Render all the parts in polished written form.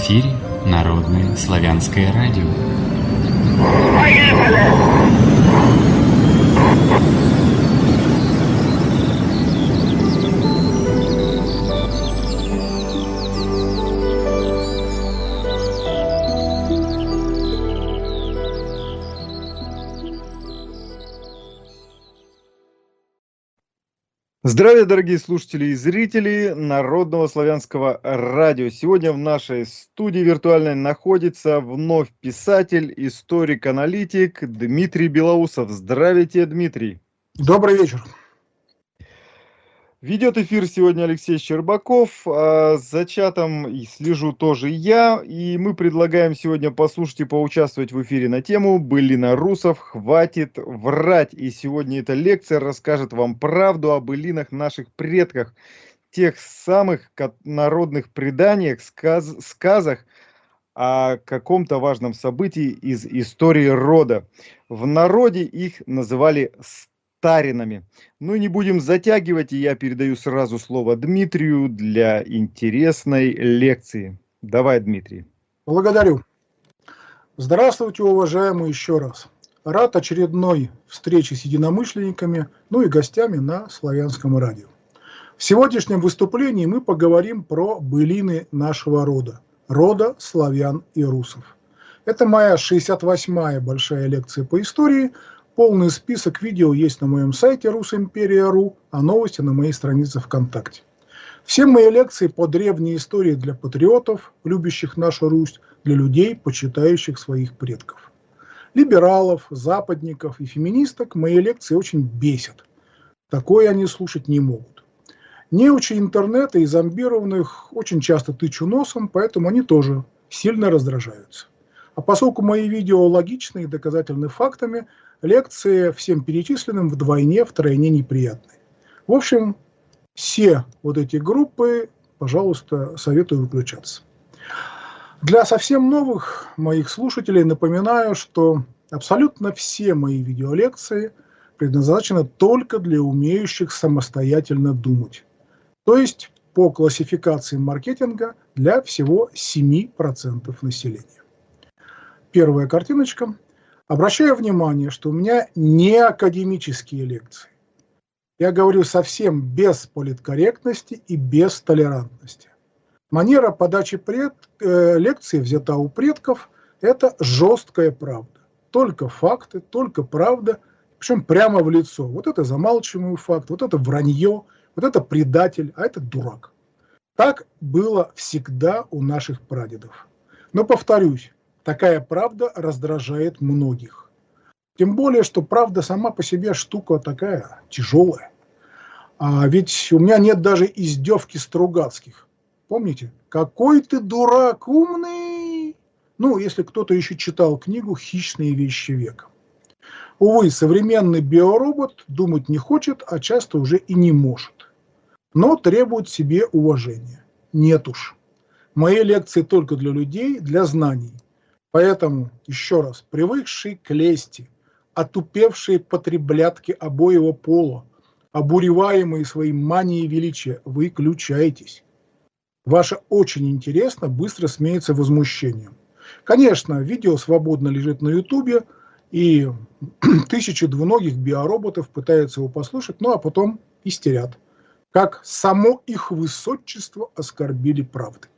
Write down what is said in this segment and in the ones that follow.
эфире Народное славянское радио. Здравия, дорогие слушатели и зрители Народного славянского радио. Сегодня в нашей студии виртуальной находится вновь писатель, историк, аналитик Дмитрий Белоусов. Здравствуйте, Дмитрий. Добрый вечер. Ведет эфир сегодня Алексей Щербаков, за чатом слежу тоже я, и мы предлагаем сегодня послушать и поучаствовать в эфире на тему «Былина русов. Хватит врать». И сегодня эта лекция расскажет вам правду о былинах наших предках, тех самых народных преданиях, сказах о каком-то важном событии из истории рода. В народе их называли старинами. Ну и не будем затягивать, и я передаю сразу слово Дмитрию для интересной лекции. Давай, Дмитрий. Благодарю. Здравствуйте, уважаемые, еще раз. Рад очередной встрече с единомышленниками, ну и гостями на Славянском радио. В сегодняшнем выступлении мы поговорим про былины нашего рода славян и русов. Это моя 68-я большая лекция по истории. Полный список видео есть на моем сайте Русимперия.ру, а новости на моей странице ВКонтакте. Все мои лекции по древней истории для патриотов, любящих нашу Русь, для людей, почитающих своих предков. Либералов, западников и феминисток мои лекции очень бесят. Такое они слушать не могут. Неучи интернета и зомбированных очень часто тычу носом, поэтому они тоже сильно раздражаются. А поскольку мои видео логичны и доказательны фактами, лекции всем перечисленным втройне неприятны. В общем, все вот эти группы, пожалуйста, советую выключаться. Для совсем новых моих слушателей напоминаю, что абсолютно все мои видеолекции предназначены только для умеющих самостоятельно думать. То есть по классификации маркетинга для всего 7% населения. Первая картиночка. Обращаю внимание, что у меня не академические лекции. Я говорю совсем без политкорректности и без толерантности. Манера подачи лекции взята у предков – это жесткая правда. Только факты, только правда, причем прямо в лицо. Вот это замалчиваемый факт, вот это вранье, вот это предатель, а это дурак. Так было всегда у наших прадедов. Но повторюсь, такая правда раздражает многих. Тем более, что правда сама по себе штука такая тяжелая. А ведь у меня нет даже издевки Стругацких. Помните? Какой ты дурак умный! Ну, если кто-то еще читал книгу «Хищные вещи века». Увы, современный биоробот думать не хочет, а часто уже и не может. Но требует себе уважения. Нет уж. Мои лекции только для людей, для знаний. Поэтому, еще раз, привыкшие к лести, отупевшие потреблятки обоего пола, обуреваемые своей манией величия, выключайтесь. Ваше очень интересно быстро сменится возмущением. Конечно, видео свободно лежит на Ютубе, и тысячи двуногих биороботов пытаются его послушать, ну а потом истерят, как само их высочество оскорбили правдой.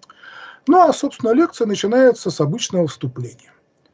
Ну а, собственно, лекция начинается с обычного вступления.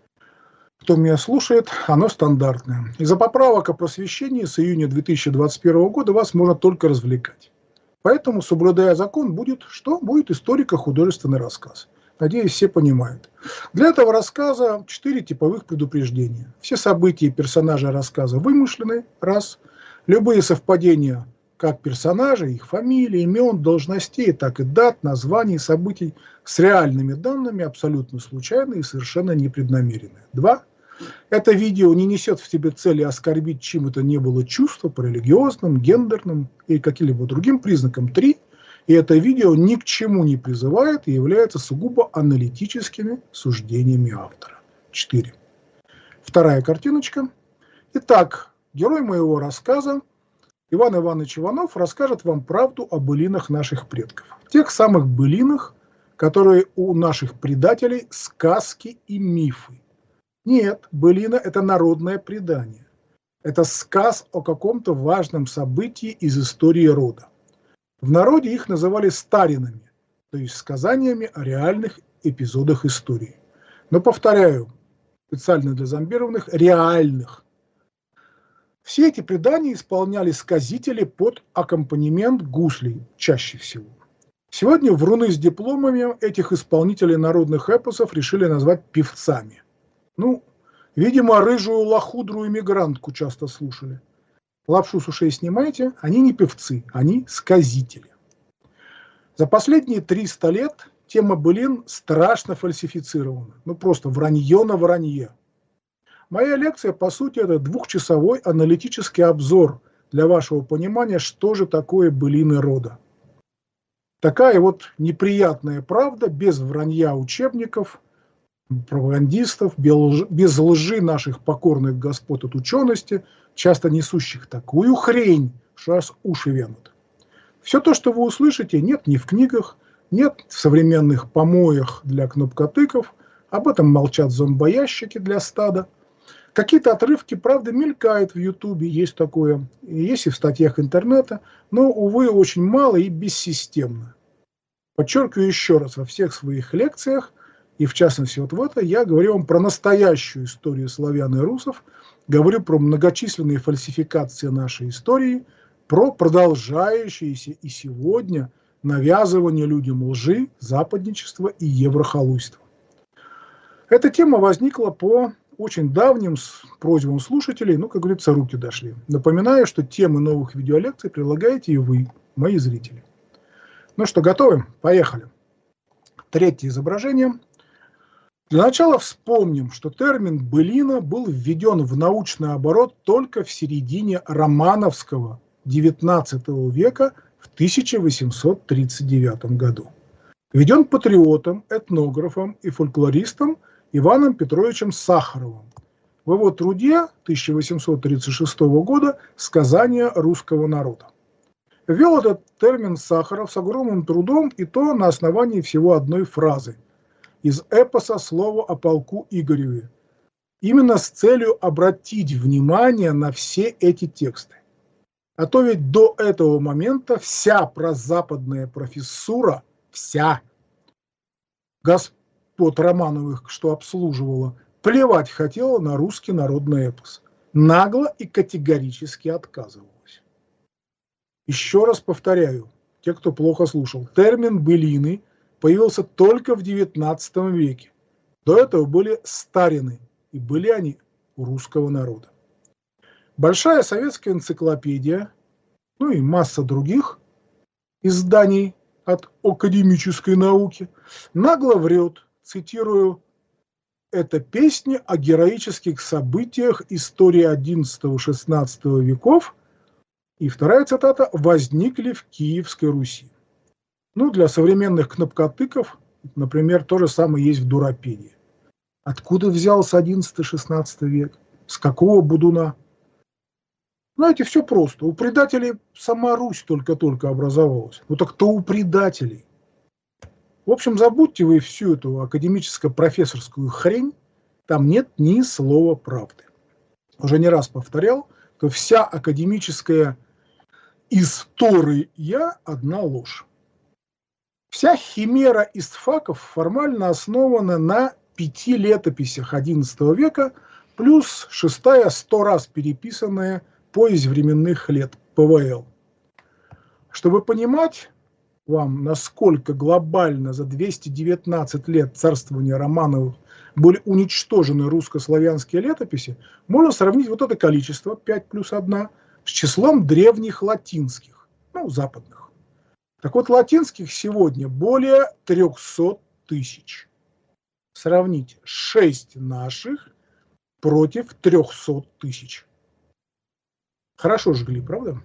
Кто меня слушает, оно стандартное. Из-за поправок о просвещении с июня 2021 года вас можно только развлекать. Поэтому, соблюдая закон, будет что? Будет историко-художественный рассказ. Надеюсь, все понимают. Для этого рассказа 4 типовых предупреждения. Все события и персонажи рассказа вымышлены, раз. Любые совпадения как персонажей, их фамилий, имен, должностей, так и дат, названий, событий с реальными данными абсолютно случайны и совершенно непреднамеренны. 2. Это видео не несет в себе цели оскорбить чем бы то ни было чувство по религиозным, гендерным и каким-либо другим признакам. 3. И это видео ни к чему не призывает и является сугубо аналитическими суждениями автора. 4. Вторая картиночка. Итак, герой моего рассказа Иван Иванович Иванов расскажет вам правду о былинах наших предков. Тех самых былинах, которые у наших предателей сказки и мифы. Нет, былина – это народное предание. Это сказ о каком-то важном событии из истории рода. В народе их называли старинами, то есть сказаниями о реальных эпизодах истории. Но, повторяю, специально для зомбированных, реальных. Все эти предания исполняли сказители под аккомпанемент гуслей, чаще всего. Сегодня вруны с дипломами этих исполнителей народных эпосов решили назвать певцами. Ну, видимо, рыжую лохудрую иммигрантку часто слушали. Лапшу с ушей снимайте, они не певцы, они сказители. За последние 300 лет тема былин страшно фальсифицирована. Ну, просто вранье на вранье. Моя лекция, по сути, это двухчасовой аналитический обзор для вашего понимания, что же такое былины рода. Такая вот неприятная правда, без вранья учебников, пропагандистов, без лжи наших покорных господ от учености, часто несущих такую хрень, что аж уши вянут. Все то, что вы услышите, нет ни в книгах, нет в современных помоях для кнопкотыков, об этом молчат зомбоящики для стада. Какие-то отрывки, правда, мелькают в Ютубе, есть такое, есть и в статьях интернета, но, увы, очень мало и бессистемно. Подчеркиваю еще раз, во всех своих лекциях, и в частности вот в этой, я говорю вам про настоящую историю славян и русов, говорю про многочисленные фальсификации нашей истории, про продолжающиеся и сегодня навязывание людям лжи, западничества и еврохалуйства. Эта тема возникла по очень давним просьбам слушателей, ну, как говорится, руки дошли. Напоминаю, что темы новых видеолекций предлагаете и вы, мои зрители. Ну что, готовы? Поехали. Третье изображение. Для начала вспомним, что термин «былина» был введен в научный оборот только в середине романовского XIX века в 1839 году. Введен патриотом, этнографом и фольклористом Иваном Петровичем Сахаровым в его труде 1836 года «Сказания русского народа». Ввел этот термин Сахаров с огромным трудом, и то на основании всего одной фразы из эпоса «Слово о полку Игореве», именно с целью обратить внимание на все эти тексты. А то ведь до этого момента вся прозападная профессура, вся, господ Романовых, что обслуживала, плевать хотела на русский народный эпос. Нагло и категорически отказывалась. Еще раз повторяю, те, кто плохо слушал, термин «былины» появился только в XIX веке. До этого были старины, и были они у русского народа. Большая советская энциклопедия, ну и масса других изданий от академической науки, нагло врет, цитирую, «это песни о героических событиях истории XI-XVI веков», и вторая цитата, «возникли в Киевской Руси». Ну, для современных кнопкотыков, например, то же самое есть в Дуропедии. Откуда взялся XI-XVI век? С какого будуна? Знаете, все просто. У предателей сама Русь только-только образовалась. Ну так то у предателей. В общем, забудьте вы всю эту академическо-профессорскую хрень. Там нет ни слова правды. Уже не раз повторял, что вся академическая история одна ложь. Вся химера истфаков формально основана на 5 летописях XI века плюс 6-я 100 раз переписанная повесть временных лет ПВЛ. Чтобы понимать вам, насколько глобально за 219 лет царствования Романовых были уничтожены русско-славянские летописи, можно сравнить вот это количество, 5 плюс 1, с числом древних латинских, ну, западных. Так вот, латинских сегодня более 300 тысяч. Сравните, 6 наших против 300 тысяч. Хорошо жгли, правда?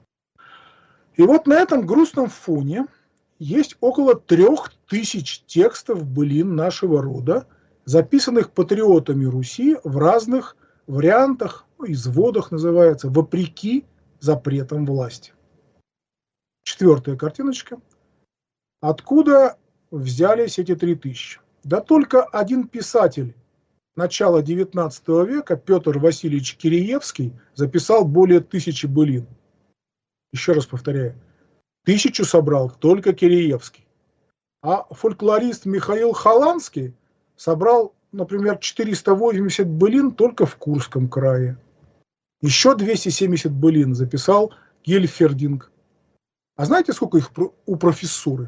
И вот на этом грустном фоне есть около 3000 текстов былин нашего рода, записанных патриотами Руси в разных вариантах, ну, изводах называется, вопреки запретам власти. 4-я картиночка. Откуда взялись эти 3000? Да только один писатель начала XIX века, Петр Васильевич Киреевский, записал более 1000 былин. Еще раз повторяю, 1000 собрал только Киреевский. А фольклорист Михаил Халанский собрал, например, 480 былин только в Курском крае. Еще 270 былин записал Гельфердинг. А знаете, сколько их у профессуры?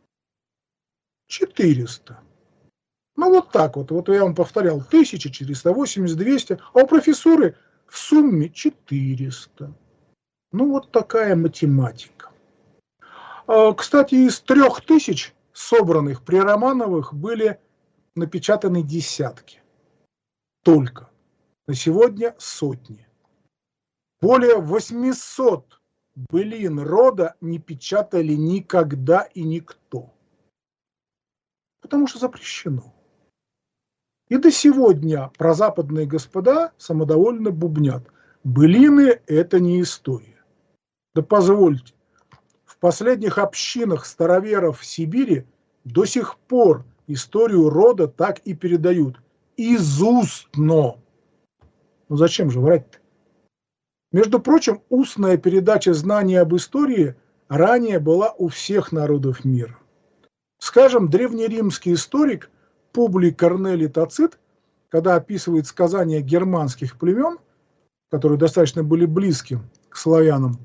400. Ну вот так вот. Вот я вам повторял. 1000, 480, 200. А у профессуры в сумме 400. Ну вот такая математика. Кстати, из 3000 собранных при Романовых были напечатаны десятки. Только. На сегодня сотни. Более 800 былин рода не печатали никогда и никто. Потому что запрещено. И до сегодня прозападные господа самодовольно бубнят. Былины – это не история. Да позвольте, в последних общинах староверов в Сибири до сих пор историю рода так и передают. Изустно. Ну зачем же врать-то? Между прочим, устная передача знаний об истории ранее была у всех народов мира. Скажем, древнеримский историк Публий Корнелий Тацит, когда описывает сказания германских племен, которые достаточно были близки к славянам,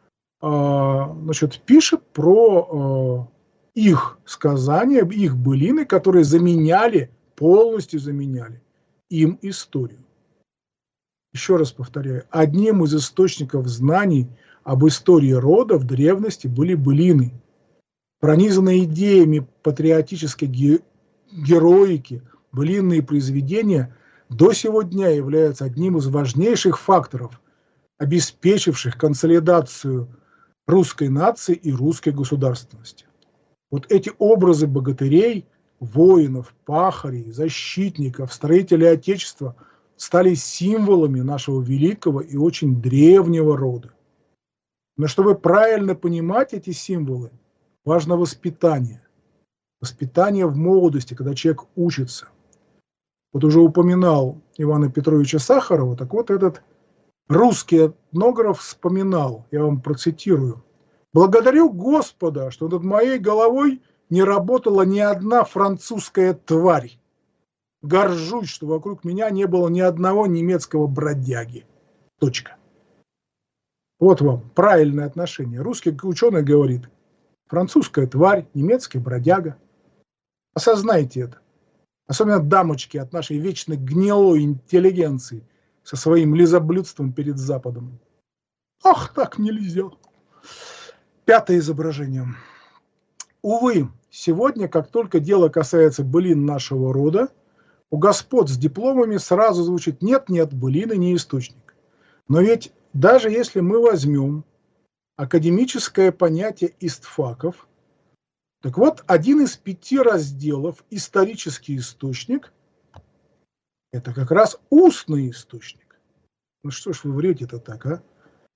пишет про их сказания, их былины, которые полностью заменяли им историю. Еще раз повторяю, одним из источников знаний об истории рода в древности были былины, пронизанные идеями патриотической героики. Былинные произведения до сего дня являются одним из важнейших факторов, обеспечивших консолидацию русской нации и русской государственности. Вот эти образы богатырей, воинов, пахарей, защитников, строителей Отечества стали символами нашего великого и очень древнего рода. Но чтобы правильно понимать эти символы, важно воспитание. Воспитание в молодости, когда человек учится. Вот уже упоминал Ивана Петровича Сахарова, так вот этот русский этнограф вспоминал, я вам процитирую. «Благодарю Господа, что над моей головой не работала ни одна французская тварь. Горжусь, что вокруг меня не было ни одного немецкого бродяги». Точка. Вот вам правильное отношение. Русский ученый говорит, французская тварь, немецкий бродяга. Осознайте это. Особенно дамочки от нашей вечно гнилой интеллигенции со своим лизоблюдством перед Западом. Ах, так нельзя. 5-е изображение. Увы, сегодня, как только дело касается былин нашего рода, у господ с дипломами сразу звучит «нет-нет, былины не источник». Но ведь даже если мы возьмем академическое понятие истфаков, так вот, один из 5 разделов «Исторический источник» – это как раз устный источник. Ну что ж вы врете-то так, а?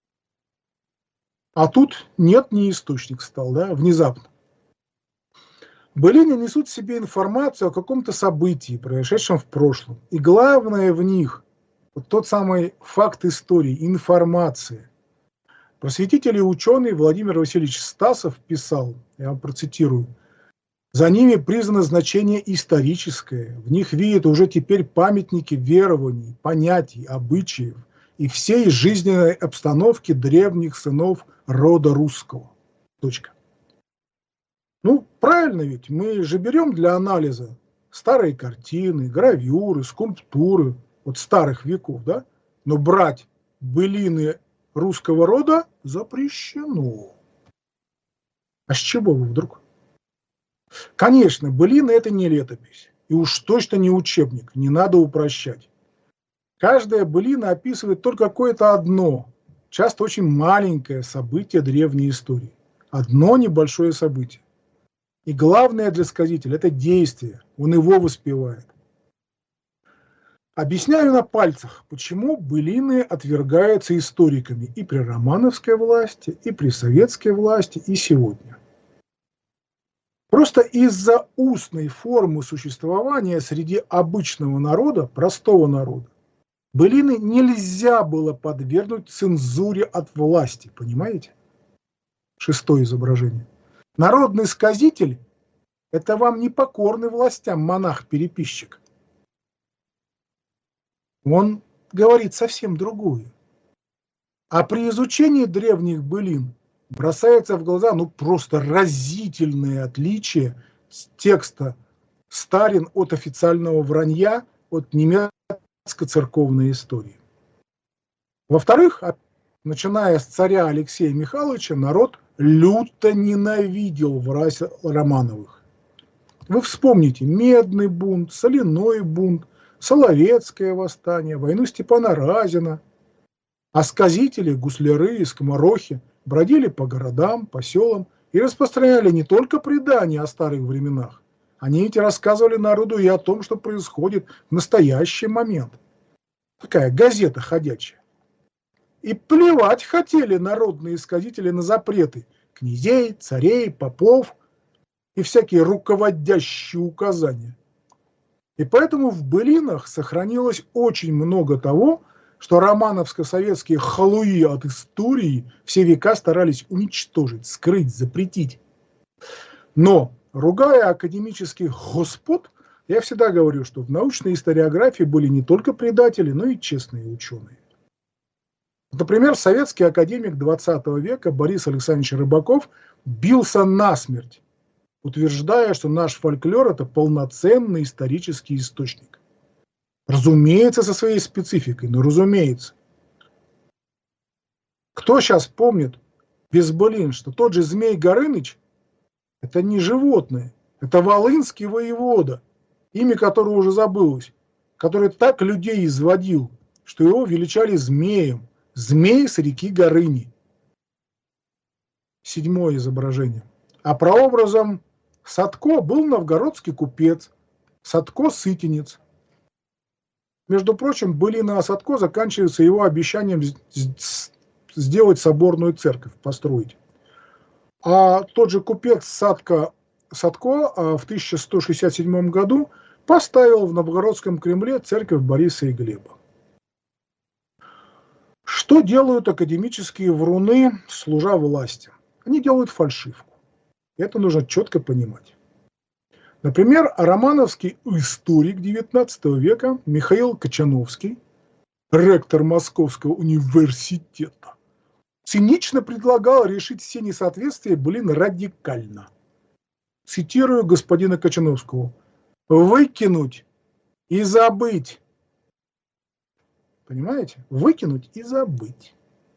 А тут нет, не источник стал, да, внезапно. Былины несут в себе информацию о каком-то событии, произошедшем в прошлом. И главное в них – вот тот самый факт истории, информация. Просветитель и ученый Владимир Васильевич Стасов писал, я вам процитирую, «За ними признано значение историческое, в них видят уже теперь памятники верований, понятий, обычаев и всей жизненной обстановки древних сынов рода русского». Точка. Ну, правильно ведь, мы же берем для анализа старые картины, гравюры, скульптуры от старых веков, да? Но брать былины русского рода запрещено. А с чего вы вдруг? Конечно, былины – это не летопись. И уж точно не учебник, не надо упрощать. Каждая былина описывает только какое-то одно, часто очень маленькое событие древней истории. Одно небольшое событие. И главное для сказителя – это действие. Он его воспевает. Объясняю на пальцах, почему былины отвергаются историками и при романовской власти, и при советской власти, и сегодня. Просто из-за устной формы существования среди обычного народа, простого народа, былины нельзя было подвергнуть цензуре от власти, понимаете? Шестое изображение. Народный сказитель – это вам не покорный властям монах-переписчик. Он говорит совсем другое. А при изучении древних былин бросается в глаза просто разительное отличие текста старин от официального вранья, от немецко-церковной истории. Во-вторых, начиная с царя Алексея Михайловича, народ люто ненавидел вразь Романовых. Вы вспомните Медный бунт, Соляной бунт, Соловецкое восстание, войну Степана Разина. А сказители, гусляры и скоморохи бродили по городам, по селам и распространяли не только предания о старых временах. Они ведь рассказывали народу и о том, что происходит в настоящий момент. Такая газета ходячая. И плевать хотели народные сказители на запреты князей, царей, попов и всякие руководящие указания. И поэтому в былинах сохранилось очень много того, что романовско-советские халуи от истории все века старались уничтожить, скрыть, запретить. Но, ругая академических господ, я всегда говорю, что в научной историографии были не только предатели, но и честные ученые. Например, советский академик XX века Борис Александрович Рыбаков бился насмерть, утверждая, что наш фольклор – это полноценный исторический источник. Разумеется, со своей спецификой, но разумеется. Кто сейчас помнит без былин, что тот же Змей Горыныч – это не животное, это волынский воевода, имя которого уже забылось, который так людей изводил, что его величали змеем, змей с реки Горыни. Седьмое изображение. А прообразом Садко был новгородский купец, Садко-сытенец. Между прочим, былина о Садко заканчивается его обещанием сделать соборную церковь, построить. А тот же купец Садко в 1167 году поставил в Новгородском Кремле церковь Бориса и Глеба. Что делают академические вруны, служа власти? Они делают фальшивку. Это нужно четко понимать. Например, романовский историк XIX века Михаил Кочановский, ректор Московского университета, цинично предлагал решить все несоответствия былин радикально. Цитирую господина Кочановского: «Выкинуть и забыть». Понимаете? Выкинуть и забыть.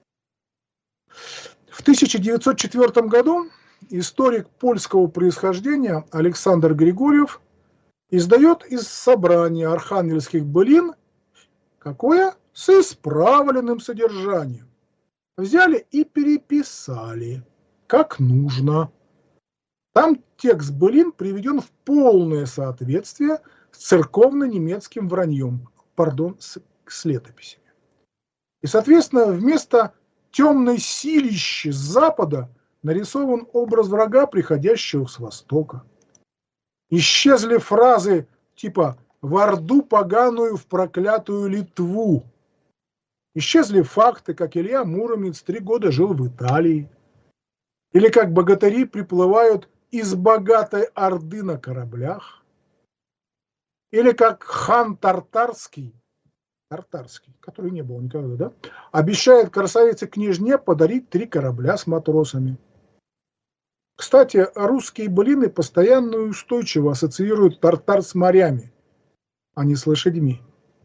В 1904 году историк польского происхождения Александр Григорьев издает из собрания архангельских былин какое? С исправленным содержанием. Взяли и переписали, как нужно. Там текст былин приведен в полное соответствие с церковно-немецким враньем, с летописями. И, соответственно, вместо темной силищи с запада нарисован образ врага, приходящего с востока. Исчезли фразы типа «в орду поганую, в проклятую Литву». Исчезли факты, как Илья Муромец 3 года жил в Италии. Или как богатыри приплывают из богатой Орды на кораблях. Или как хан Тартарский, который не был никогда, да, обещает красавице-княжне подарить 3 корабля с матросами. Кстати, русские былины постоянно и устойчиво ассоциируют тартар с морями, а не с лошадьми.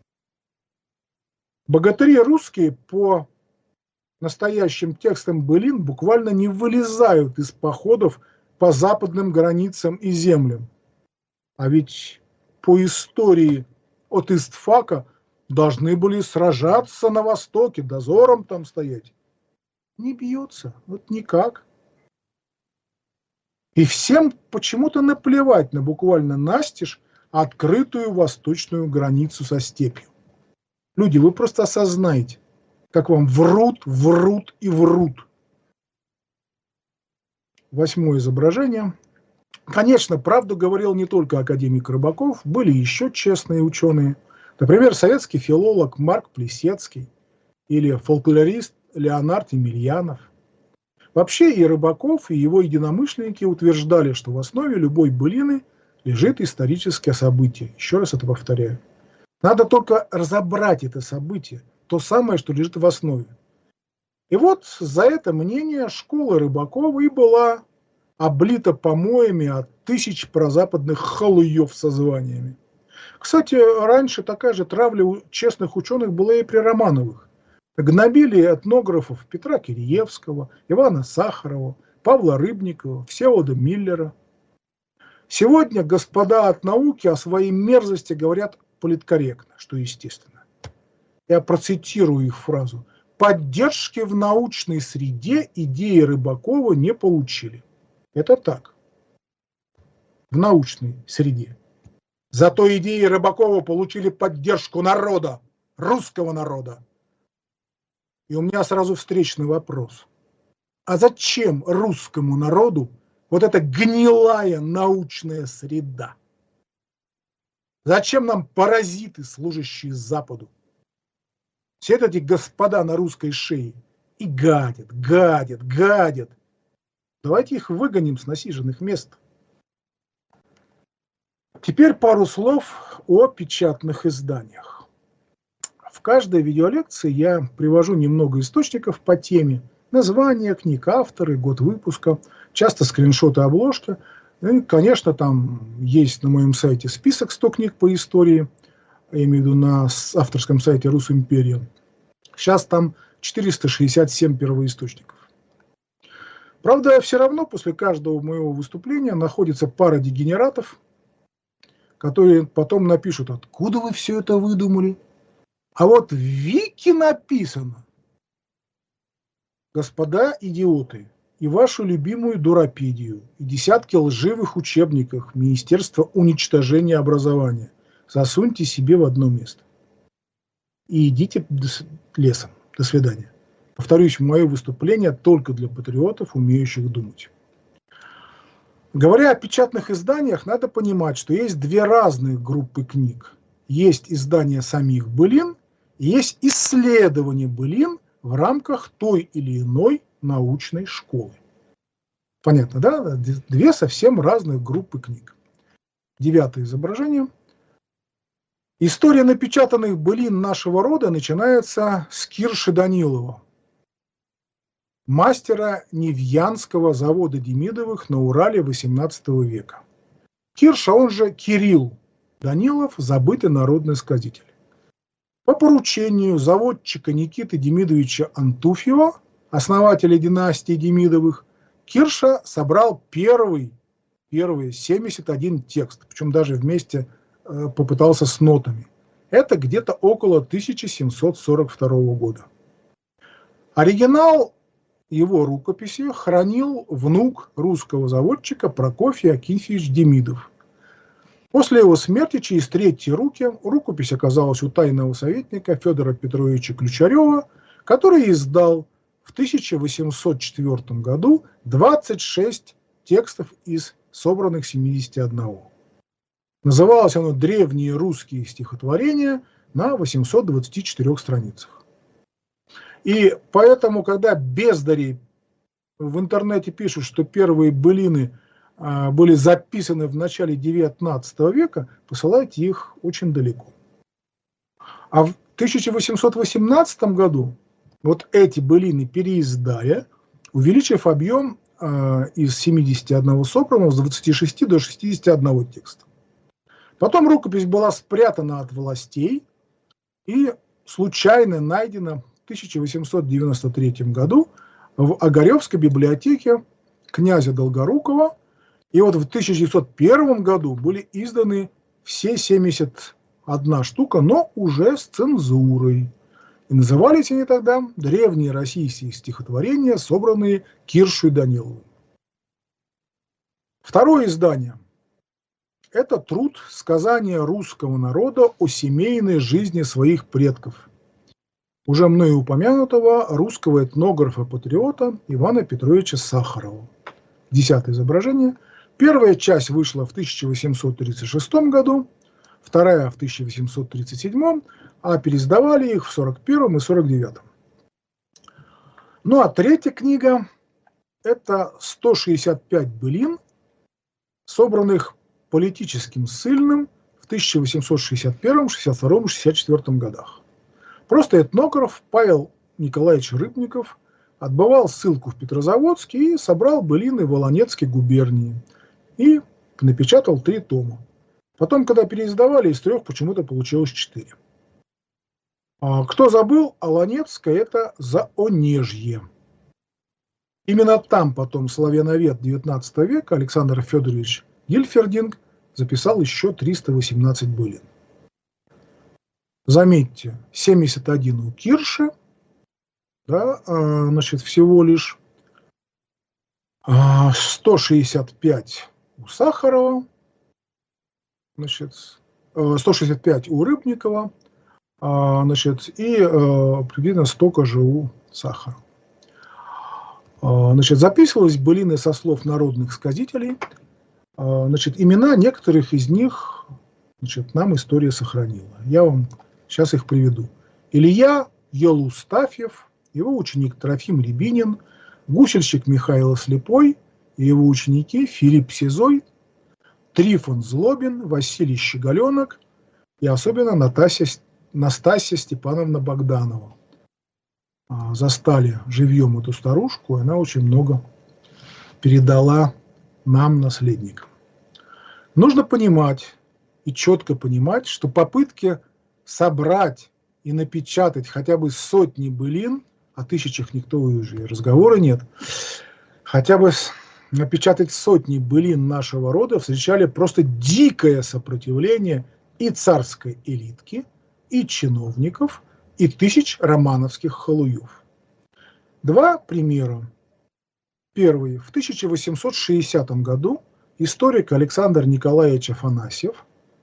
Богатыри русские по настоящим текстам былин буквально не вылезают из походов по западным границам и землям. А ведь по истории от истфака должны были сражаться на востоке, дозором там стоять. Не бьется, вот никак. И всем почему-то наплевать на буквально настежь открытую восточную границу со степью. Люди, вы просто осознаете, как вам врут, врут и врут. 8 изображение. Конечно, правду говорил не только академик Рыбаков, были еще честные ученые. Например, советский филолог Марк Плисецкий или фольклорист Леонард Емельянов. Вообще и Рыбаков, и его единомышленники утверждали, что в основе любой былины лежит историческое событие. Еще раз это повторяю. Надо только разобрать это событие, то самое, что лежит в основе. И вот за это мнение школа Рыбакова и была облита помоями от тысяч прозападных халуев со званиями. Кстати, раньше такая же травля у честных ученых была и при Романовых. Гнобили этнографов Петра Киреевского, Ивана Сахарова, Павла Рыбникова, Всеволода Миллера. Сегодня господа от науки о своей мерзости говорят политкорректно, что естественно. Я процитирую их фразу. «Поддержки в научной среде идеи Рыбакова не получили». Это так. В научной среде. Зато идеи Рыбакова получили поддержку народа, русского народа. И у меня сразу встречный вопрос. А зачем русскому народу вот эта гнилая научная среда? Зачем нам паразиты, служащие Западу? Все эти господа на русской шее и гадят, гадят, гадят. Давайте их выгоним с насиженных мест. Теперь пару слов о печатных изданиях. В каждой видеолекции я привожу немного источников по теме. Названия книг, авторы, год выпуска, часто скриншоты обложки. И, конечно, там есть на моем сайте список 100 книг по истории. Я имею в виду на авторском сайте Русимперия. Сейчас там 467 первоисточников. Правда, все равно после каждого моего выступления находится пара дегенератов, которые потом напишут, откуда вы все это выдумали. А вот в Вики написано. Господа идиоты, и вашу любимую Дуропедию, и десятки лживых учебников Министерства уничтожения образования засуньте себе в одно место. И идите лесом. До свидания. Повторюсь, мое выступление только для патриотов, умеющих думать. Говоря о печатных изданиях, надо понимать, что есть две разные группы книг. Есть издания самих былин, и есть исследования былин в рамках той или иной научной школы. Понятно, да? Две совсем разных группы книг. 9 изображение. История напечатанных былин нашего рода начинается с Кирши Данилова, мастера Невьянского завода Демидовых на Урале XVIII века. Кирша, он же Кирилл Данилов, забытый народный сказитель. По поручению заводчика Никиты Демидовича Антуфьева, основателя династии Демидовых, Кирша собрал первые 71 текст, причем даже вместе попытался с нотами. Это где-то около 1742 года. Оригинал его рукописи хранил внук русского заводчика Прокофий Акинфеевич Демидов. После его смерти через третьи руки рукопись оказалась у тайного советника Федора Петровича Ключарева, который издал в 1804 году 26 текстов из собранных 71. Называлось оно «Древние русские стихотворения» на 824 страницах. И поэтому, когда бездари в интернете пишут, что первые былины были записаны в начале XIX века, посылайте их очень далеко. А в 1818 году вот эти былины переиздали, увеличив объем из 71 собранного с 26 до 61 текста. Потом рукопись была спрятана от властей и случайно найдена в 1893 году в Огаревской библиотеке князя Долгорукова. И вот в 1901 году были изданы все 71 штука, но уже с цензурой. И назывались они тогда «Древние российские стихотворения, собранные Киршей Даниловым». Второе издание – это труд «Сказания русского народа о семейной жизни своих предков», уже мною упомянутого русского этнографа-патриота Ивана Петровича Сахарова. 10 изображение. Первая часть вышла в 1836 году, вторая в 1837, а переиздавали их в 1941 и 1949. Ну а третья книга – это 165 былин, собранных политическим ссыльным в 1861, 62 и 64 годах. Просто этнограф Павел Николаевич Рыбников отбывал ссылку в Петрозаводске и собрал былины в Оланецкой губернии и напечатал 3 тома. Потом, когда переиздавали, из 3 почему-то получилось 4. Кто забыл, Оланецкое – это Заонежье. Именно там потом славяновед XIX века Александр Федорович Гильфердинг записал еще 318 былин. Заметьте, 71 у Кирши, да, значит, всего лишь 165 у Сахарова, значит, 165 у Рыбникова, значит, и примерно столько же у Сахарова. Значит, записывались былины со слов народных сказителей. Значит, имена некоторых из них, значит, нам история сохранила. Я вам сейчас их приведу. Илья Елустафьев, его ученик Трофим Рябинин, гусельщик Михаил Слепой и его ученики Филипп Сизой, Трифон Злобин, Василий Щеголенок и особенно Настасья Степановна Богданова. Застали живьем эту старушку, и она очень много передала нам, наследникам. Нужно понимать и четко понимать, что попытки собрать и напечатать хотя бы сотни былин, о тысячах никто уже разговора нет, хотя бы напечатать сотни былин нашего рода встречали просто дикое сопротивление и царской элитки, и чиновников, и тысяч романовских халуев. 2 примера. Первый. В 1860 году историк Александр Николаевич Афанасьев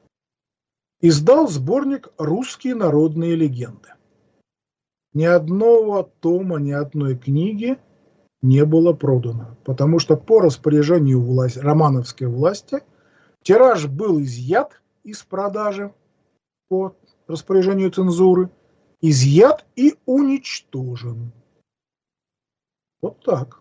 издал сборник «Русские народные легенды». Ни одного тома, ни одной книги не было продано, потому что по распоряжению романовской власти тираж был изъят из продажи по распоряжению цензуры, изъят и уничтожен. Вот так.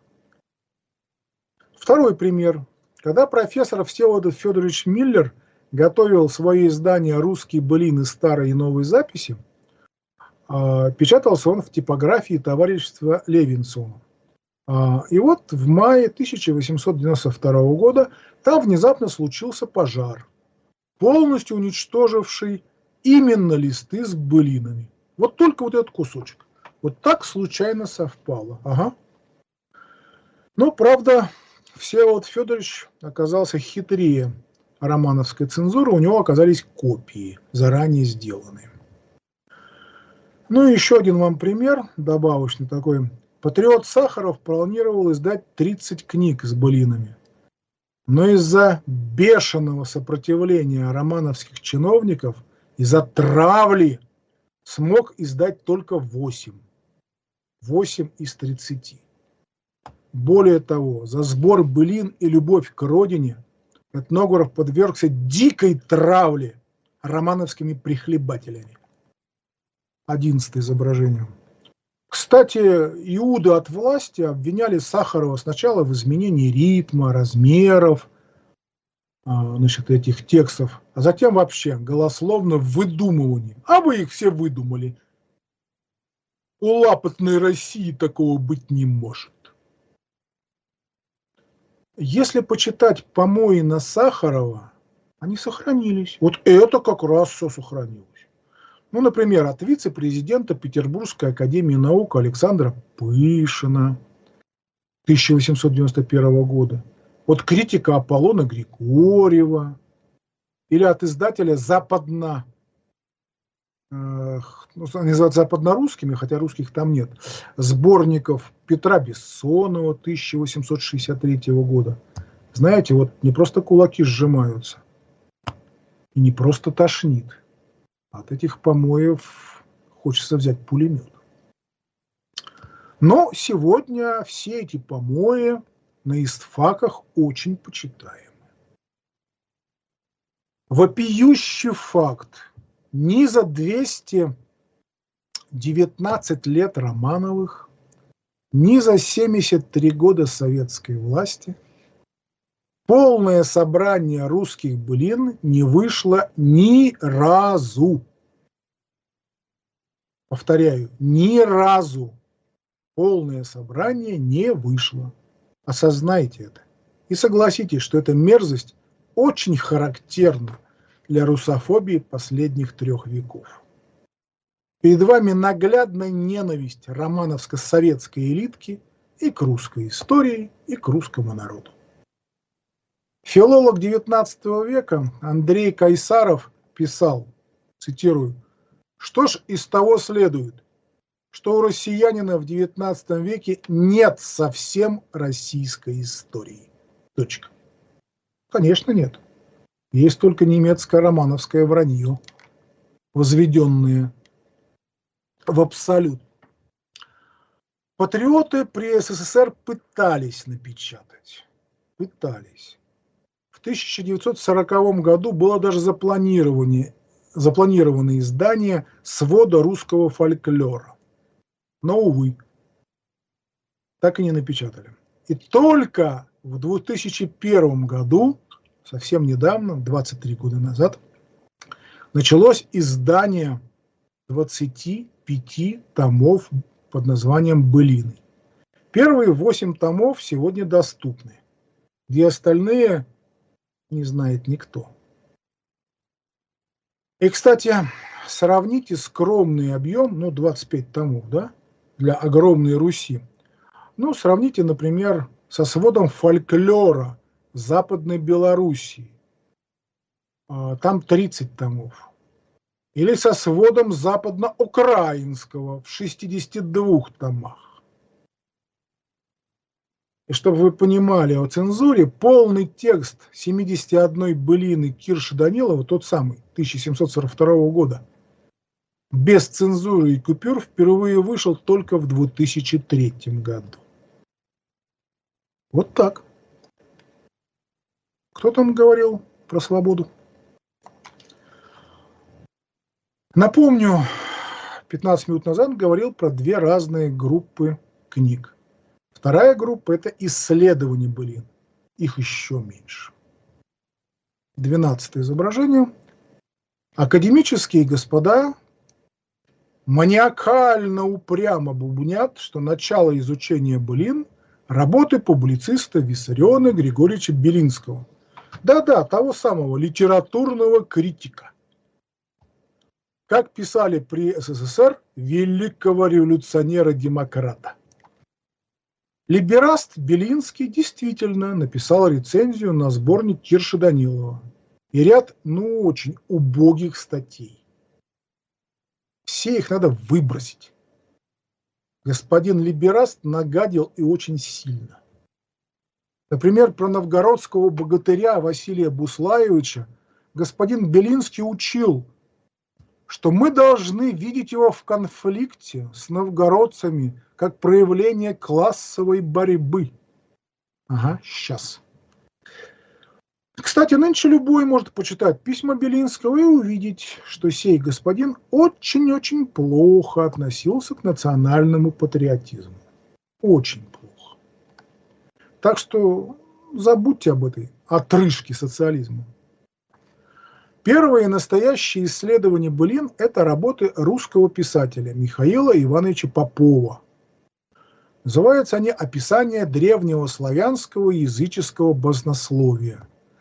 Второй пример. Когда профессор Всеволод Федорович Миллер готовил свое издание «Русские былины. Старые и новые записи», печатался он в типографии товарищества Левинсона. И вот в мае 1892 года там внезапно случился пожар, полностью уничтоживший именно листы с былинами. Вот только вот этот кусочек. Вот так случайно совпало. Ага. Но, правда, Всеволод Федорович оказался хитрее романовской цензуры. У него оказались копии, заранее сделанные. Ну и еще один вам пример, добавочный такой. Патриот Сахаров планировал издать 30 книг с былинами. Но из-за бешеного сопротивления романовских чиновников, из-за травли, смог издать только 8. 8 из 30. Более того, за сбор былин и любовь к родине этнограф подвергся дикой травле романовскими прихлебателями. 11 изображение. Кстати, иуды от власти обвиняли Сахарова сначала в изменении ритма, размеров, значит, этих текстов, а затем вообще голословно в выдумывании. А вы их все выдумали. У лапотной России такого быть не может. Если почитать помои на Сахарова, они сохранились. Вот это как раз все сохранилось. Ну, например, от вице-президента Петербургской академии наук Александра Пышина 1891 года, от критика Аполлона Григорьева или от издателя западно, они называют западнорусскими, хотя русских там нет, сборников Петра Бессонова 1863 года. Знаете, вот не просто кулаки сжимаются, и не просто тошнит. От этих помоев хочется взять пулемет. Но сегодня все эти помои на истфаках очень почитаемы. Вопиющий факт. Ни за 219 лет Романовых, ни за 73 года советской власти полное собрание русских былин не вышло ни разу. Повторяю, ни разу полное собрание не вышло. Осознайте это. И согласитесь, что эта мерзость очень характерна для русофобии последних 3 веков. Перед вами наглядная ненависть романовско-советской элитки и к русской истории, и к русскому народу. Филолог XIX века Андрей Кайсаров писал, цитирую, «Что ж из того следует, что у россиянина в XIX веке нет совсем российской истории». Точка. Конечно, нет. Есть только немецко-романовское вранье, возведенное в абсолют. Патриоты при СССР пытались напечатать. Пытались. В 1940 году было даже запланировано издание свода русского фольклора. Но, увы, так и не напечатали. И только в 2001 году, совсем недавно, 23 года назад, началось издание 25 томов под названием «Былины». Первые 8 томов сегодня доступны, где остальные не знает никто. И, кстати, сравните скромный объем, 25 томов, да, для огромной Руси. Сравните, например, со сводом фольклора Западной Белоруссии. Там 30 томов. Или со сводом западно-украинского в 62 томах. И чтобы вы понимали о цензуре, полный текст 71 былины Кирши Данилова, тот самый, 1742 года, без цензуры и купюр впервые вышел только в 2003 году. Вот так. Кто там говорил про свободу? Напомню, 15 минут назад говорил про 2 разные группы книг. Вторая группа – это исследования былин. Их еще меньше. 12 изображение. Академические господа маниакально упрямо бубнят, что начало изучения былин – работы публициста Виссариона Григорьевича Белинского. Да-да, того самого литературного критика. Как писали при СССР, великого революционера-демократа. Либераст Белинский действительно написал рецензию на сборник Кирши Данилова и ряд, очень убогих статей. Все их надо выбросить. Господин Либераст нагадил и очень сильно. Например, про новгородского богатыря Василия Буслаевича господин Белинский учил, что мы должны видеть его в конфликте с новгородцами как проявление классовой борьбы. Ага, сейчас. Кстати, нынче любой может почитать письма Белинского и увидеть, что сей господин очень-очень плохо относился к национальному патриотизму. Очень плохо. Так что забудьте об этой отрыжке социализма. Первые настоящие исследования былин – это работы русского писателя Михаила Ивановича Попова. Называются они «Описание древнего славянского языческого баснословия»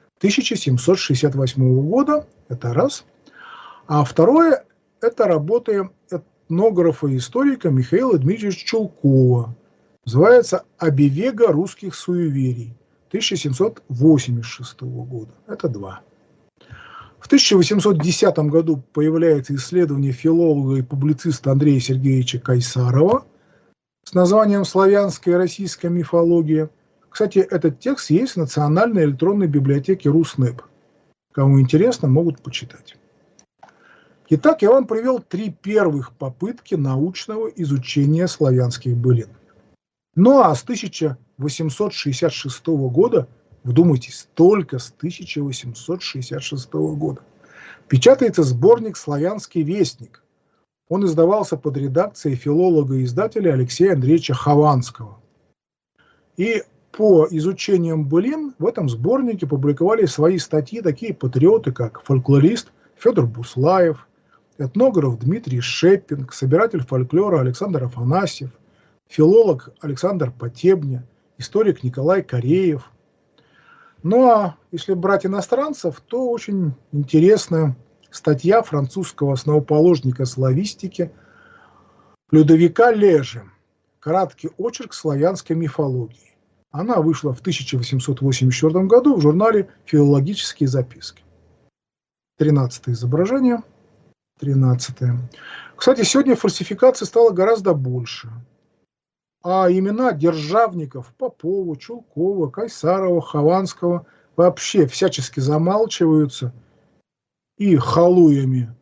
1768 года, это раз. А второе – это работы этнографа и историка Михаила Дмитриевича Чулкова. Называется «Оберега русских суеверий» 1786 года, это два. В 1810 году появляется исследование филолога и публициста Андрея Сергеевича Кайсарова с названием «Славянская и российская мифология». Кстати, этот текст есть в Национальной электронной библиотеке Руснеп. Кому интересно, могут почитать. Итак, я вам привел 3 первых попытки научного изучения славянских былин. А с 1866 года Вдумайтесь, только с 1866 года. Печатается сборник «Славянский вестник». Он издавался под редакцией филолога и издателя Алексея Андреевича Хованского. И по изучениям былин в этом сборнике публиковали свои статьи такие патриоты, как фольклорист Федор Буслаев, этнограф Дмитрий Шеппинг, собиратель фольклора Александр Афанасьев, филолог Александр Потебня, историк Николай Кореев. Ну а если брать иностранцев, то очень интересная статья французского основоположника славистики Людовика Лежи «Краткий очерк славянской мифологии». Она вышла в 1884 году в журнале «Филологические записки». 13-е изображение. 13-е. Кстати, сегодня фальсификаций стало гораздо больше. А имена державников Попова, Чулкова, Кайсарова, Хованского вообще всячески замалчиваются и халуями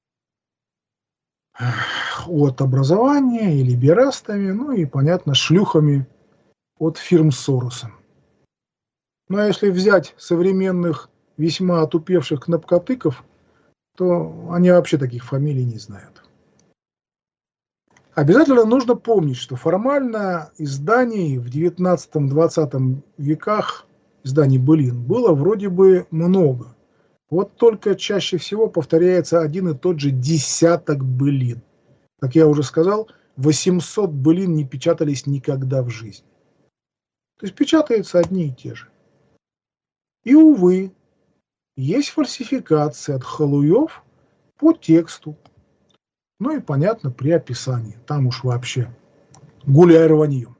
от образования, и либерастами, ну и, понятно, шлюхами от фирм Сороса. Ну а если взять современных весьма отупевших кнопкотыков, то они вообще таких фамилий не знают. Обязательно нужно помнить, что формально изданий в 19-20 веках, изданий былин, было вроде бы много. Вот только чаще всего повторяется один и тот же десяток былин. Как я уже сказал, 800 былин не печатались никогда в жизни. То есть печатаются одни и те же. И, увы, есть фальсификации от халуев по тексту. Ну и, понятно, при описании. Там уж вообще гуляй рваньем.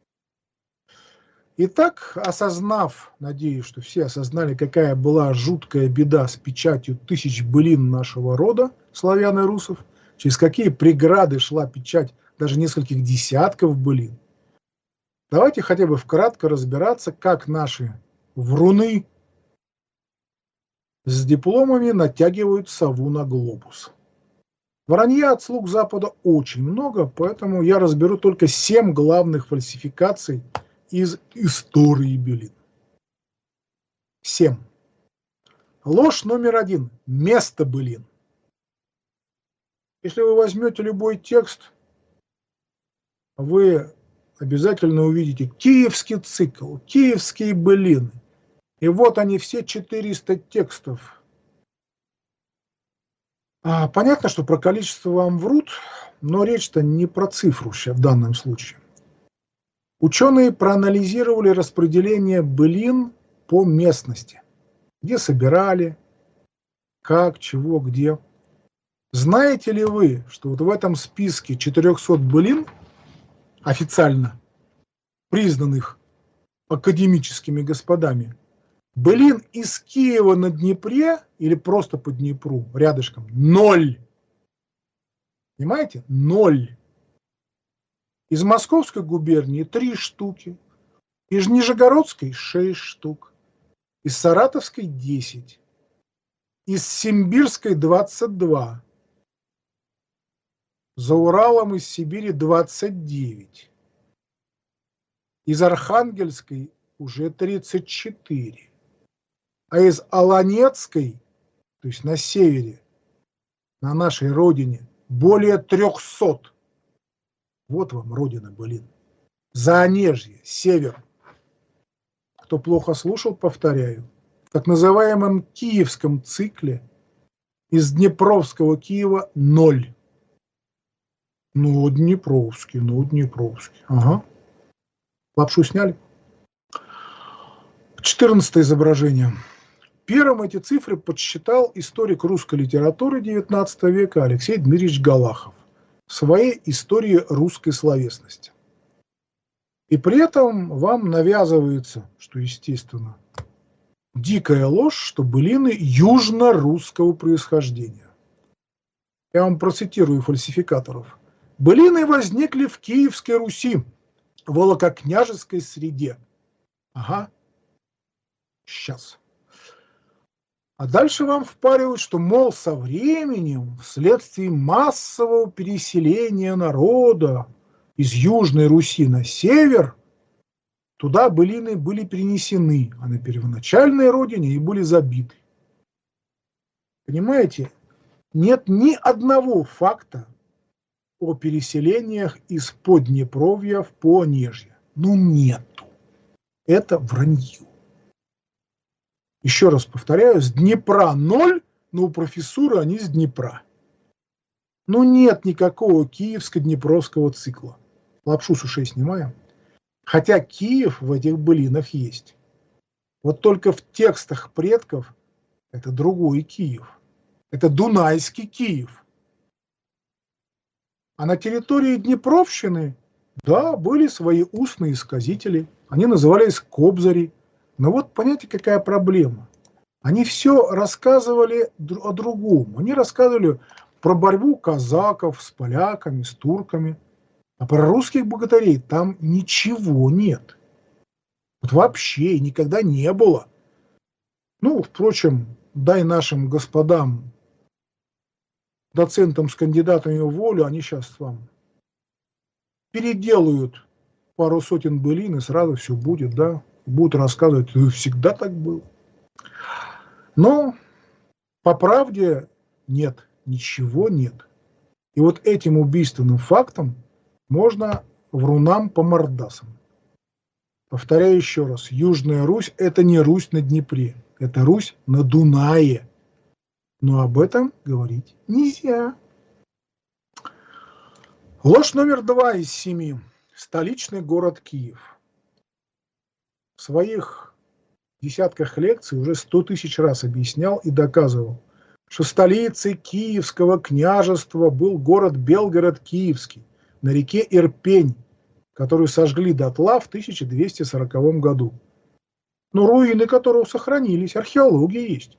Итак, осознав, надеюсь, что все осознали, какая была жуткая беда с печатью тысяч былин нашего рода, славян и русов, через какие преграды шла печать даже нескольких десятков былин, давайте хотя бы вкратце разбираться, как наши вруны с дипломами натягивают сову на глобус. Вранья от слуг Запада очень много, поэтому я разберу только 7 главных фальсификаций из истории былин. 7. Ложь номер 1. Место былин. Если вы возьмете любой текст, вы обязательно увидите киевский цикл, киевские былины. И вот они все 400 текстов. Понятно, что про количество вам врут, но речь-то не про цифру в данном случае. Ученые проанализировали распределение былин по местности. Где собирали, как, чего, где. Знаете ли вы, что вот в этом списке 400 былин, официально признанных академическими господами, былин из Киева на Днепре или просто по Днепру, рядышком, 0. Понимаете? 0. Из Московской губернии 3 штуки, из Нижегородской 6 штук, из Саратовской 10, из Симбирской 22, за Уралом из Сибири 29, из Архангельской уже 34, а из Аланецкой, то есть на севере, на нашей родине, более 300. Вот вам родина былин. Заонежье, север. Кто плохо слушал, повторяю. В так называемом киевском цикле из Днепровского Киева 0. Ну, Днепровский. Ага. Лапшу сняли. 14 изображение. Первым эти цифры подсчитал историк русской литературы XIX века Алексей Дмитриевич Галахов в своей истории русской словесности. И при этом вам навязывается, что естественно, дикая ложь, что былины южно-русского происхождения. Я вам процитирую фальсификаторов. Былины возникли в Киевской Руси, в Волококняжеской среде. Ага. Сейчас. А дальше вам впаривают, что, мол, со временем, вследствие массового переселения народа из Южной Руси на север, туда былины были перенесены, а на первоначальной родине и были забиты. Понимаете, нет ни одного факта о переселениях из Поднепровья в Понежье. Ну нету. Это вранье. Еще раз повторяю, с Днепра 0, но у профессуры они с Днепра. Ну нет никакого киевско-днепровского цикла. Лапшу с ушей снимаем. Хотя Киев в этих былинах есть. Вот только в текстах предков это другой Киев. Это Дунайский Киев. А на территории Днепровщины, да, были свои устные сказители. Они назывались кобзари. Но вот понимаете, какая проблема? Они все рассказывали о другом. Они рассказывали про борьбу казаков с поляками, с турками. А про русских богатырей там ничего нет. Вот вообще никогда не было. Ну, впрочем, дай нашим господам, доцентам с кандидатами в волю, они сейчас вам переделают пару сотен былин, и сразу все будет, да. Будут рассказывать, всегда так было. Но по правде нет, ничего нет. И вот этим убийственным фактом можно врунам по мордасам. Повторяю еще раз, Южная Русь – это не Русь на Днепре, это Русь на Дунае. Но об этом говорить нельзя. Ложь номер 2 из 7. Столичный город Киев. В своих десятках лекций уже 100 тысяч раз объяснял и доказывал, что столицей Киевского княжества был город Белгород-Киевский на реке Ирпень, который сожгли дотла в 1240 году. Но руины которого сохранились, археология есть.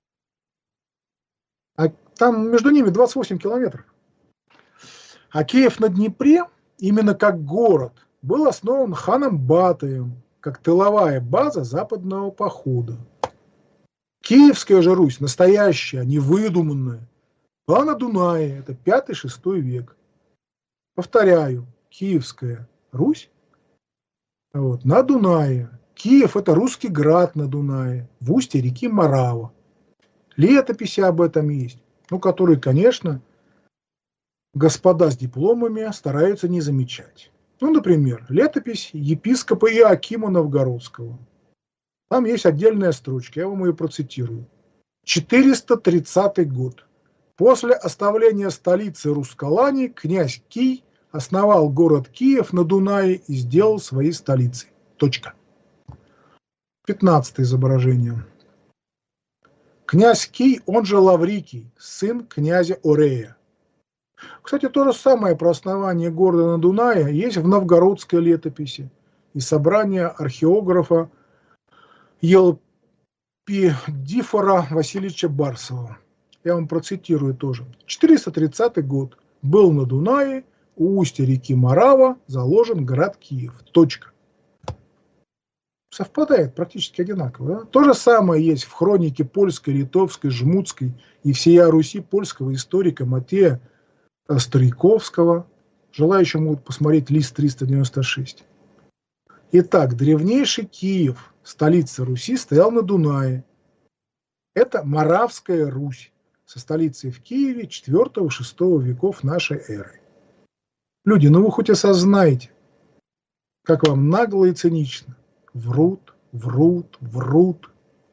А там между ними 28 километров. А Киев на Днепре, именно как город, был основан ханом Батыем, как тыловая база западного похода. Киевская же Русь, настоящая, а не выдуманная, была на Дунае, это 5-6 век. Повторяю, Киевская Русь на Дунае. Киев – это русский град на Дунае, в устье реки Марава. Летописи об этом есть, которые, конечно, господа с дипломами стараются не замечать. Например, летопись епископа Иоакима Новгородского. Там есть отдельная строчка, я вам ее процитирую. 430 год. После оставления столицы Рускалани князь Кий основал город Киев на Дунае и сделал своей столицей. Точка. 15 изображение. Князь Кий, он же Лаврикий, сын князя Орея. Кстати, то же самое про основание города на Дунае есть в новгородской летописи и собрание археографа Елпидифора Васильевича Барсова. Я вам процитирую тоже. 430 год. Был на Дунае, у устья реки Марава заложен город Киев. Точка. Совпадает практически одинаково. Да? То же самое есть в хронике польской, литовской, жмутской и всея Руси польского историка Матея Стариковского. Желающие могут посмотреть лист 396. Итак, древнейший Киев, столица Руси, стоял на Дунае. Это Моравская Русь со столицей в Киеве 4-6 веков нашей эры. Люди, вы хоть осознаете, как вам нагло и цинично. Врут, врут, врут.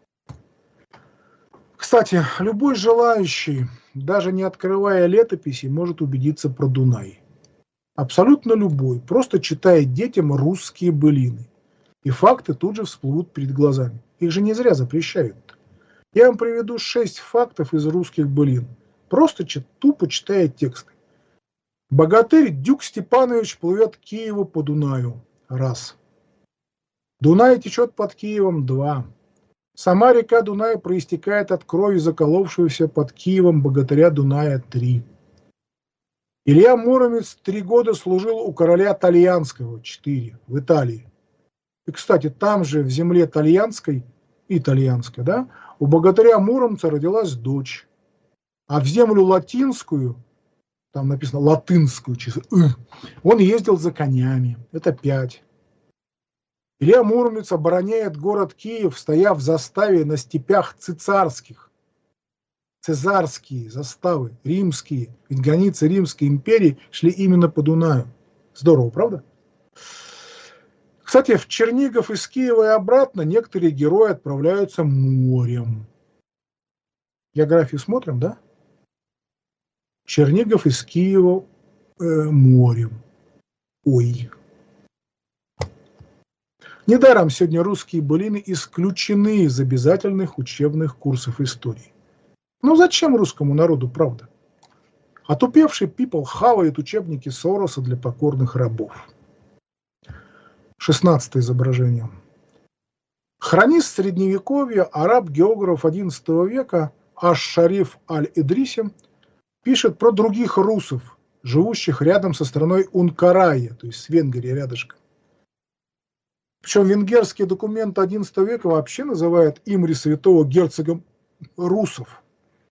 Кстати, любой желающий, даже не открывая летописи, может убедиться про Дунай. Абсолютно любой, просто читая детям русские былины. И факты тут же всплывут перед глазами. Их же не зря запрещают. Я вам приведу 6 фактов из русских былин. Просто тупо читая тексты. Богатырь Дюк Степанович плывет к Киеву по Дунаю. Раз. Дунай течет под Киевом. 2. Сама река Дунай проистекает от крови заколовшегося под Киевом богатыря Дуная. 3. Илья Муромец 3 года служил у короля Тальянского. 4. В Италии. И, кстати, там же, в земле Тальянской, итальянской, да, у богатыря Муромца родилась дочь. А в землю латинскую, там написано латынскую, он ездил за конями. Это 5. Илья Муромец обороняет город Киев, стоя в заставе на степях цесарских. Цезарские заставы, римские, ведь границы Римской империи шли именно по Дунаю. Здорово, правда? Кстати, в Чернигов из Киева и обратно некоторые герои отправляются морем. Географию смотрим, да? Чернигов из Киева морем. Ой. Недаром сегодня русские былины исключены из обязательных учебных курсов истории. Ну зачем русскому народу правда? Отупевший people хавает учебники Сороса для покорных рабов. 16 изображение. Хронист Средневековья, араб-географ XI века Аш-Шариф Аль-Идриси пишет про других русов, живущих рядом со страной Ункарая, то есть с Венгрией рядышком. Причем венгерские документы XI века вообще называют Имри святого герцогом русов.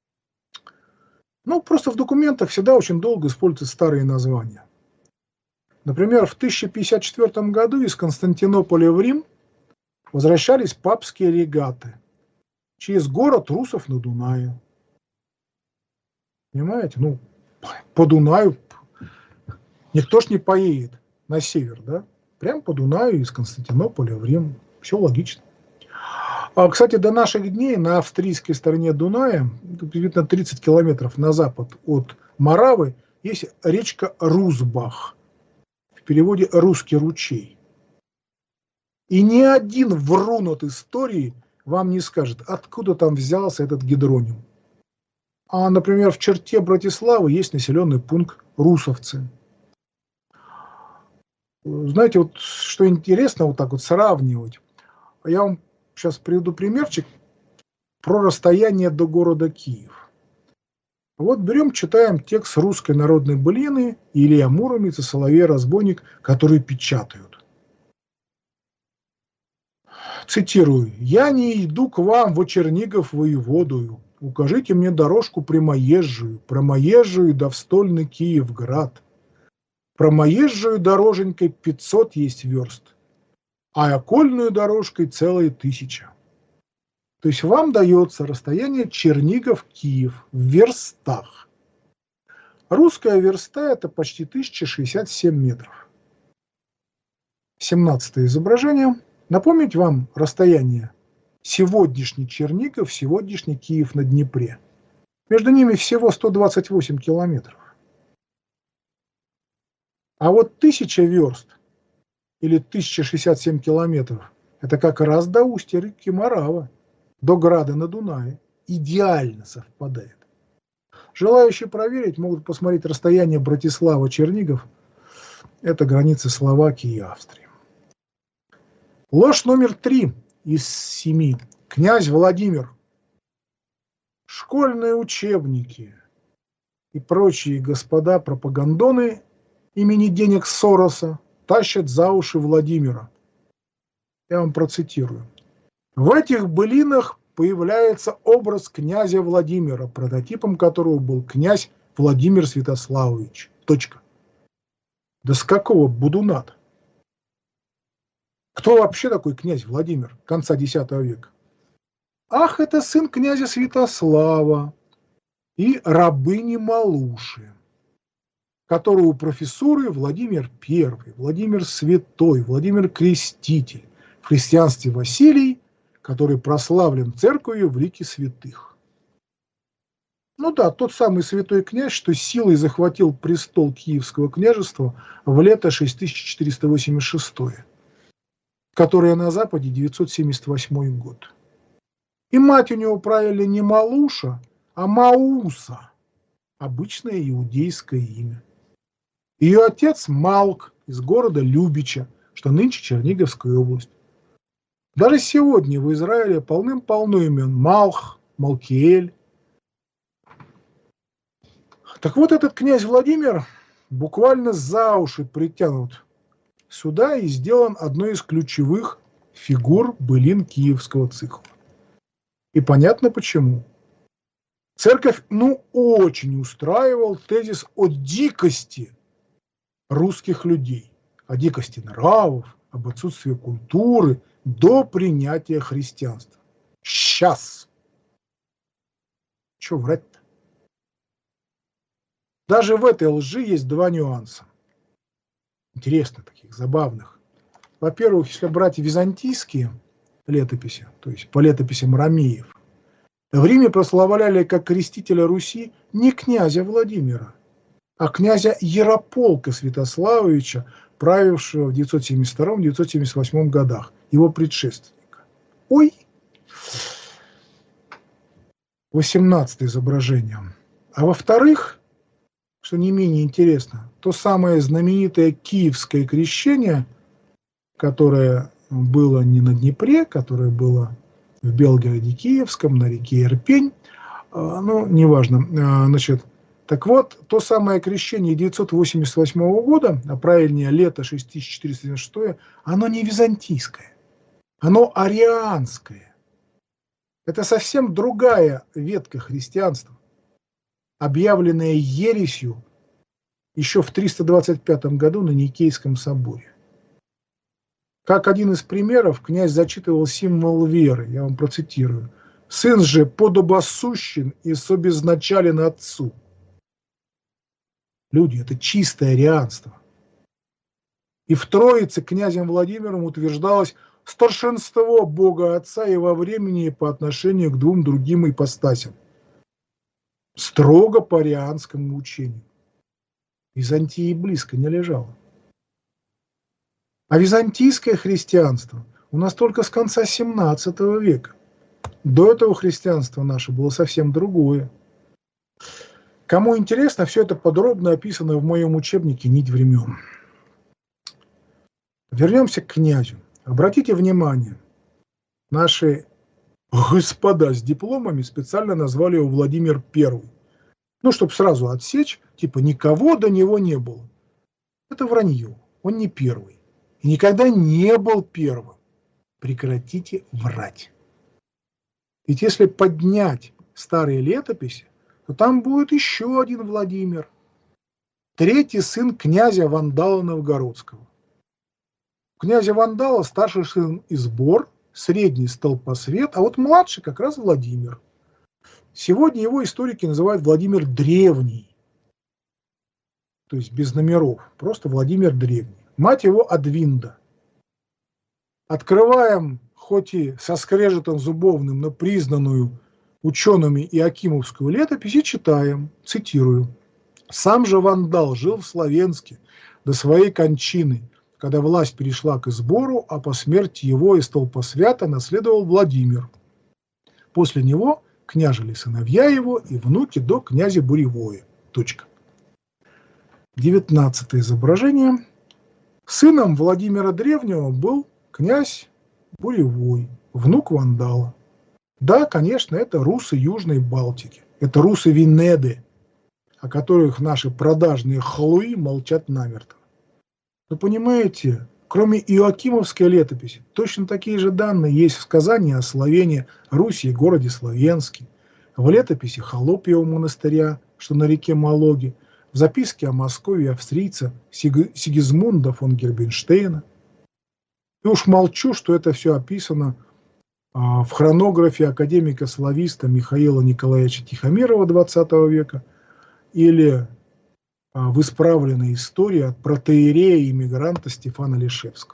Ну, просто в документах всегда очень долго используются старые названия. Например, в 1054 году из Константинополя в Рим возвращались папские регаты через город русов на Дунае. Понимаете? Ну, по Дунаю никто ж не поедет на север, да? Прямо по Дунаю из Константинополя в Рим. Все логично. Кстати, до наших дней на австрийской стороне Дуная, примерно 30 километров на запад от Моравы, есть речка Русбах. В переводе «русский ручей». И ни один врун от истории вам не скажет, откуда там взялся этот гидроним. А, например, в черте Братиславы есть населенный пункт Русовцы. Знаете, вот что интересно вот так вот сравнивать. Я вам сейчас приведу примерчик про расстояние до города Киев. Вот берем, читаем текст русской народной былины Илья Муромец и Соловей-разбойник, которые печатают. Цитирую. «Я не иду к вам во Чернигов воеводую. Укажите мне дорожку промоезжую до в стольный Киевград. Промоезжую дороженькой 500 есть верст, а окольную дорожкой целая 1000. То есть вам дается расстояние Чернигов-Киев в верстах. Русская верста – это почти 1067 метров. 17 изображение. Напомнить вам расстояние сегодняшний Чернигов, сегодняшний Киев на Днепре. Между ними всего 128 километров. А вот 1000 верст или 1067 километров – это как раз до устья реки Морава, до града на Дунае. Идеально совпадает. Желающие проверить могут посмотреть расстояние Братислава-Чернигов. Это границы Словакии и Австрии. Ложь номер 3 из 7. Князь Владимир. Школьные учебники и прочие господа пропагандоны имени денег Сороса тащат за уши Владимира. Я вам процитирую. В этих былинах появляется образ князя Владимира, прототипом которого был князь Владимир Святославович. Точка. Да с какого будуната? Кто вообще такой князь Владимир конца X века? Ах, это сын князя Святослава и рабыни Малуши, которую у профессуры Владимир I, Владимир Святой, Владимир Креститель, в христианстве Василий, который прославлен церковью в лике святых. Ну да, тот самый святой князь, что силой захватил престол Киевского княжества в лето 6486, которое на Западе 978 год. И мать у него правили не Малуша, а Мауса, обычное иудейское имя. Ее отец Малк из города Любича, что нынче Черниговская область. Даже сегодня в Израиле полным-полно имен Малх, Малкиэль. Так вот, этот князь Владимир буквально за уши притянут сюда и сделан одной из ключевых фигур былин киевского цикла. И понятно почему. Церковь, очень устраивал тезис о дикости русских людей, о дикости нравов, об отсутствии культуры до принятия христианства. Сейчас. Чего врать-то? Даже в этой лжи есть два нюанса. Интересных, таких забавных. Во-первых, если брать византийские летописи, то есть по летописям ромеев, в Риме прославляли как крестителя Руси не князя Владимира, а князя Ярополка Святославовича, правившего в 972-978 годах, его предшественника. Ой! 18 изображение. А во-вторых, что не менее интересно, то самое знаменитое киевское крещение, которое было не на Днепре, которое было в Белгороде Киевском, на реке Ирпень, ну, неважно, значит, так вот, то самое крещение 988 года, а правильнее лето 6496, оно не византийское, оно арианское. Это совсем другая ветка христианства, объявленная ересью еще в 325 году на Никейском соборе. Как один из примеров, князь зачитывал символ веры, я вам процитирую. «Сын же подобосущен и собезначален отцу». Люди, это чистое арианство. И в Троице князем Владимиром утверждалось старшинство Бога Отца и во времени, и по отношению к двум другим ипостасям. Строго по арианскому учению. Византии близко не лежало. А византийское христианство у нас только с конца 17 века. До этого христианство наше было совсем другое. Кому интересно, все это подробно описано в моем учебнике «Нить времен». Вернемся к князю. Обратите внимание, наши господа с дипломами специально назвали его Владимир I. Ну, чтобы сразу отсечь, типа никого до него не было. Это вранье, он не первый. И никогда не был первым. Прекратите врать. Ведь если поднять старые летописи, то там будет еще один Владимир. Третий сын князя Вандала Новгородского. У князя Вандала старший сын Избор, средний Столпосвет, а вот младший как раз Владимир. Сегодня его историки называют Владимир Древний. То есть без номеров, просто Владимир Древний. Мать его Адвинда. Открываем, хоть и со скрежетом зубовным, но признанную учеными Иоакимовскую летопись и читаем, цитирую. «Сам же Вандал жил в Словенске до своей кончины, когда власть перешла к Избору, а по смерти его и Столпосвята наследовал Владимир. После него княжили сыновья его и внуки до князя Буревое». Точка. 19 изображение. Сыном Владимира Древнего был князь Буревой, внук Вандала. Да, конечно, это русы Южной Балтики, это русы Венеды, о которых наши продажные халуи молчат намертво. Но понимаете, кроме Иоакимовской летописи, точно такие же данные есть в сказании о Словении, Руси и городе Словенске, в летописи Холопьего монастыря, что на реке Малоге, в записке о Москве австрийца Сигизмунда фон Гербенштейна. И уж молчу, что это все описано в хронографе академика-слависта Михаила Николаевича Тихомирова XX века или в исправленной истории от протоиерея и иммигранта Стефана Лишевского.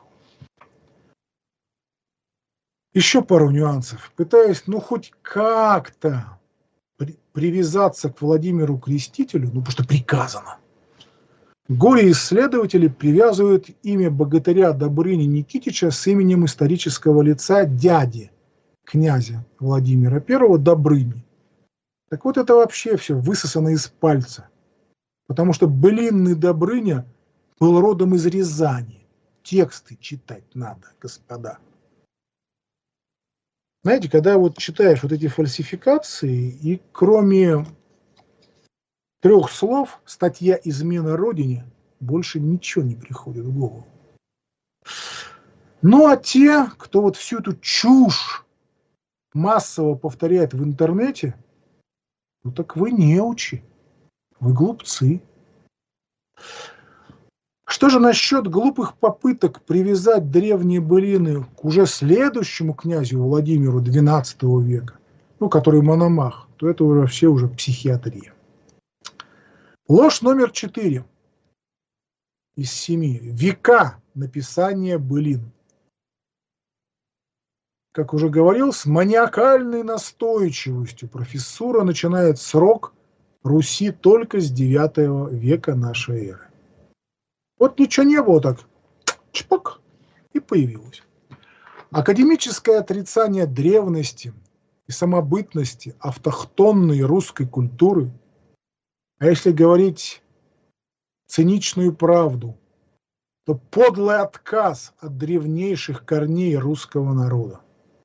Еще пару нюансов. Пытаясь, хоть как-то привязаться к Владимиру Крестителю, потому что приказано. Горе-исследователи привязывают имя богатыря Добрыни Никитича с именем исторического лица дяди князя Владимира I Добрыни. Так вот, это вообще все высосано из пальца. Потому что былинный Добрыня был родом из Рязани. Тексты читать надо, господа. Знаете, когда вот читаешь вот эти фальсификации, и кроме 3 слов «статья «Измена Родине» больше ничего не приходит в голову. Ну а те, кто вот всю эту чушь массово повторяет в интернете, ну так вы неучи, вы глупцы. Что же насчет глупых попыток привязать древние былины к уже следующему князю Владимиру XII века, который Мономах, то это вообще уже психиатрия. Ложь номер 4 из 7. Века написания былин. Как уже говорил, с маниакальной настойчивостью профессура начинает срок Руси только с IX века нашей эры. Вот ничего не было, так чпок, и появилось. Академическое отрицание древности и самобытности автохтонной русской культуры, а если говорить циничную правду, то подлый отказ от древнейших корней русского народа.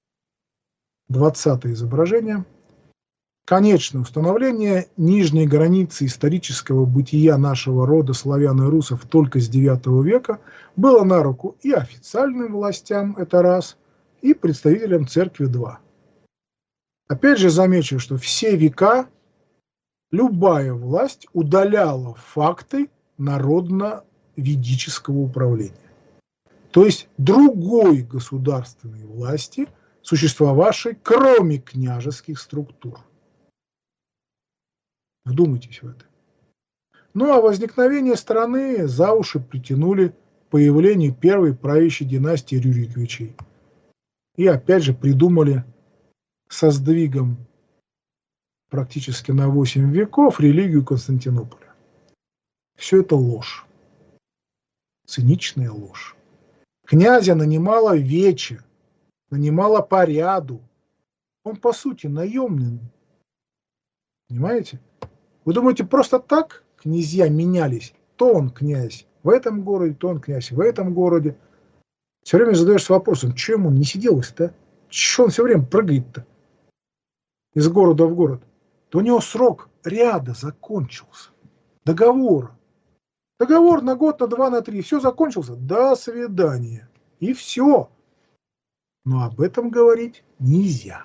20-е изображение. Конечное установление нижней границы исторического бытия нашего рода славян и русов только с IX века было на руку и официальным властям, это раз, и представителям церкви, два. Опять же замечу, что все века любая власть удаляла факты народно-ведического управления. То есть другой государственной власти, существовавшей кроме княжеских структур. Вдумайтесь в это. Ну а возникновение страны за уши притянули появление первой правящей династии Рюриковичей. И опять же придумали со сдвигом практически на 8 веков религию Константинополя. Все это ложь. Циничная ложь. Князя нанимала вече, нанимала по ряду. Он, по сути, наемный. Понимаете? Вы думаете, просто так князья менялись? То он князь в этом городе, то он князь в этом городе. Все время задаешься вопросом, чем он не сиделось-то? Чего он все время прыгает-то из города в город? То у него срок ряда закончился. Договора. Договор на год, на 2, на 3. Все закончился. До свидания. И все. Но об этом говорить нельзя.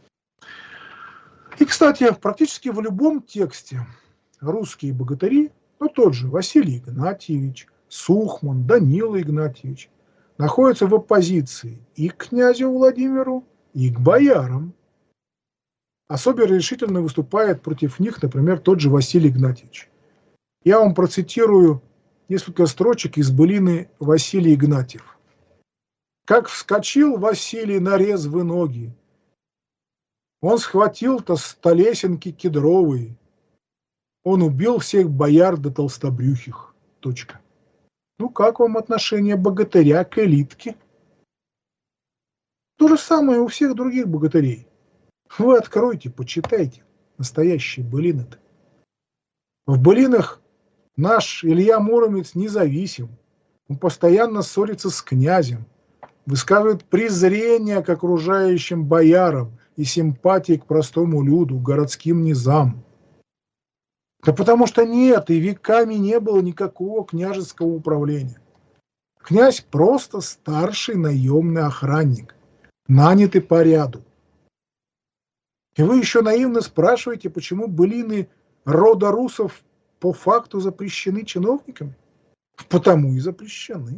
И, кстати, практически в любом тексте русские богатыри, тот же Василий Игнатьевич, Сухман, Данила Игнатьевич, находятся в оппозиции и к князю Владимиру, и к боярам. Особенно решительно выступает против них, например, тот же Василий Игнатьевич. Я вам процитирую несколько строчек из былины Василий Игнатьев. «Как вскочил Василий на резвые ноги, он схватил-то столесенки кедровые, он убил всех бояр до толстобрюхих». Точка. Ну, как вам отношение богатыря к элитке? То же самое у всех других богатырей. Вы откройте, почитайте настоящие былины-то. В былинах наш Илья Муромец независим. Он постоянно ссорится с князем, высказывает презрение к окружающим боярам и симпатии к простому люду, городским низам. Да потому что нет, и веками не было никакого княжеского управления. Князь просто старший наемный охранник, нанятый по ряду. И вы еще наивно спрашиваете, почему былины рода русов по факту запрещены чиновниками? Потому и запрещены.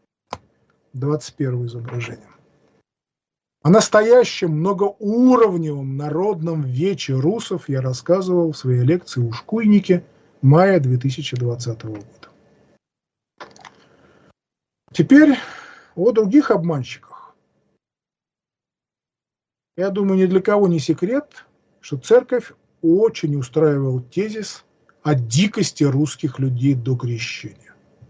21 изображение. О настоящем многоуровневом народном вече русов я рассказывал в своей лекции «Ушкуйники» мая 2020 года. Теперь о других обманщиках. Я думаю, ни для кого не секрет, что церковь очень устраивал тезис о дикости русских людей до крещения.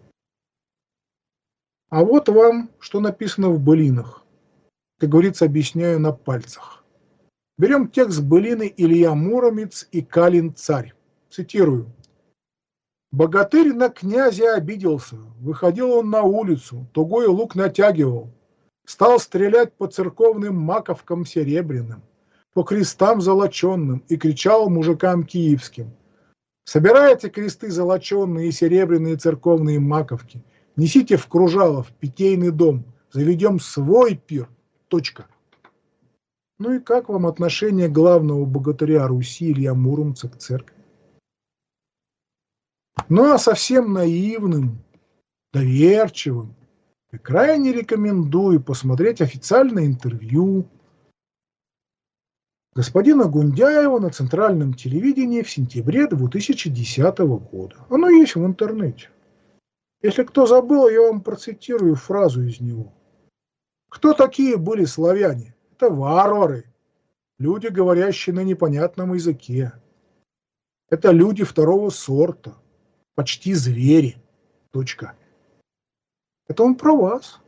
А вот вам, что написано в былинах. Как говорится, объясняю на пальцах. Берем текст былины «Илья Муромец и Калин царь». Цитирую. «Богатырь на князя обиделся. Выходил он на улицу, тугой лук натягивал. Стал стрелять по церковным маковкам серебряным, по крестам золоченным и кричал мужикам киевским: собирайте кресты золоченные и серебряные церковные маковки, несите в Кружалов питейный дом, заведем свой пир». Точка. Ну и как вам отношение главного богатыря Руси Илья Муромца к церкви? Ну а совсем наивным, доверчивым, и крайне рекомендую посмотреть официальное интервью господина Гундяева на центральном телевидении в сентябре 2010 года. Оно есть в интернете. Если кто забыл, я вам процитирую фразу из него. Кто такие были славяне? Это варвары, люди, говорящие на непонятном языке. Это люди второго сорта, почти звери. Точка. Это он про вас.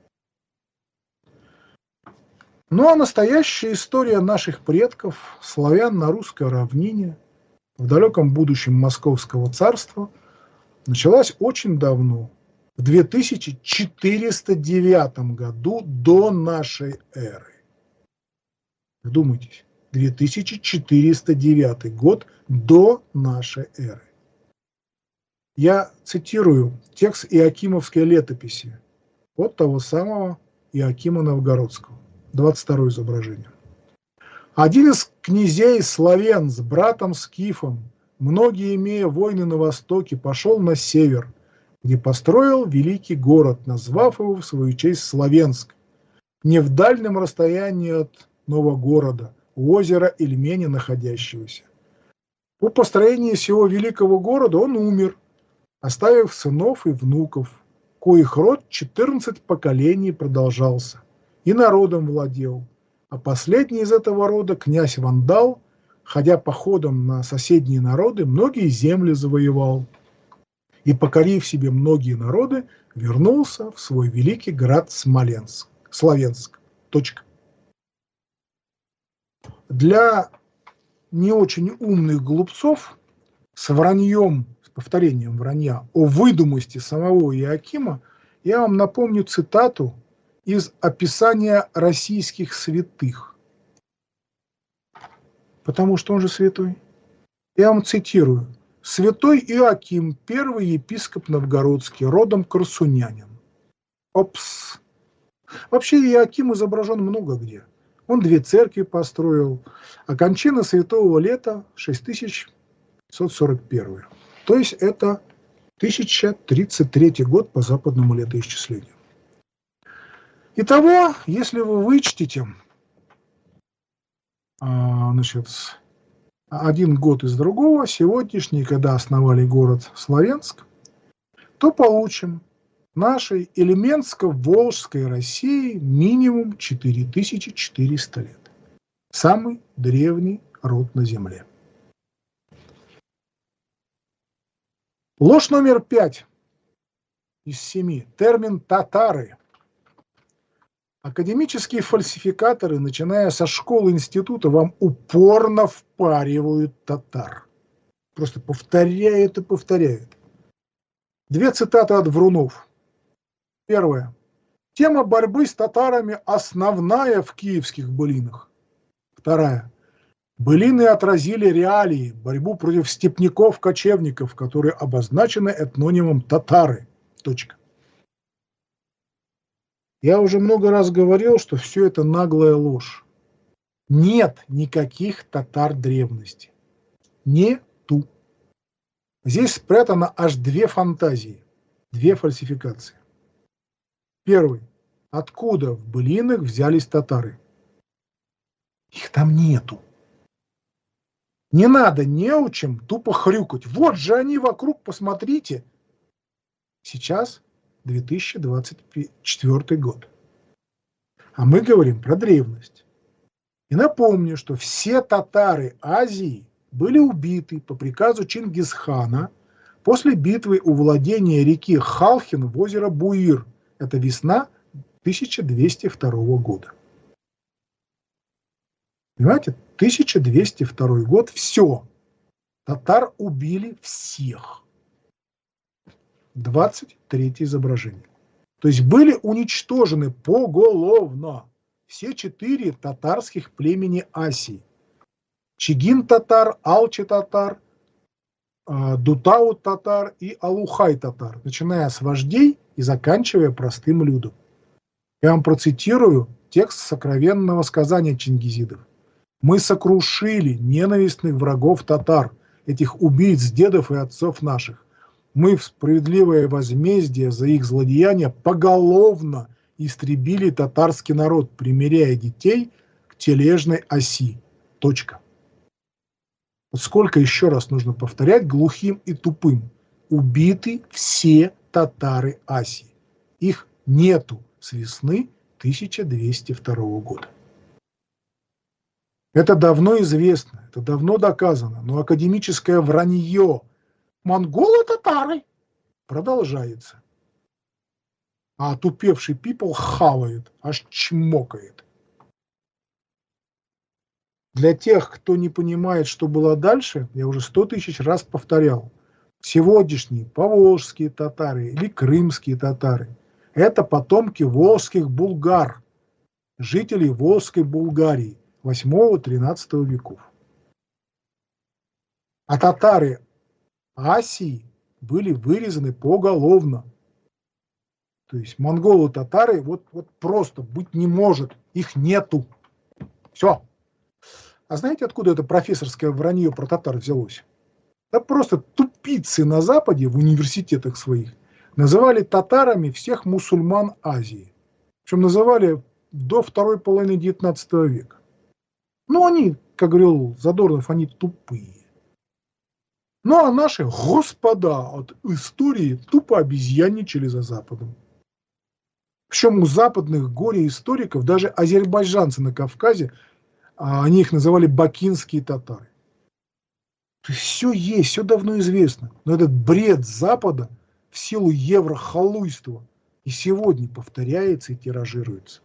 Ну а настоящая история наших предков, славян на русской равнине, в далеком будущем Московского царства, началась очень давно, в 2409 году до нашей эры. Вдумайтесь, 2409 год до нашей эры. Я цитирую текст Иоакимовской летописи от того самого Иоакима Новгородского. 22 изображение. Один из князей славян с братом Скифом, многие имея войны на востоке, пошел на север, где построил великий город, назвав его в свою честь Славенск, не в дальнем расстоянии от нового города, у озера Ильмени находящегося. По построении сего великого города он умер, оставив сынов и внуков, коих род 14 поколений продолжался, и народом владел, а последний из этого рода, князь Вандал, ходя походом на соседние народы, многие земли завоевал, и, покорив себе многие народы, вернулся в свой великий град Славенск. Точка. Для не очень умных глупцов с враньем, с повторением вранья о выдумости самого Иоакима, я вам напомню цитату из описания российских святых. Потому что он же святой. Я вам цитирую. Святой Иоаким, первый епископ новгородский, родом корсунянин. Опс. Вообще Иоаким изображен много где. Он 2 церкви построил, а кончина святого Лета 6541. То есть это 1033 год по западному летоисчислению. Итого, если вы вычтете один год из другого, сегодняшний, когда основали город Славянск, то получим нашей элементско-волжской России минимум 4400 лет. Самый древний род на Земле. Ложь номер 5 из 7. Термин «татары». Академические фальсификаторы, начиная со школы института, вам упорно впаривают татар. Просто повторяют и повторяют. 2 цитаты от врунов. Первое. Тема борьбы с татарами основная в киевских былинах. Вторая. Былины отразили реалии, борьбу против степняков-кочевников, которые обозначены этнонимом татары. Точка. Я уже много раз говорил, что все это наглая ложь. Нет никаких татар древности. Нету. Здесь спрятано аж 2 фантазии, 2 фальсификации. Первый. Откуда в былинах взялись татары? Их там нету. Не надо неучим тупо хрюкать. Вот же они вокруг, посмотрите. Сейчас 2024 год. А мы говорим про древность. И напомню, что все татары Азии были убиты по приказу Чингисхана после битвы у владения реки Халхин в озеро Буир. Это весна 1202 года. Понимаете? 1202 год. Все. Татар убили всех. 23 изображение. То есть были уничтожены поголовно все 4 татарских племени Асии. Чигин-татар, Алчи-татар, Дутау-татар и Алухай-татар, начиная с вождей и заканчивая простым людом. Я вам процитирую текст сокровенного сказания чингизидов. «Мы сокрушили ненавистных врагов татар, этих убийц дедов и отцов наших. Мы в справедливое возмездие за их злодеяния поголовно истребили татарский народ, примиряя детей к тележной оси. Точка. Вот сколько еще раз нужно повторять глухим и тупым. Убиты все татары Асии. Их нету с весны 1202 года. Это давно известно, это давно доказано, но академическое вранье «монголо-татары» продолжается. А отупевший people хавает, аж чмокает. Для тех, кто не понимает, что было дальше, я уже 100 тысяч раз повторял. Сегодняшние поволжские татары или крымские татары – это потомки волжских булгар, жителей Волжской Булгарии 8-13 веков. А татары Асии были вырезаны поголовно. То есть монголы-татары вот просто быть не может, их нету. Все. А знаете, откуда это профессорское вранье про татар взялось? Да просто тупицы на Западе в университетах своих называли татарами всех мусульман Азии. Причем называли до второй половины 19 века. Ну, они, как говорил Задорнов, они тупые. Ну, а наши господа от истории тупо обезьянничали за Западом. Причем у западных горе-историков, даже азербайджанцы на Кавказе, они их называли бакинские татары. То есть все есть, все давно известно. Но этот бред Запада в силу еврохалуйства и сегодня повторяется и тиражируется.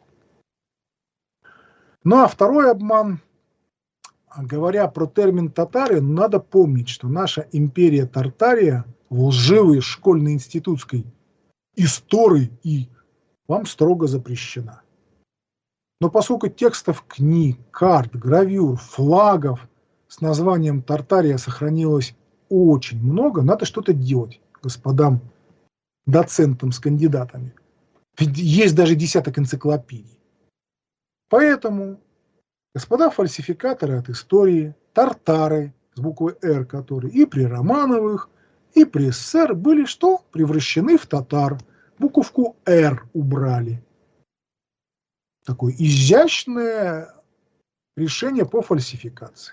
Ну а второй обман. Говоря про термин татары, надо помнить, что наша империя Тартария в лживой школьно-институтской истории и вам строго запрещена. Но поскольку текстов книг, карт, гравюр, флагов с названием Тартария сохранилось очень много, надо что-то делать господам доцентам с кандидатами. Ведь есть даже десяток энциклопедий. Поэтому господа фальсификаторы от истории, тартары с буквой «Р», которые и при Романовых, и при СССР были что? Превращены в татар. Буковку «Р» убрали. Такое изящное решение по фальсификации.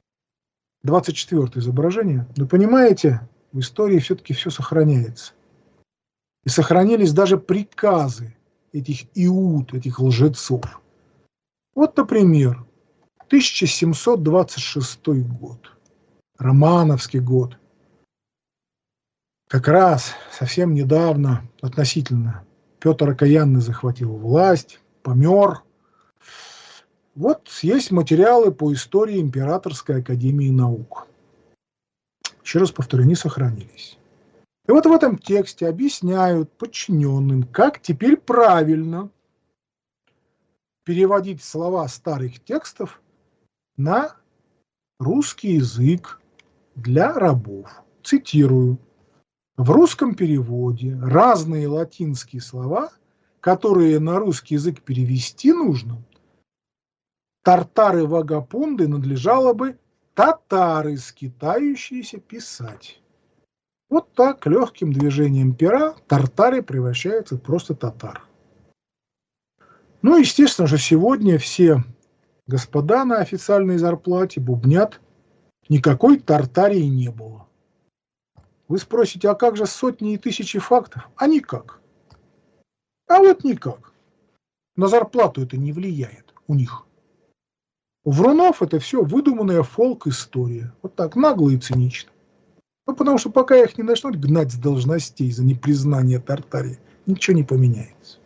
24-е изображение. Вы понимаете, в истории все-таки все сохраняется. И сохранились даже приказы этих иуд, этих лжецов. Вот, например, 1726 год. Романовский год. Как раз совсем недавно, относительно, Петр Окаянный захватил власть, помер. Вот есть материалы по истории Императорской академии наук. Еще раз повторю, они сохранились. И вот в этом тексте объясняют подчиненным, как теперь правильно переводить слова старых текстов на русский язык для рабов. Цитирую. В русском переводе разные латинские слова, которые на русский язык перевести нужно, тартары-вагапунды надлежало бы татары, скитающиеся, писать. Вот так легким движением пера тартары превращаются в просто татар. Ну, естественно же, сегодня все господа на официальной зарплате бубнят, никакой Тартарии не было. Вы спросите, а как же сотни и тысячи фактов? А никак. А вот никак. На зарплату это не влияет у них. У врунов это все выдуманная фолк-история. Вот так, нагло и цинично. Ну, потому что пока их не начнут гнать с должностей за непризнание Тартарии, ничего не поменяется.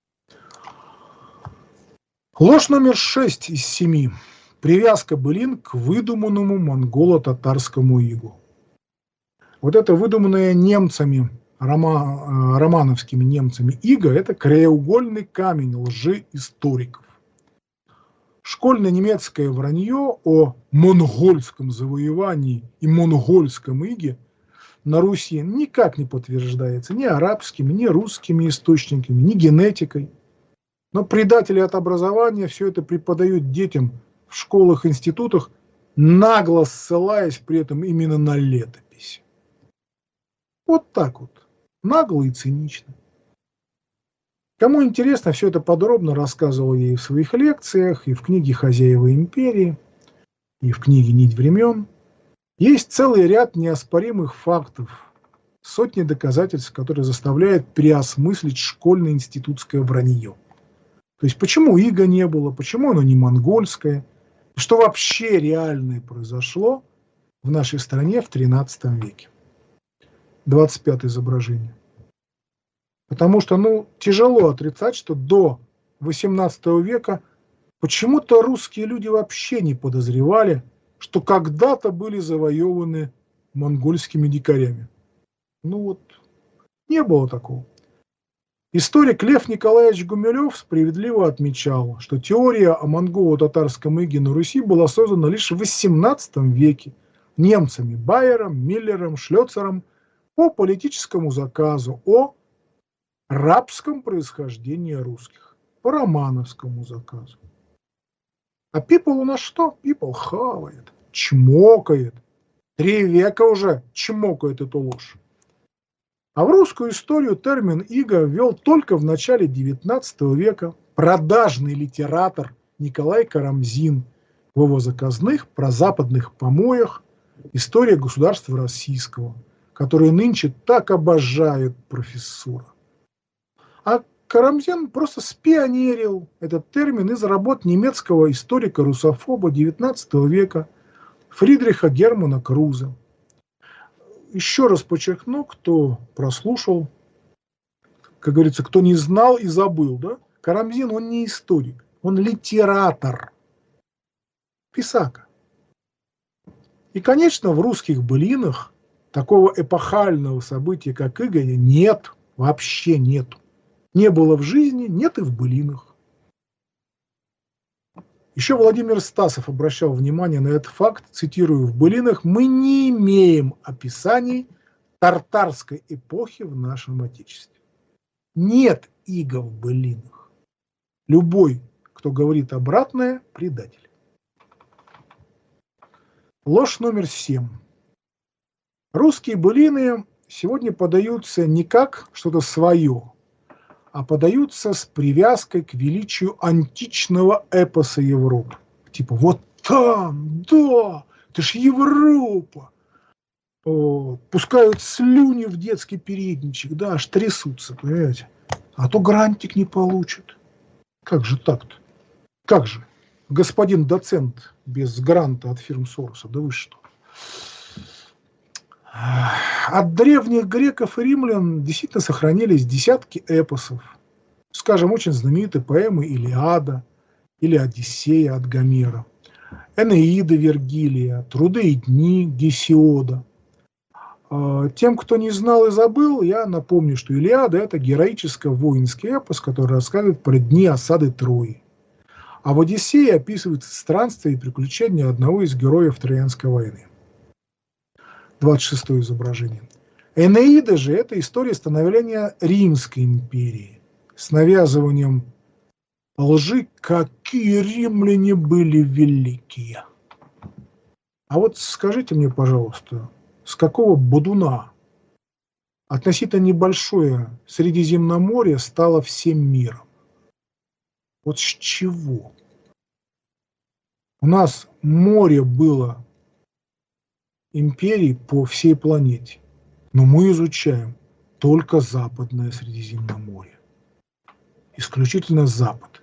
Ложь номер 6 из 7. Привязка былин к выдуманному монголо-татарскому игу. Вот это выдуманное немцами, романовскими немцами иго, это краеугольный камень лжи историков. Школьное немецкое вранье о монгольском завоевании и монгольском иге на Руси никак не подтверждается ни арабскими, ни русскими источниками, ни генетикой. Но предатели от образования все это преподают детям в школах, институтах, нагло ссылаясь при этом именно на летопись. Вот так вот, нагло и цинично. Кому интересно, все это подробно рассказывал я и в своих лекциях, и в книге «Хозяева империи», и в книге «Нить времен». Есть целый ряд неоспоримых фактов, сотни доказательств, которые заставляют переосмыслить школьно-институтское вранье. То есть почему иго не было, почему оно не монгольское, и что вообще реальное произошло в нашей стране в XIII веке. 25 изображение. Потому что, тяжело отрицать, что до XVIII века почему-то русские люди вообще не подозревали, что когда-то были завоеваны монгольскими дикарями. Не было такого. Историк Лев Николаевич Гумилев справедливо отмечал, что теория о монголо-татарском иге на Руси была создана лишь в XVIII веке немцами Байером, Миллером, Шлёцером по политическому заказу о рабском происхождении русских, по романовскому заказу. А people у нас что? People хавает, чмокает. 3 века уже чмокает эту ложь. А в русскую историю термин «иго» ввел только в начале XIX века продажный литератор Николай Карамзин в его заказных прозападных помоях «История государства российского», которые нынче так обожает профессура. А Карамзин просто спионерил этот термин из работ немецкого историка-русофоба XIX века Фридриха Германа Крузе. Еще раз подчеркну, кто прослушал, как говорится, кто не знал и забыл, да? Карамзин, он не историк, он литератор, писака. И, конечно, в русских былинах такого эпохального события, как иго, нет, вообще нет. Не было в жизни, нет и в былинах. Еще Владимир Стасов обращал внимание на этот факт, цитирую: «В былинах мы не имеем описаний тартарской эпохи в нашем Отечестве. Нет иго в былинах. Любой, кто говорит обратное, предатель». Ложь номер 7. Русские былины сегодня подаются не как что-то свое, а подаются с привязкой к величию античного эпоса Европы. Типа вот там, да, это ж Европа. Пускают слюни в детский передничек, да, аж трясутся, понимаете. А то грантик не получат. Как же так-то? Как же? Господин доцент без гранта от фирм Сороса, да вы что? От древних греков и римлян действительно сохранились десятки эпосов. Скажем, очень знаменитые поэмы «Илиада» или «Одиссея» от Гомера, «Энеида» Вергилия, «Труды и дни» Гесиода. Тем, кто не знал и забыл, я напомню, что «Илиада» – это героическо-воинский эпос, который рассказывает про дни осады Трои. А в «Одиссее» описываются странствия и приключения одного из героев Троянской войны. 26 изображение. Энеида же – это история становления Римской империи с навязыванием лжи, какие римляне были великие. А вот скажите мне, пожалуйста, с какого бодуна относительно небольшое Средиземноморье стало всем миром? Вот с чего? У нас море было империй по всей планете, но мы изучаем только Западное Средиземноморье. Исключительно Запад.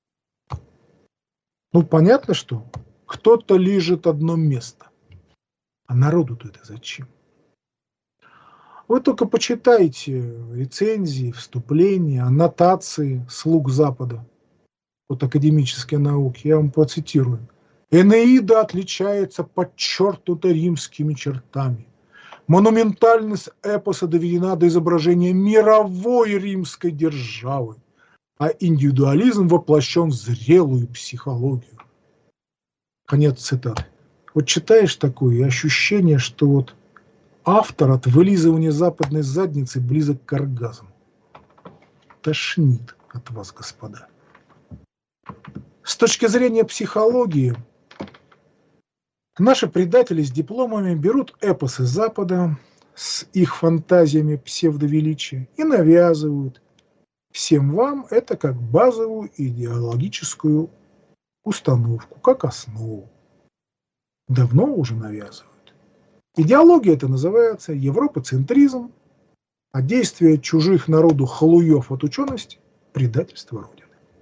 Понятно, что кто-то лижет одно место. А народу-то это зачем? Вы только почитайте рецензии, вступления, аннотации слуг Запада от академической науки. Я вам процитирую. Энеида отличается подчеркнуто римскими чертами. Монументальность эпоса доведена до изображения мировой римской державы, а индивидуализм воплощен в зрелую психологию. Конец цитаты. Вот читаешь такое, и ощущение, что вот автор от вылизывания западной задницы близок к оргазму. Тошнит от вас, господа. С точки зрения психологии, наши предатели с дипломами берут эпосы Запада, с их фантазиями псевдовеличия и навязывают всем вам это как базовую идеологическую установку, как основу. Давно уже навязывают. Идеология это называется европоцентризм, а действие чужих народу халуев от учености – предательство Родины.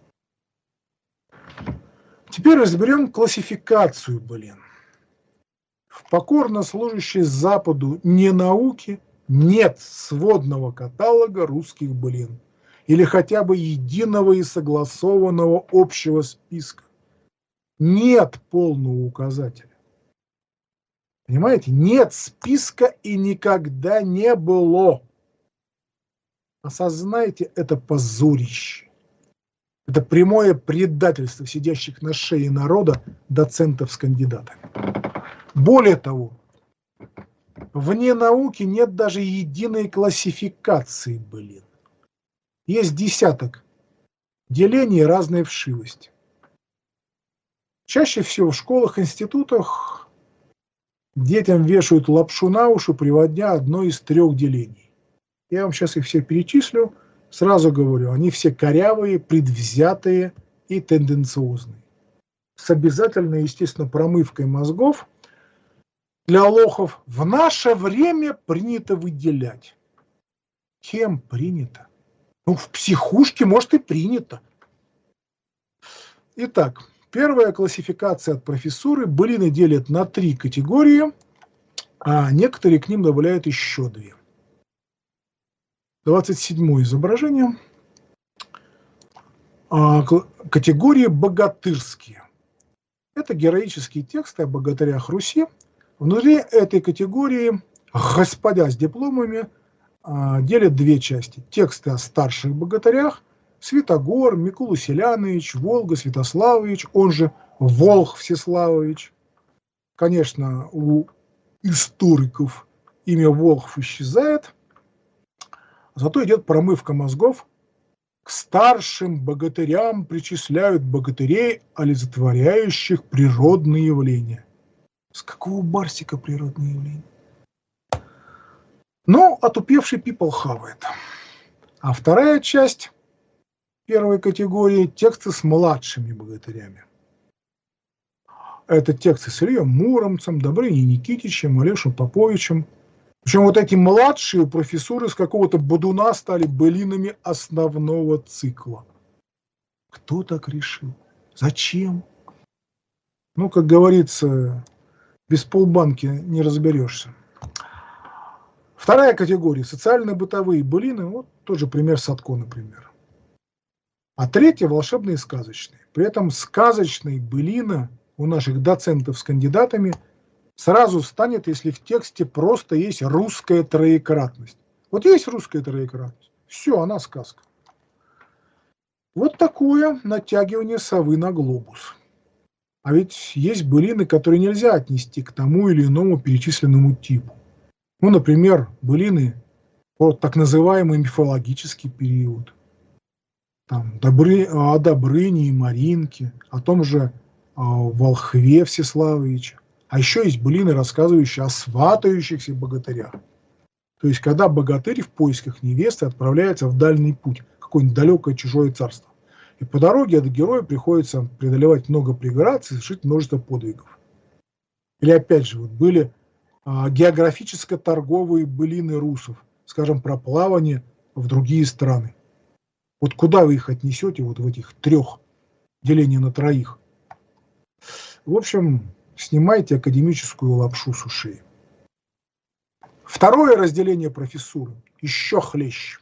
Теперь разберем классификацию былин. В покорно служащей Западу ненауке нет сводного каталога русских былин или хотя бы единого и согласованного общего списка. Нет полного указателя. Понимаете? Нет списка и никогда не было. Осознайте это позорище. Это прямое предательство сидящих на шее народа доцентов с кандидатами. Более того, вне науки нет даже единой классификации былин. Есть десяток делений разной вшивости. Чаще всего в школах, институтах детям вешают лапшу на уши, приводя одно из 3 делений. Я вам сейчас их все перечислю. Сразу говорю, они все корявые, предвзятые и тенденциозные. С обязательной, естественно, промывкой мозгов. Для лохов в наше время принято выделять. Кем принято? Ну, в психушке, может, и принято. Итак, первая классификация от профессуры. Былины делят на 3 категории, а некоторые к ним добавляют еще 2. 27 изображение. Категории богатырские. Это героические тексты о богатырях Руси. Внутри этой категории господа с дипломами делят 2 части. Тексты о старших богатырях. Святогор, Микула Селянович, Волга Святославович, он же Волх Всеславович. Конечно, у историков имя Волхв исчезает. Зато идет промывка мозгов. К старшим богатырям причисляют богатырей, олицетворяющих природные явления. С какого барсика природные явления? Но отупевший people хавает. А вторая часть первой категории – тексты с младшими богатырями. Это тексты с Ильей Муромцем, Добрыней Никитичем, Алешей Поповичем. Причем вот эти младшие профессуры с какого-то бодуна стали былинами основного цикла. Кто так решил? Зачем? Ну, как говорится, без полбанки не разберешься. Вторая категория – социально-бытовые былины. Вот тот же пример Садко, например. А третья – волшебные и сказочные. При этом сказочные былина у наших доцентов с кандидатами сразу станет, если в тексте просто есть русская троекратность. Вот есть русская троекратность. Все, она сказка. Вот такое натягивание совы на глобус. А ведь есть былины, которые нельзя отнести к тому или иному перечисленному типу. Ну, например, былины про так называемый мифологический период. Там, о Добрыне и Маринке, о том же Волхве Всеславовиче. А еще есть былины, рассказывающие о сватающихся богатырях. То есть, когда богатырь в поисках невесты отправляется в дальний путь, какое-нибудь далекое чужое царство. И по дороге от героя приходится преодолевать много преград и совершить множество подвигов. Или опять же, вот были географическо-торговые былины русов, скажем, про плавание в другие страны. Вот куда вы их отнесете, вот в этих 3 деления на 3? В общем, снимайте академическую лапшу с ушей. Второе разделение профессуры еще хлеще.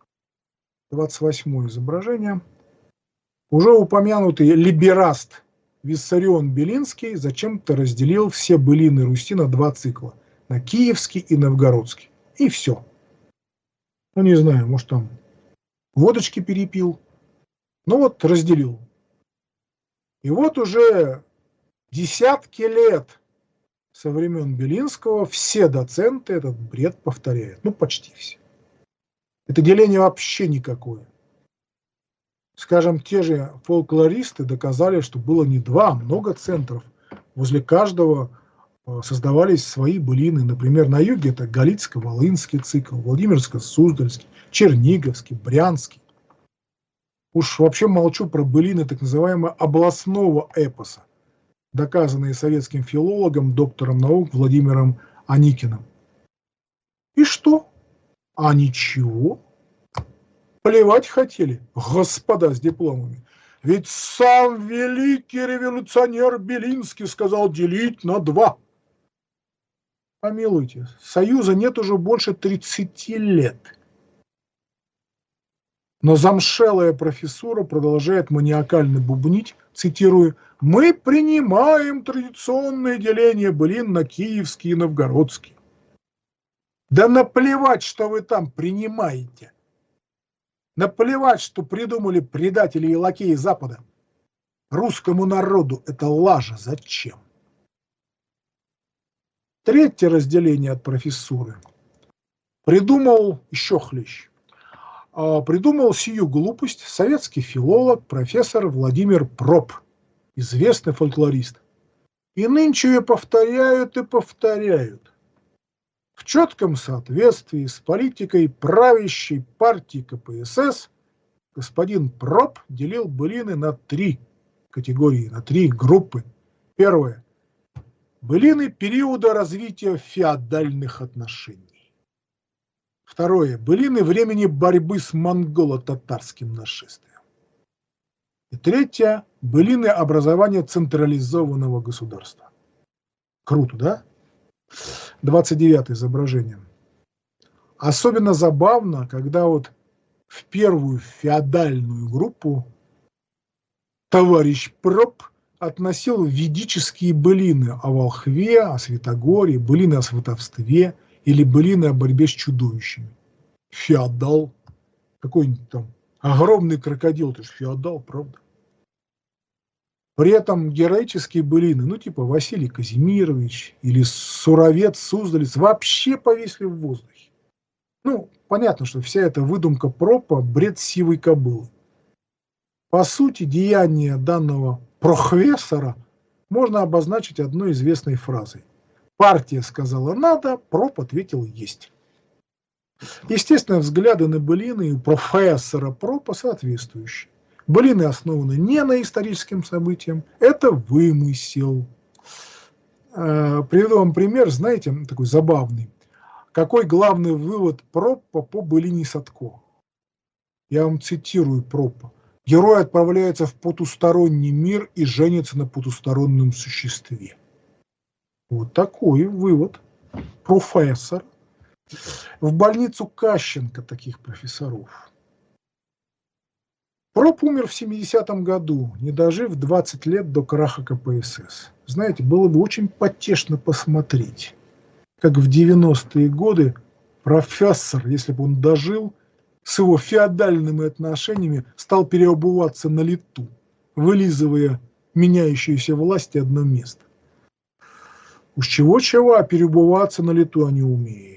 28 изображение. Уже упомянутый либераст Виссарион Белинский зачем-то разделил все былины Руси на 2 цикла. На киевский и новгородский. И все. Ну, не знаю, может, там водочки перепил. Ну, вот разделил. И вот уже десятки лет со времен Белинского все доценты этот бред повторяют. Ну, почти все. Это деление вообще никакое. Скажем, те же фольклористы доказали, что было не 2, а много центров. Возле каждого создавались свои былины. Например, на юге это Галицко-Волынский цикл, Владимирско-Суздальский, Черниговский, Брянский. Уж вообще молчу про былины так называемого областного эпоса, доказанные советским филологом, доктором наук Владимиром Аникиным. И что? А ничего. Плевать хотели, господа с дипломами. Ведь сам великий революционер Белинский сказал делить на 2. Помилуйте, Союза нет уже больше 30 лет. Но замшелая профессура продолжает маниакально бубнить, цитирую, «Мы принимаем традиционное деление былин на киевские и новгородские». Да наплевать, что вы там принимаете. Наплевать, что придумали предатели и лакеи Запада. Русскому народу это лажа зачем? Третье разделение от профессуры придумал еще хлещ. Придумал сию глупость советский филолог, профессор Владимир Проб, известный фольклорист. И нынче ее повторяют и повторяют. В четком соответствии с политикой правящей партии КПСС господин Проб делил былины на 3 категории, на 3 группы. Первое. Былины периода развития феодальных отношений. Второе. Былины времени борьбы с монголо-татарским нашествием. И третье. Былины образования централизованного государства. Круто, да? 29 изображение. Особенно забавно, когда вот в первую феодальную группу товарищ Проб относил ведические былины о волхве, о святогоре, былины о сватовстве или былины о борьбе с чудовищами. Феодал. Какой-нибудь там огромный крокодил, это же феодал, правда? При этом героические былины, ну типа Василий Казимирович или Суровец, Суздалец, вообще повисли в воздухе. Ну, понятно, что вся эта выдумка Пропа – бред сивой кобылы. По сути, деяние данного профессора можно обозначить одной известной фразой. Партия сказала «надо», Проб ответил «есть». Естественно, взгляды на былины у профессора Пропа соответствующие. Былины основаны не на историческом событии, это вымысел. Приведу вам пример, знаете, такой забавный. Какой главный вывод Пропа по былине Садко? Я вам цитирую Пропа. Герой отправляется в потусторонний мир и женится на потустороннем существе. Вот такой вывод. Профессор. В больницу Кащенко таких профессоров. Проб умер в 70-м году, не дожив 20 лет до краха КПСС. Знаете, было бы очень потешно посмотреть, как в 90-е годы профессор, если бы он дожил, с его феодальными отношениями стал переобуваться на лету, вылизывая меняющиеся власти одно место. Уж чего-чего, а переобуваться на лету они умеют.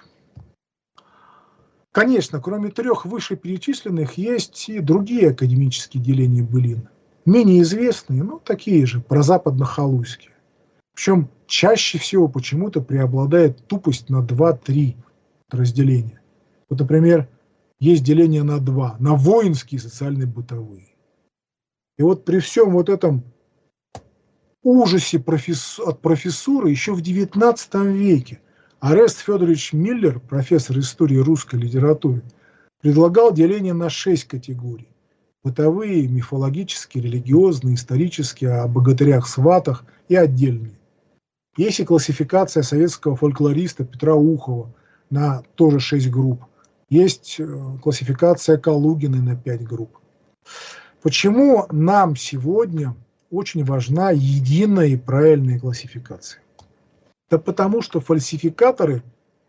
Конечно, кроме 3 вышеперечисленных, есть и другие академические деления былин. Менее известные, но такие же, прозападно-халуйские. Причем чаще всего почему-то преобладает тупость на 2-3 разделения. Вот, например, есть деление на 2, на воинские и социально-бытовые. И вот при всем вот этом ужасе от профессуры еще в XIX веке Орест Федорович Миллер, профессор истории русской литературы, предлагал деление на 6 категорий. Бытовые, мифологические, религиозные, исторические, о богатырях-сватах и отдельные. Есть и классификация советского фольклориста Петра Ухова на тоже 6 групп. Есть классификация Калугиной на 5 групп. Почему нам сегодня очень важна единая и правильная классификация? Да потому что фальсификаторы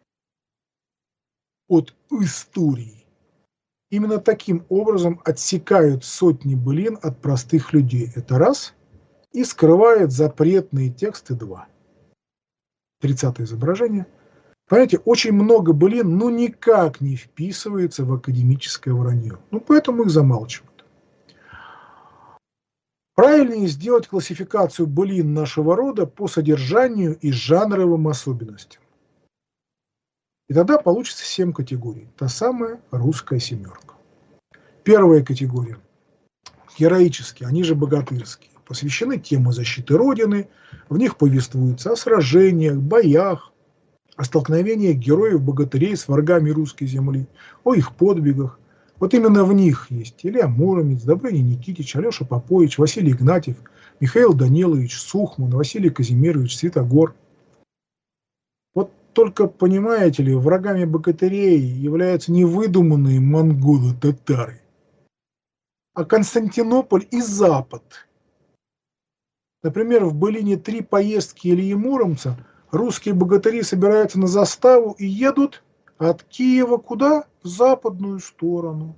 от истории именно таким образом отсекают сотни былин от простых людей. Это раз. И скрывают запретные тексты 2. 30-е изображение. Понимаете, очень много былин ну никак не вписывается в академическое вранье. Ну поэтому их замалчивают. Правильнее сделать классификацию былин нашего рода по содержанию и жанровым особенностям. И тогда получится 7 категорий. Та самая русская семерка. Первая категория. Героические, они же богатырские. Посвящены теме защиты Родины. В них повествуется о сражениях, боях, о столкновениях героев-богатырей с врагами русской земли, о их подвигах. Вот именно в них есть Илья Муромец, Добрыня Никитич, Алеша Попович, Василий Игнатьев, Михаил Данилович Сухман, Василий Казимирович Святогор. Вот только, понимаете ли, врагами богатырей являются не выдуманные монголы-татары, а Константинополь и Запад. Например, в былине «Три поездки Ильи Муромца» русские богатыри собираются на заставу и едут от Киева куда? В западную сторону.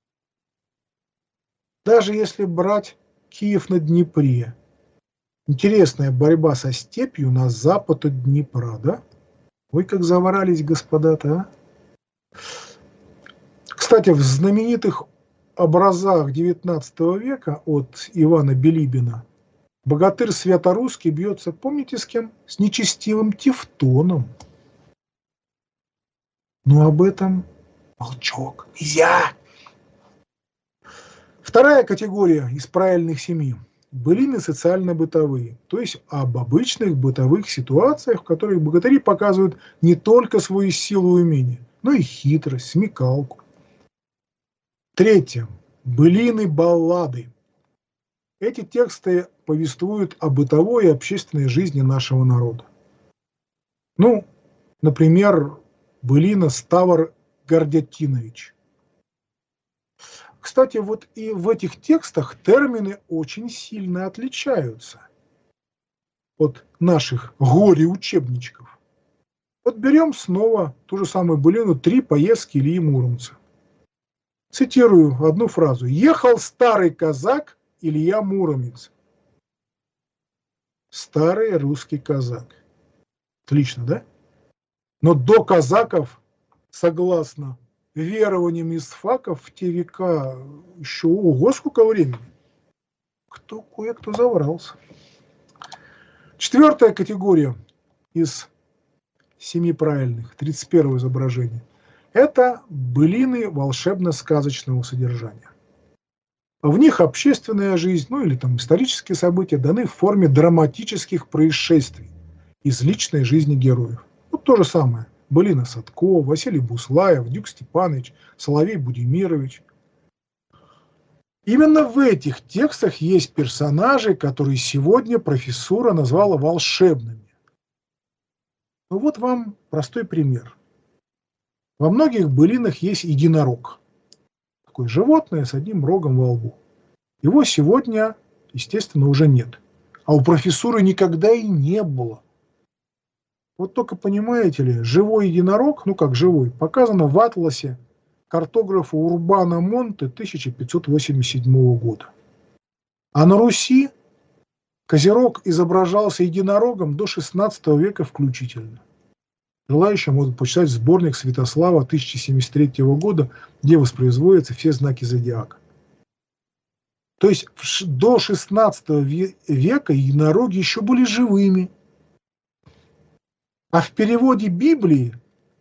Даже если брать Киев на Днепре. Интересная борьба со степью на запад от Днепра, да? Ой, как заворались господа-то, а? Кстати, в знаменитых образах XIX века от Ивана Билибина богатырь Святорусский бьется, помните с кем? С нечестивым Тевтоном. Но об этом молчок. Нельзя. Вторая категория из правильных 7. Былины социально-бытовые, то есть об обычных бытовых ситуациях, в которых богатыри показывают не только свою силу и умение, но и хитрость, смекалку. Третье. Былины-баллады. Эти тексты повествуют о бытовой и общественной жизни нашего народа. Ну, например, былина «Ставр Гордятинович». Кстати, вот и в этих текстах термины очень сильно отличаются от наших горе-учебничков. Вот берем снова ту же самую былину «Три поездки Ильи Муромца». Цитирую одну фразу. «Ехал старый казак Илья Муромец». Старый русский казак. Отлично, да? Но до казаков, согласно верованиям истфаков, в те века еще ого сколько времени. Кое-кто заврался. Четвертая категория из 7 правильных, 31 изображение. Это былины волшебно-сказочного содержания. В них общественная жизнь, ну или там исторические события даны в форме драматических происшествий из личной жизни героев. Вот то же самое. Былина Садко, Василий Буслаев, Дюк Степанович, Соловей Будимирович. Именно в этих текстах есть персонажи, которые сегодня профессура назвала волшебными. Ну вот вам простой пример. Во многих былинах есть единорог. Такое животное с одним рогом во лбу. Его сегодня, естественно, уже нет. А у профессуры никогда и не было. Вот только понимаете ли, живой единорог, ну как живой, показано в атласе картографа Урбана Монте 1587 года. А на Руси козерог изображался единорогом до 16 века включительно. Желающие могут почитать сборник Святослава 1073 года, где воспроизводятся все знаки зодиака. То есть до 16 века единороги еще были живыми. А в переводе Библии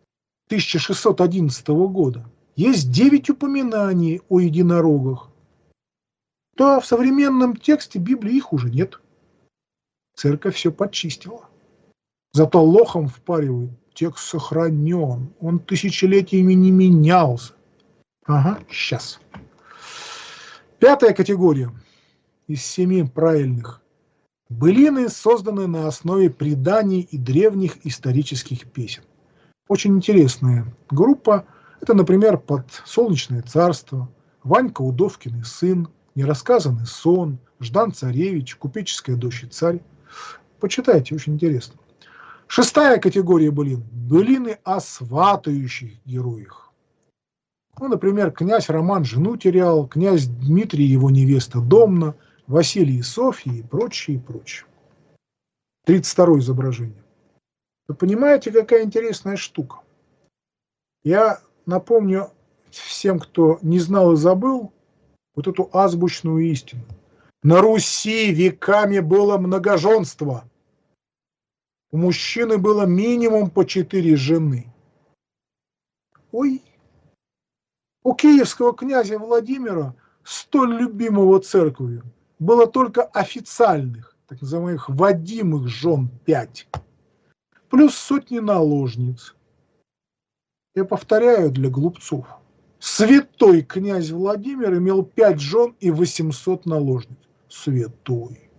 1611 года есть 9 упоминаний о единорогах. Да, в современном тексте Библии их уже нет. Церковь все подчистила. Зато лохом впаривают. Текст сохранен. Он тысячелетиями не менялся. Ага, сейчас. Пятая категория из 7 правильных. Былины созданы на основе преданий и древних исторических песен. Очень интересная группа. Это, например, «Подсолнечное царство», «Ванька Удовкин и сын», «Нерассказанный сон», «Ждан-царевич», «Купеческая дочь и царь». Почитайте, очень интересно. Шестая категория былин. Былины о сватающих героях. Ну, например, князь Роман жену терял, князь Дмитрий его невеста Домна, Василий и Софья и прочее, и прочее. 32 изображение. Вы понимаете, какая интересная штука? Я напомню всем, кто не знал и забыл, вот эту азбучную истину. На Руси веками было многоженство. У мужчины было минимум по 4 жены. Ой, у киевского князя Владимира, столь любимого церковью, было только официальных, так называемых вадимых жен 5, плюс сотни наложниц. Я повторяю для глупцов. Святой князь Владимир имел 5 жен и 800 наложниц. Святой.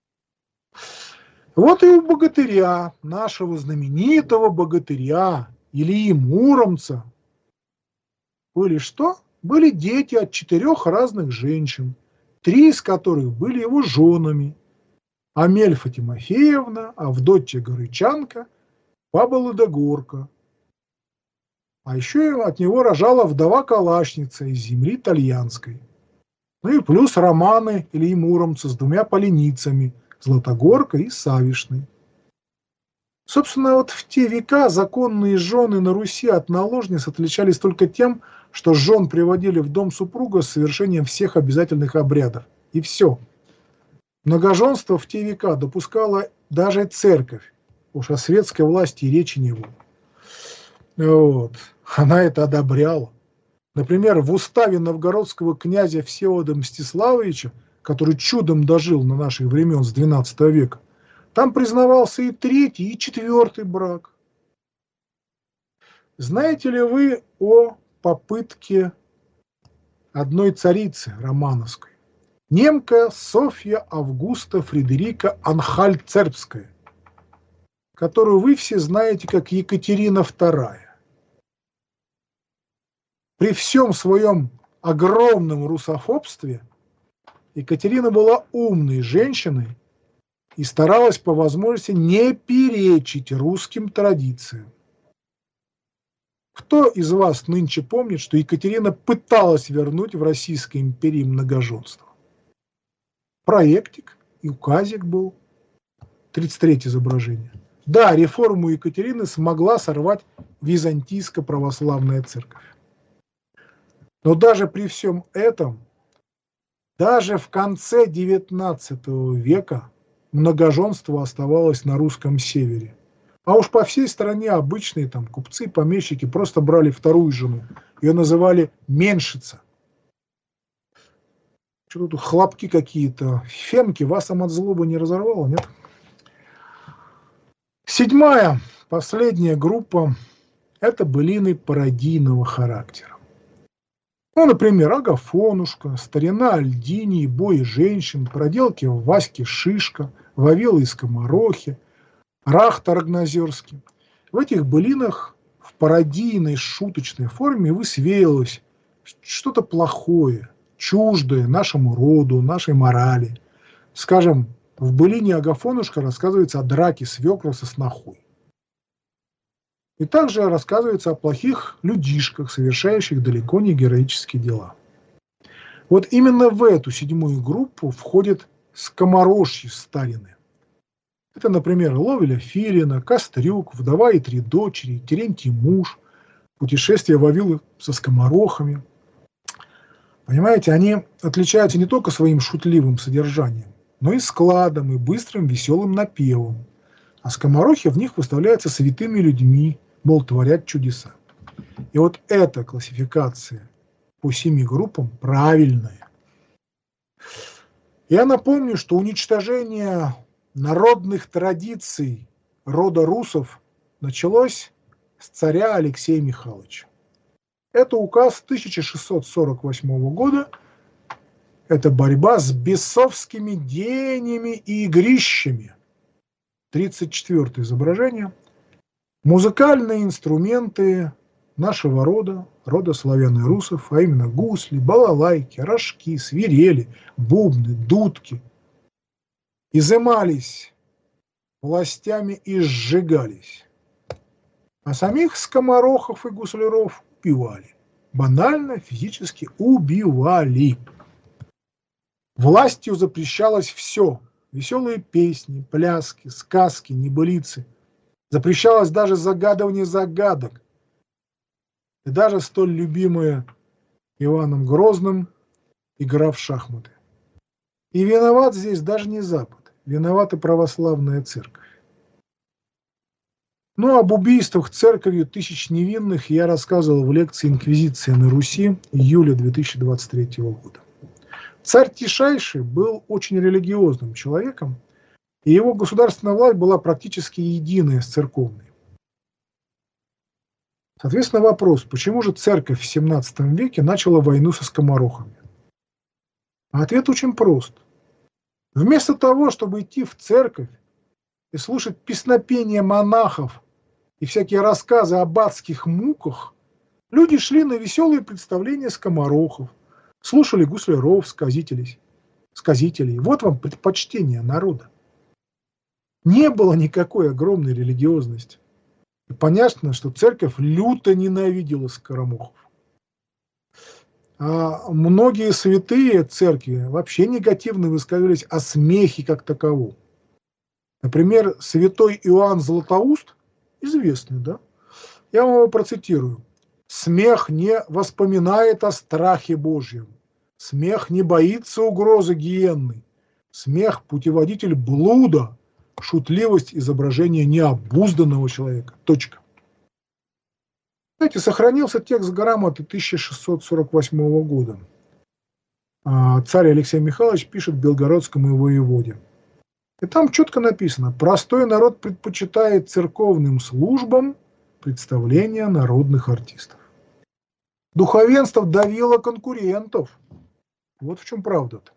Вот и у богатыря, нашего знаменитого богатыря, Ильи Муромца, были что? Были дети от 4 разных женщин, 3 из которых были его женами. Амельфа Тимофеевна, Авдотья Горычанка, Баба Лудогорка. А еще от него рожала вдова Калашница из земли итальянской. Ну и плюс романы Ильи Муромца с 2 поленицами, Златогоркой и Савишной. Собственно, вот в те века законные жены на Руси от наложниц отличались только тем, что жен приводили в дом супруга с совершением всех обязательных обрядов. И все. Многоженство в те века допускала даже церковь. Уж о светской власти и речи не было. Вот. Она это одобряла. Например, в уставе новгородского князя Всеволода Мстиславовича, который чудом дожил на наших времен с XII века, там признавался и 3-й, и 4-й брак. Знаете ли вы о попытке одной царицы романовской? Немка Софья Августа Фредерика Анхальцербская, которую вы все знаете как Екатерина II. При всем своем огромном русофобстве Екатерина была умной женщиной и старалась по возможности не перечить русским традициям. Кто из вас нынче помнит, что Екатерина пыталась вернуть в Российской империи многоженство? Проектик и указик был. 33 изображение. Да, реформу Екатерины смогла сорвать Византийско-православная церковь. Но даже при всем этом, даже в конце XIX века многоженство оставалось на русском севере. А уж по всей стране обычные там купцы, помещики просто брали 2-ю жену. Ее называли меньшица. Что тут хлопки какие-то, фемки, вас там от злобы не разорвало, нет? 7-я, последняя группа, это былины пародийного характера. Ну, например, Агафонушка, Старина Альдини, Бои женщин, проделки Васьки Шишка, Вавилы и Скоморохи, Рахта Рагнозерский. В этих былинах в пародийной шуточной форме высвеялось что-то плохое, чуждое нашему роду, нашей морали. Скажем, в былине Агафонушка рассказывается о драке свекра со снохой. И также рассказывается о плохих людишках, совершающих далеко не героические дела. Вот именно в эту 7-ю группу входят скоморожьи старины. Это, например, Ловеля Филина, Кострюк, Вдова и 3 дочери, Терентий муж, Путешествие Вавилы со скоморохами. Понимаете, они отличаются не только своим шутливым содержанием, но и складом, и быстрым веселым напевом. А скоморохи в них выставляются святыми людьми, мол, творят чудеса. И вот эта классификация по 7 группам правильная. Я напомню, что уничтожение народных традиций рода русов началось с царя Алексея Михайловича. Это указ 1648 года. Это борьба с бесовскими деяниями и игрищами. 34 изображение. Музыкальные инструменты нашего рода, рода славян и русов, а именно гусли, балалайки, рожки, свирели, бубны, дудки, изымались властями и сжигались. А самих скоморохов и гусляров убивали. Банально, физически убивали. Властью запрещалось все. Веселые песни, пляски, сказки, небылицы. Запрещалось даже загадывание загадок. И даже столь любимая Иваном Грозным игра в шахматы. И виноват здесь даже не Запад, виновата православная церковь. Ну, об убийствах церковью тысяч невинных я рассказывал в лекции «Инквизиция на Руси» июля 2023 года. Царь Тишайший был очень религиозным человеком, и его государственная власть была практически единая с церковной. Соответственно, вопрос, почему же церковь в 17 веке начала войну со скоморохами? А ответ очень прост. Вместо того, чтобы идти в церковь и слушать песнопения монахов и всякие рассказы об адских муках, люди шли на веселые представления скоморохов, слушали гусляров, сказителей. Вот вам предпочтение народа. Не было никакой огромной религиозности. И понятно, что церковь люто ненавидела скоморохов. А многие святые церкви вообще негативно высказывались о смехе как таковом. Например, святой Иоанн Златоуст, известный, да? Я вам его процитирую. «Смех не воспоминает о страхе Божьем. Смех не боится угрозы гиенны. Смех – путеводитель блуда, шутливость – изображение необузданного человека». Точка. Знаете, сохранился текст грамоты 1648 года. Царь Алексей Михайлович пишет белгородскому воеводе. И там четко написано: простой народ предпочитает церковным службам представления народных артистов. Духовенство давило конкурентов. Вот в чем правда-то.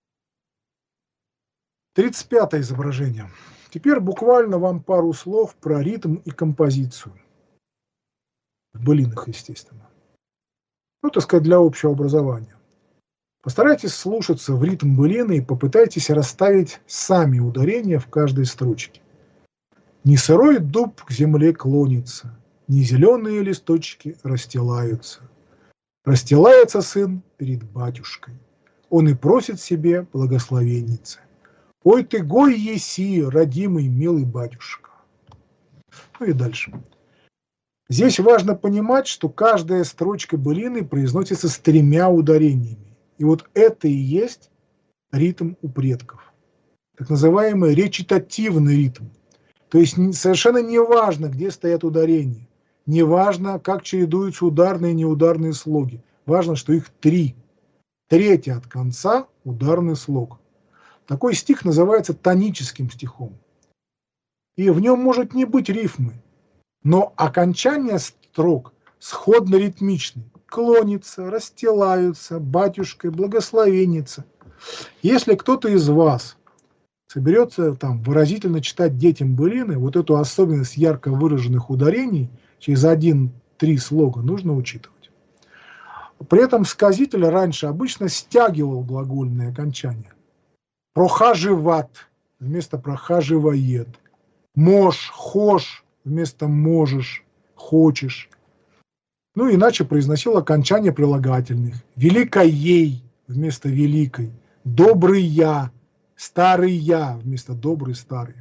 35-е изображение. Теперь буквально вам пару слов про ритм и композицию. В былинах, естественно. Ну, так сказать, для общего образования. Постарайтесь слушаться в ритм былины и попытайтесь расставить сами ударения в каждой строчке. Не сырой дуб к земле клонится, не зеленые листочки расстилаются. Расстилается сын перед батюшкой, он и просит себе благословенницы. Ой ты гой еси, родимый милый батюшка. Ну и дальше. Здесь важно понимать, что каждая строчка былины произносится с 3 ударениями. И вот это и есть ритм у предков. Так называемый речитативный ритм. То есть совершенно не важно, где стоят ударения. Не важно, как чередуются ударные и неударные слоги. Важно, что их 3. Третий от конца ударный слог. Такой стих называется тоническим стихом. И в нем может не быть рифмы. Но окончание строк сходно-ритмичны. Клонится, расстилаются, батюшкой, благословенница. Если кто-то из вас соберется там выразительно читать детям былины, вот эту особенность ярко выраженных ударений через 1-3 слога нужно учитывать. При этом сказитель раньше обычно стягивал глагольные окончания. Прохаживат вместо прохаживает. Мож, хошь вместо можешь, хочешь. Ну, иначе произносил окончание прилагательных. Великоей вместо великой. Добрый я, старый я вместо добрый старый.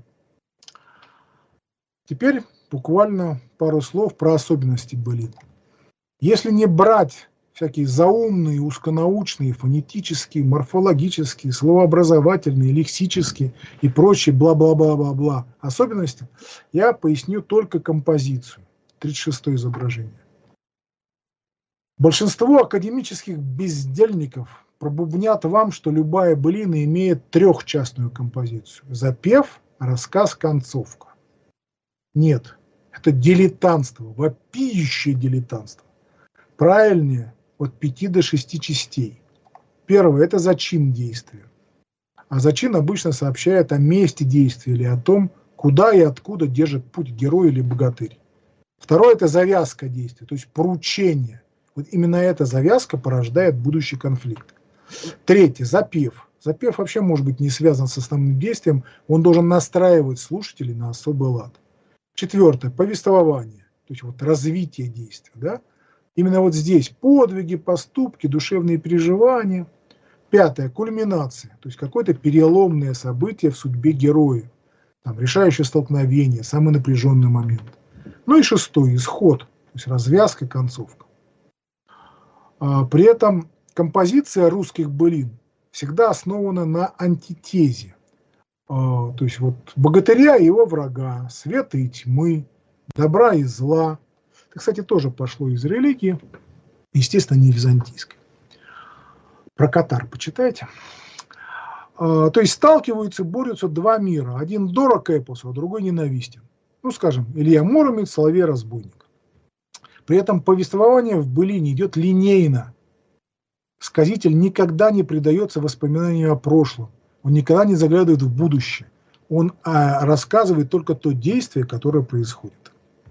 Теперь буквально пару слов про особенности былин. Если не брать всякие заумные, узконаучные, фонетические, морфологические, словообразовательные, лексические и прочие бла-бла-бла-бла-бла особенности, я поясню только композицию. 36-е изображение. Большинство академических бездельников пробубнят вам, что любая былина имеет 3-частную композицию. Запев, рассказ, концовка. Нет, это дилетантство, вопиющее дилетантство. Правильнее от 5 до 6 частей. Первое – это зачин действия. А зачин обычно сообщает о месте действия или о том, куда и откуда держит путь герой или богатырь. Второе – это завязка действия, то есть поручение. Вот именно эта завязка порождает будущий конфликт. Третье – запев. Запев вообще может быть не связан с основным действием, он должен настраивать слушателей на особый лад. Четвертое – повествование, то есть вот развитие действия. Да? Именно вот здесь подвиги, поступки, душевные переживания. Пятое – кульминация, то есть какое-то переломное событие в судьбе героя. Там, решающее столкновение, самый напряженный момент. Ну и шестое – исход, то есть развязка, концовка. При этом композиция русских былин всегда основана на антитезе. То есть вот богатыря и его врага, света и тьмы, добра и зла. Это, кстати, тоже пошло из религии, естественно, не византийской. Про Катар почитайте. То есть сталкиваются, борются два мира. Один дорог эпосу, а другой ненавистен. Ну, скажем, Илья Муромец, Соловей Разбойник. При этом повествование в былине идет линейно. Сказитель никогда не предается воспоминанию о прошлом. Он никогда не заглядывает в будущее. Он рассказывает только то действие, которое происходит.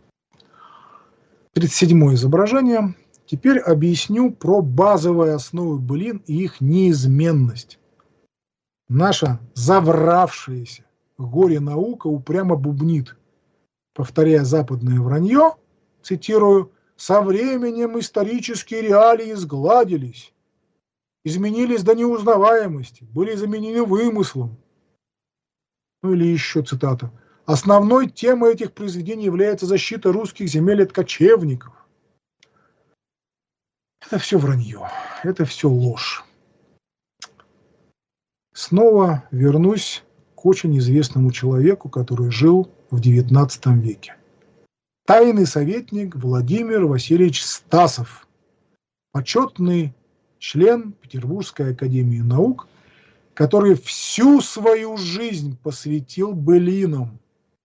37-е изображение. Теперь объясню про базовые основы былин и их неизменность. Наша завравшаяся горе-наука упрямо бубнит, повторяя западное вранье, цитирую, «Со временем исторические реалии сгладились, изменились до неузнаваемости, были заменены вымыслом». Ну или еще цитата. «Основной темой этих произведений является защита русских земель от кочевников». Это все вранье, это все ложь. Снова вернусь к очень известному человеку, который жил в XIX веке. Тайный советник Владимир Васильевич Стасов, почетный член Петербургской академии наук, который всю свою жизнь посвятил былинам.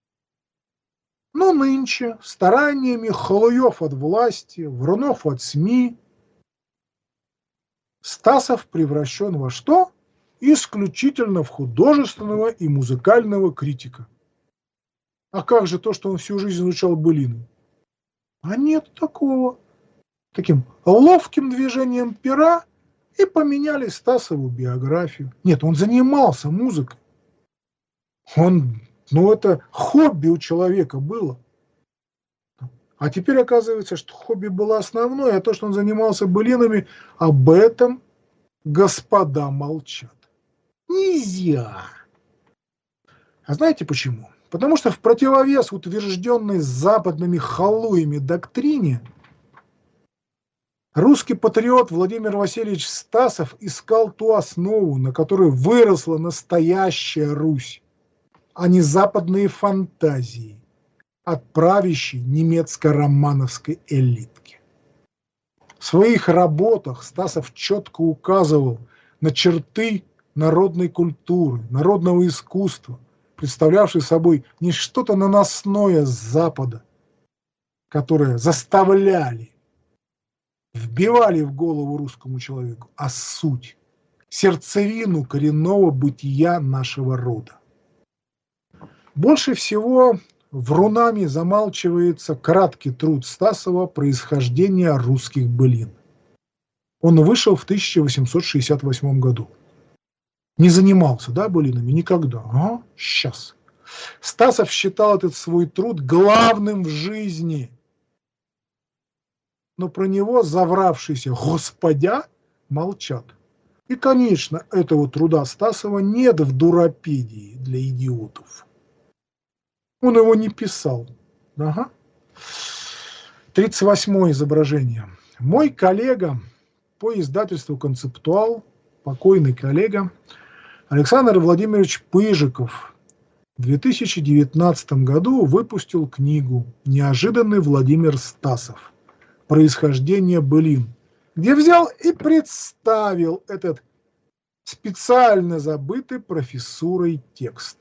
Но нынче стараниями халуев от власти, врунов от СМИ, Стасов превращен во что? Исключительно в художественного и музыкального критика. А как же то, что он всю жизнь изучал былины? А нет такого. Таким ловким движением пера и поменяли Стасову биографию. Нет, он занимался музыкой. Это хобби у человека было. А теперь оказывается, что хобби было основное, а то, что он занимался былинами, об этом господа молчат. Нельзя. А знаете почему? Потому что в противовес утвержденной западными халуями доктрине русский патриот Владимир Васильевич Стасов искал ту основу, на которой выросла настоящая Русь, а не западные фантазии от правящей немецко-романовской элитки. В своих работах Стасов четко указывал на черты народной культуры, народного искусства, представлявшей собой не что-то наносное с Запада, которое заставляли, вбивали в голову русскому человеку, а суть, сердцевину коренного бытия нашего рода. Больше всего врунами замалчивается краткий труд Стасова «Происхождение русских былин». Он вышел в 1868 году. Не занимался, былинами? Никогда. Сейчас. Стасов считал этот свой труд главным в жизни. Но про него завравшиеся господа молчат. И, конечно, этого труда Стасова нет в дуропедии для идиотов. Он его не писал. 38-е изображение. Мой коллега по издательству «Концептуал», покойный коллега, Александр Владимирович Пыжиков в 2019 году выпустил книгу «Неожиданный Владимир Стасов. Происхождение былин», где взял и представил этот специально забытый профессурой текст.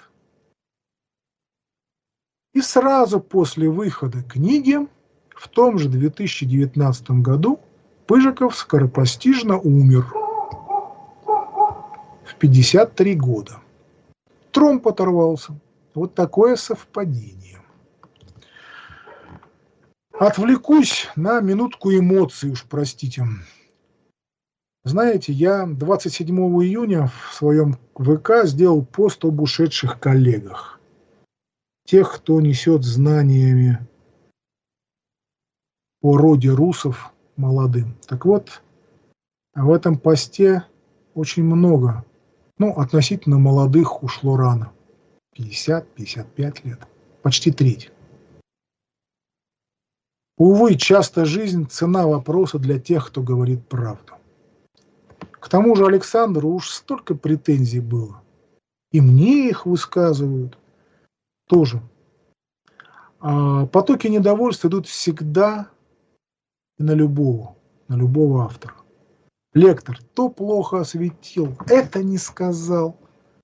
И сразу после выхода книги, в том же 2019 году, Пыжиков скоропостижно умер в 53 года. Тромб оторвался. Вот такое совпадение. Отвлекусь на минутку эмоций, уж простите. Знаете, я 27 июня в своем ВК сделал пост об ушедших коллегах. Тех, кто несет знаниями о роде русов молодым. Так вот, в этом посте очень много, относительно молодых ушло рано. 50-55 лет. Почти треть. Увы, часто жизнь – цена вопроса для тех, кто говорит правду. К тому же Александру уж столько претензий было. И мне их высказывают тоже. Потоки недовольства идут всегда и на любого автора. Лектор то плохо осветил, это не сказал.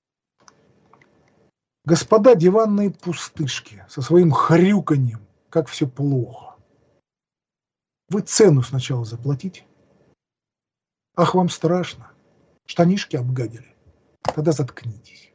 Господа диванные пустышки со своим хрюканьем, как все плохо. Вы цену сначала заплатите. Ах, вам страшно. Штанишки обгадили. Тогда заткнитесь.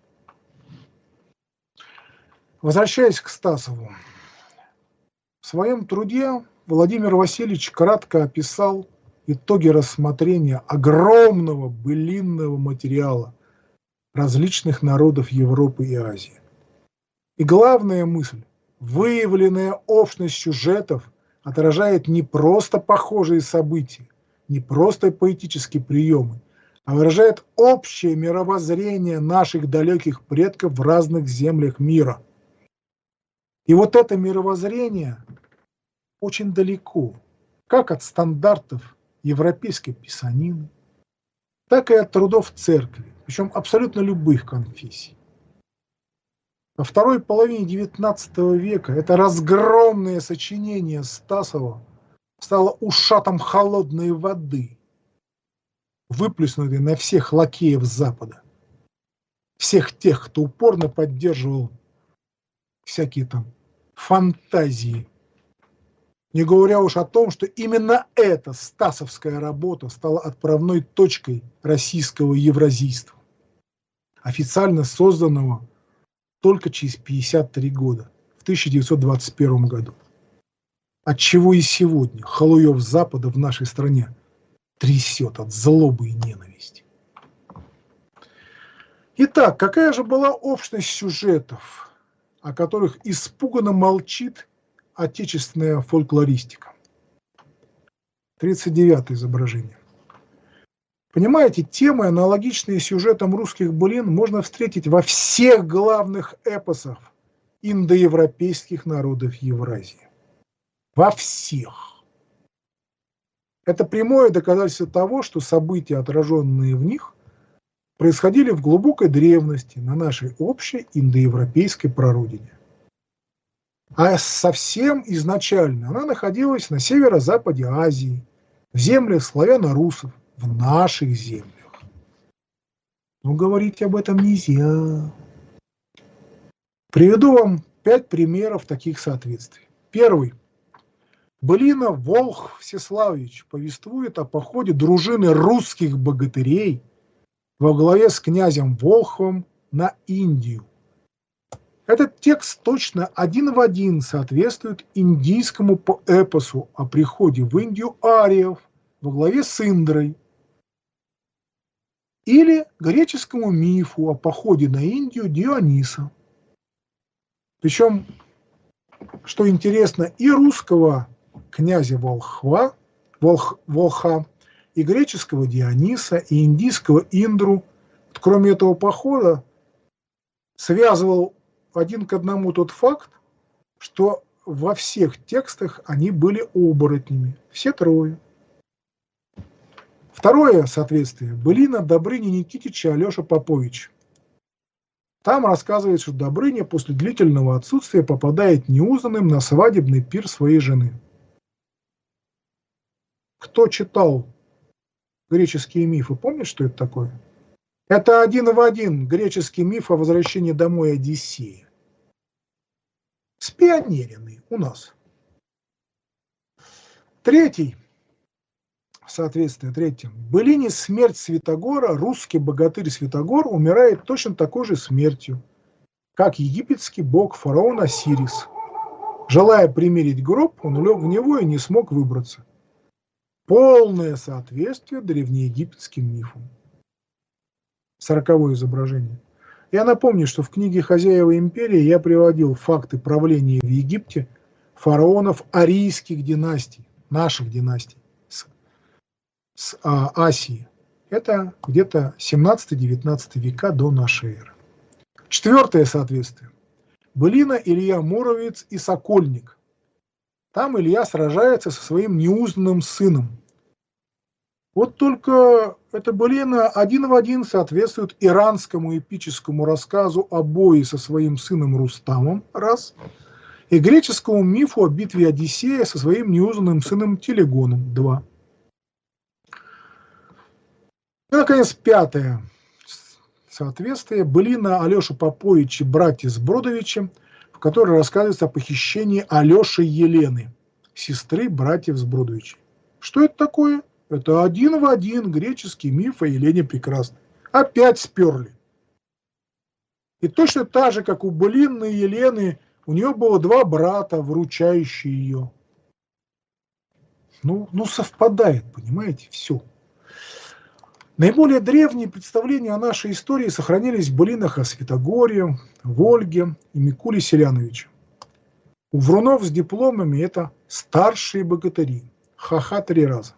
Возвращаясь к Стасову. В своем труде Владимир Васильевич кратко описал итоги рассмотрения огромного былинного материала различных народов Европы и Азии. И главная мысль, выявленная общность сюжетов, отражает не просто похожие события, не просто поэтические приемы, а выражает общее мировоззрение наших далеких предков в разных землях мира. И вот это мировоззрение очень далеко, как от стандартов европейской писанины, так и от трудов церкви, причем абсолютно любых конфессий. Во второй половине XIX века это разгромное сочинение Стасова стало ушатом холодной воды, выплеснутой на всех лакеев Запада, всех тех, кто упорно поддерживал всякие там фантазии. Не говоря уж о том, что именно эта стасовская работа стала отправной точкой российского евразийства, официально созданного только через 53 года, в 1921 году. Отчего и сегодня халуев Запада в нашей стране трясет от злобы и ненависти. Итак, какая же была общность сюжетов, о которых испуганно молчит отечественная фольклористика? 39-е изображение. Понимаете, темы, аналогичные сюжетам русских былин, можно встретить во всех главных эпосах индоевропейских народов Евразии. Во всех. Это прямое доказательство того, что события, отраженные в них, происходили в глубокой древности на нашей общей индоевропейской прародине. А совсем изначально она находилась на северо-западе Азии, в землях славяно-русов, в наших землях. Но говорить об этом нельзя. Приведу вам 5 примеров таких соответствий. Первый. Былина «Волх Всеславич» повествует о походе дружины русских богатырей во главе с князем Волховым на Индию. Этот текст точно один в один соответствует индийскому эпосу о приходе в Индию ариев во главе с Индрой или греческому мифу о походе на Индию Диониса. Причем, что интересно, и русского князя Волха, и греческого Диониса, и индийского Индру, кроме этого похода, связывал один к одному тот факт, что во всех текстах они были оборотнями, все трое. Второе соответствие. Былина Добрыни Никитича Алеша Попович. Там рассказывается, что Добрыня после длительного отсутствия попадает неузнанным на свадебный пир своей жены. Кто читал греческие мифы, помнит, что это такое? Это один в один греческий миф о возвращении домой Одиссея. Спионеренный у нас. Третий. Соответствие третьему. В былине «Смерть Святогора» русский богатырь Святогор умирает точно такой же смертью, как египетский бог фараон Осирис. Желая примерить гроб, он лег в него и не смог выбраться. Полное соответствие древнеегипетским мифам. 40-е изображение. Я напомню, что в книге «Хозяева империи» я приводил факты правления в Египте фараонов арийских династий, наших династий, с Асии. Это где-то 17-19 века до нашей эры. 4-е соответствие. Былина Илья Муромец и Сокольник. Там Илья сражается со своим неузнанным сыном. Вот только эта былина один в один соответствует иранскому эпическому рассказу о бое со своим сыном Рустамом, раз, и греческому мифу о битве Одиссея со своим неузнанным сыном Телегоном, два. И, наконец, пятое соответствие – былина Алеши Поповича «Братья Сбродовичи», в которой рассказывается о похищении Алеши Елены, сестры братьев Сбродовичей. Что это такое? Это один в один греческий миф о Елене Прекрасной. Опять сперли. И точно так же, как у былинной Елены, у нее было два брата, выручающие ее. Ну, совпадает, понимаете, все. Наиболее древние представления о нашей истории сохранились в былинах о Святогоре, Вольге и Микуле Селяновиче. У врунов с дипломами это старшие богатыри. Ха-ха 3 раза.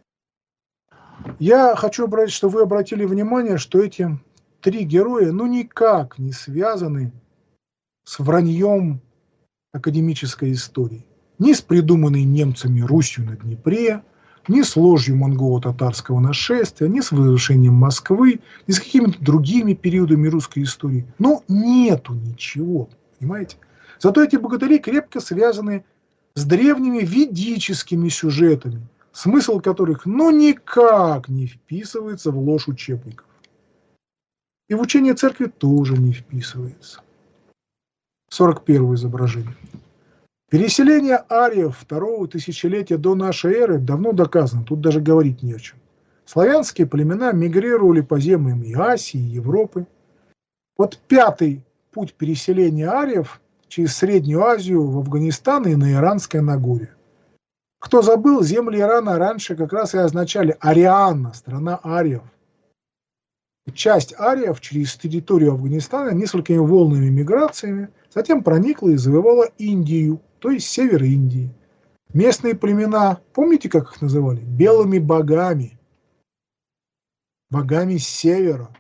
Я хочу обратить, что вы обратили внимание, что эти 3 героя никак не связаны с враньем академической истории. Ни с придуманной немцами Русью на Днепре, ни с ложью монголо-татарского нашествия, ни с возвышением Москвы, ни с какими-то другими периодами русской истории. Нету ничего, понимаете? Зато эти богатыри крепко связаны с древними ведическими сюжетами, смысл которых никак не вписывается в ложь учебников. И в учение церкви тоже не вписывается. 41 изображение. Переселение ариев второго тысячелетия до нашей эры давно доказано, тут даже говорить не о чем. Славянские племена мигрировали по землям и Асии, и Европы. Вот 5-й путь переселения ариев через Среднюю Азию в Афганистан и на Иранское Нагорье. Кто забыл, земли Ирана раньше как раз и означали Арианна, страна ариев. Часть ариев через территорию Афганистана несколькими волнами миграциями затем проникла и завоевала Индию, то есть север Индии. Местные племена, помните, как их называли? Белыми богами. Богами с севера.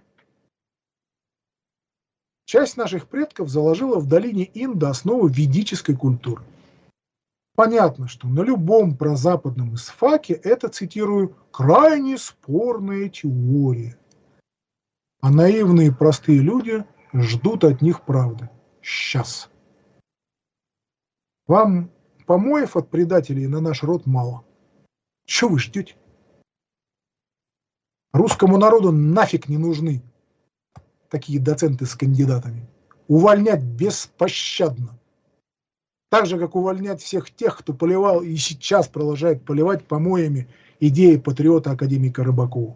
Часть наших предков заложила в долине Инда основу ведической культуры. Понятно, что на любом прозападном исфаке это, цитирую, крайне спорная теория. А наивные простые люди ждут от них правды. Сейчас. Вам помоев от предателей на наш род мало. Чего вы ждете? Русскому народу нафиг не нужны такие доценты с кандидатами. Увольнять беспощадно. Так же, как увольнять всех тех, кто поливал и сейчас продолжает поливать помоями идеи патриота академика Рыбакова.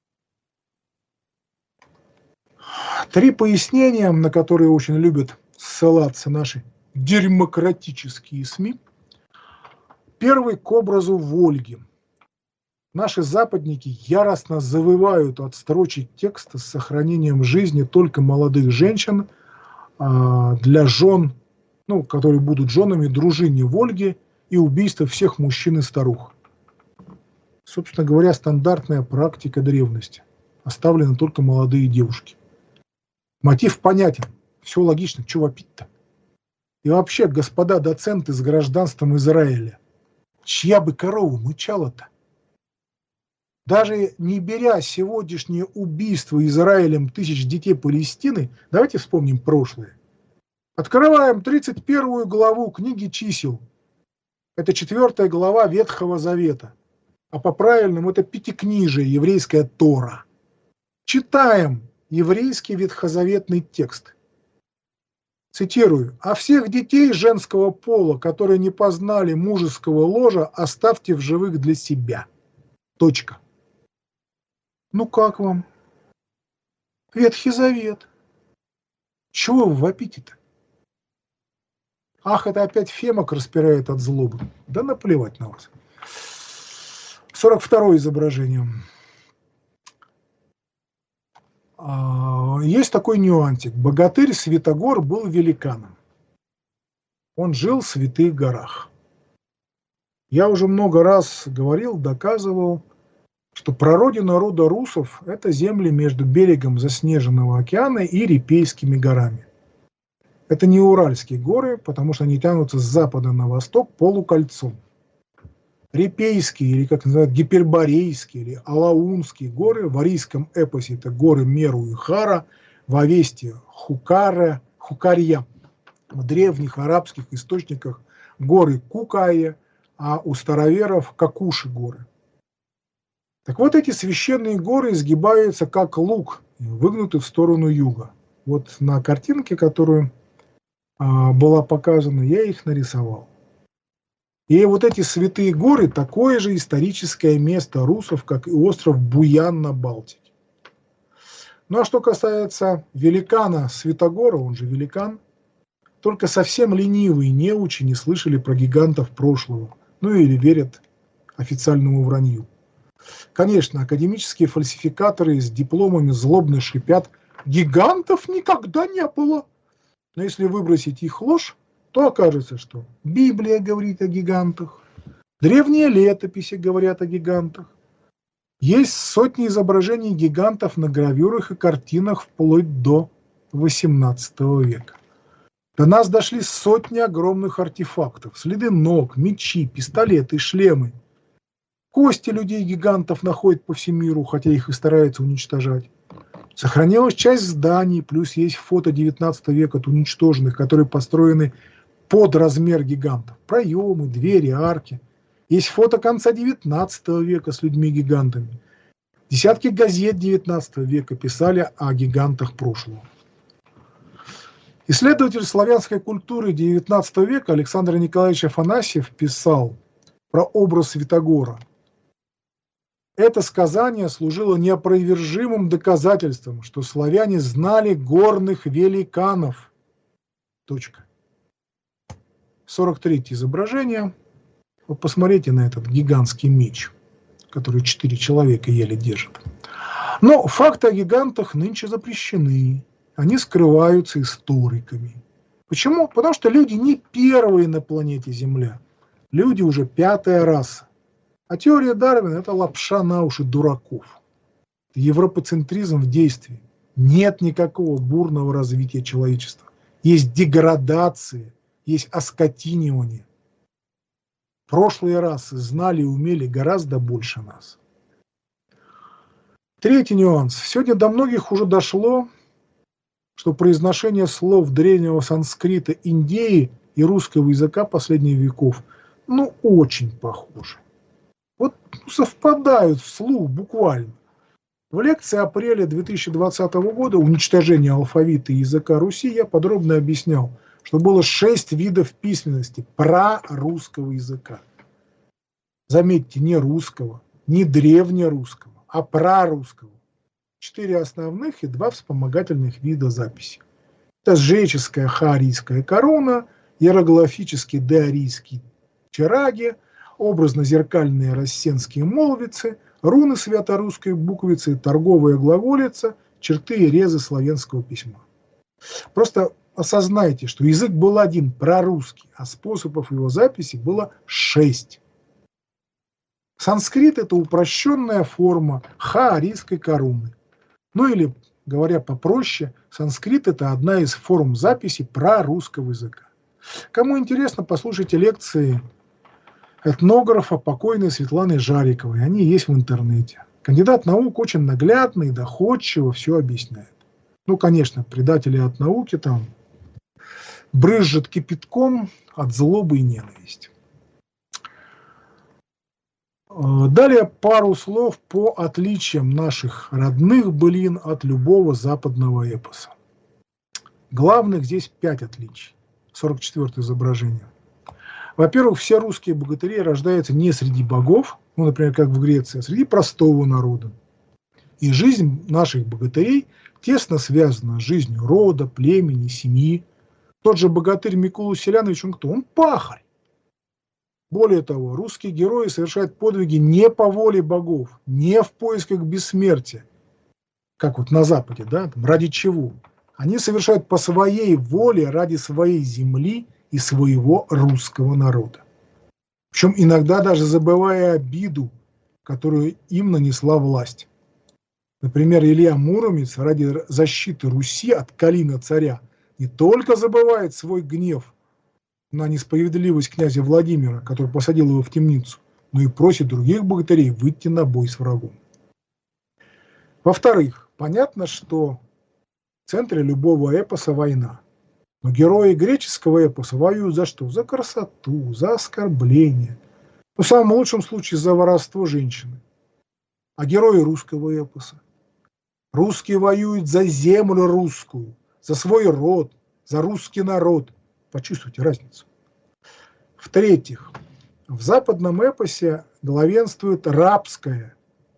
3 пояснения, на которые очень любят ссылаться наши демократические СМИ. Первый к образу Вольги. Наши западники яростно завывают от строчек текста с сохранением жизни только молодых женщин для жен, которые будут женами дружине Вольги, и убийства всех мужчин и старух. Собственно говоря, стандартная практика древности. Оставлены только молодые девушки. Мотив понятен. Все логично. Чего вопить-то? И вообще, господа доценты с гражданством Израиля, чья бы корова мычала-то? Даже не беря сегодняшнее убийство Израилем тысяч детей Палестины, давайте вспомним прошлое. Открываем 31 главу книги чисел. Это 4 глава Ветхого Завета. А по-правильному это пятикнижие, еврейская Тора. Читаем еврейский ветхозаветный текст. Цитирую. «А всех детей женского пола, которые не познали мужеского ложа, оставьте в живых для себя». Точка. Как вам? Ветхий Завет. Чего вы вопите-то? Ах, это опять Фемок распирает от злобы. Да наплевать на вас. 42 изображение. Есть такой нюансик. Богатырь Святогор был великаном. Он жил в святых горах. Я уже много раз говорил, доказывал, что прародина рода русов – это земли между берегом заснеженного океана и Репейскими горами. Это не Уральские горы, потому что они тянутся с запада на восток полукольцом. Репейские, или как называют, Гиперборейские, или Алаунские горы. В арийском эпосе это горы Меру и Хара, в Авесте Хукарья, в древних арабских источниках горы Кукая, а у староверов Какуши горы. Так вот, эти священные горы изгибаются как лук, выгнуты в сторону юга. Вот на картинке, которую была показана, я их нарисовал. И вот эти святые горы – такое же историческое место русов, как и остров Буян на Балтике. Ну а что касается великана Святогора, он же великан, только совсем ленивые неучи не слышали про гигантов прошлого, ну или верят официальному вранью. Конечно, академические фальсификаторы с дипломами злобно шипят: гигантов никогда не было. Но если выбросить их ложь, то окажется, что Библия говорит о гигантах, древние летописи говорят о гигантах. Есть сотни изображений гигантов на гравюрах и картинах вплоть до XVIII века. До нас дошли сотни огромных артефактов, следы ног, мечи, пистолеты, шлемы. Кости людей-гигантов находят по всему миру, хотя их и стараются уничтожать. Сохранилась часть зданий, плюс есть фото 19 века от уничтоженных, которые построены под размер гигантов. Проемы, двери, арки. Есть фото конца 19 века с людьми-гигантами. Десятки газет 19 века писали о гигантах прошлого. Исследователь славянской культуры 19 века Александр Николаевич Афанасьев писал про образ Святогора. Это сказание служило неопровержимым доказательством, что славяне знали горных великанов. Точка. 43-е изображение. Вот посмотрите на этот гигантский меч, который 4 человека еле держат. Но факты о гигантах нынче запрещены. Они скрываются историками. Почему? Потому что люди не первые на планете Земля. Люди уже 5-я раса. А теория Дарвина – это лапша на уши дураков. Европоцентризм в действии. Нет никакого бурного развития человечества. Есть деградация, есть оскотинивание. Прошлые расы знали и умели гораздо больше нас. Третий нюанс. Сегодня до многих уже дошло, что произношение слов древнего санскрита, индеи и русского языка последних веков очень похожи. Вот совпадают вслух буквально. В лекции апреля 2020 года «Уничтожение алфавита и языка Руси» я подробно объяснял, что было 6 видов письменности прарусского языка. Заметьте, не русского, не древнерусского, а прарусского. 4 основных и 2 вспомогательных вида записи. Это жреческая хаарийская корона, иероглифический деарийский чараги, образно-зеркальные рассенские молвицы, руны святорусской буквицы, торговая глаголица, черты и резы славянского письма. Просто осознайте, что язык был один, прарусский, а способов его записи было 6. Санскрит – это упрощенная форма хаарийской короны. Или, говоря попроще, санскрит – это одна из форм записи прарусского языка. Кому интересно, послушайте лекции этнографа покойной Светланы Жариковой. Они есть в интернете. Кандидат наук очень наглядно и доходчиво все объясняет. Конечно, предатели от науки там брызжет кипятком от злобы и ненависти. Далее пару слов по отличиям наших родных былин от любого западного эпоса. Главных здесь 5 отличий. 44-е изображение. Во-первых, все русские богатыри рождаются не среди богов, например, как в Греции, а среди простого народа. И жизнь наших богатырей тесно связана с жизнью рода, племени, семьи. Тот же богатырь Микула Селянович, он кто? Он пахарь. Более того, русские герои совершают подвиги не по воле богов, не в поисках бессмертия, как вот на Западе, ради чего? Они совершают по своей воле, ради своей земли и своего русского народа. Причем иногда даже забывая обиду, которую им нанесла власть. Например, Илья Муромец ради защиты Руси от Калина царя не только забывает свой гнев на несправедливость князя Владимира, который посадил его в темницу, но и просит других богатырей выйти на бой с врагом. Во-вторых, понятно, что в центре любого эпоса война. Но герои греческого эпоса воюют за что? За красоту, за оскорбление. В самом лучшем случае за воровство женщины. А герои русского эпоса? Русские воюют за землю русскую, за свой род, за русский народ. Почувствуйте разницу. В-третьих, в западном эпосе главенствует рабское,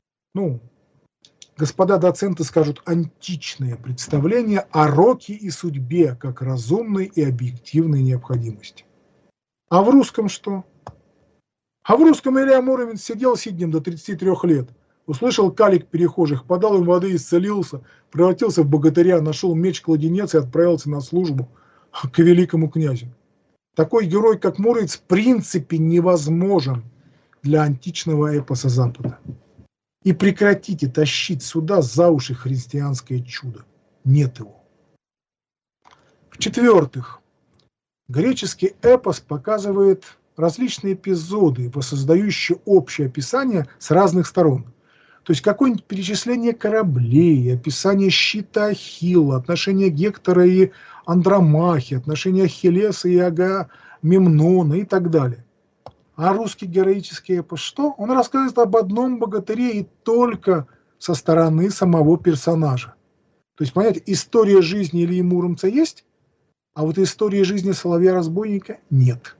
господа доценты скажут, античное представление о роке и судьбе как разумной и объективной необходимости. А в русском что? А в русском Илья Муромец сидел сиднем до 33 лет, услышал калик перехожих, подал им воды, исцелился, превратился в богатыря, нашел меч-кладенец и отправился на службу к великому князю. Такой герой, как Муромец, в принципе невозможен для античного эпоса Запада. И прекратите тащить сюда за уши христианское чудо. Нет его. В-четвертых, греческий эпос показывает различные эпизоды, воссоздающие общее описание с разных сторон. То есть какое-нибудь перечисление кораблей, описание щита Ахилла, отношения Гектора и Андромахи, отношения Ахиллеса и Агамемнона и так далее. А русский героический эпос что? Он рассказывает об одном богатыре и только со стороны самого персонажа. То есть, понять, история жизни Ильи Муромца есть, а вот истории жизни Соловья-разбойника нет.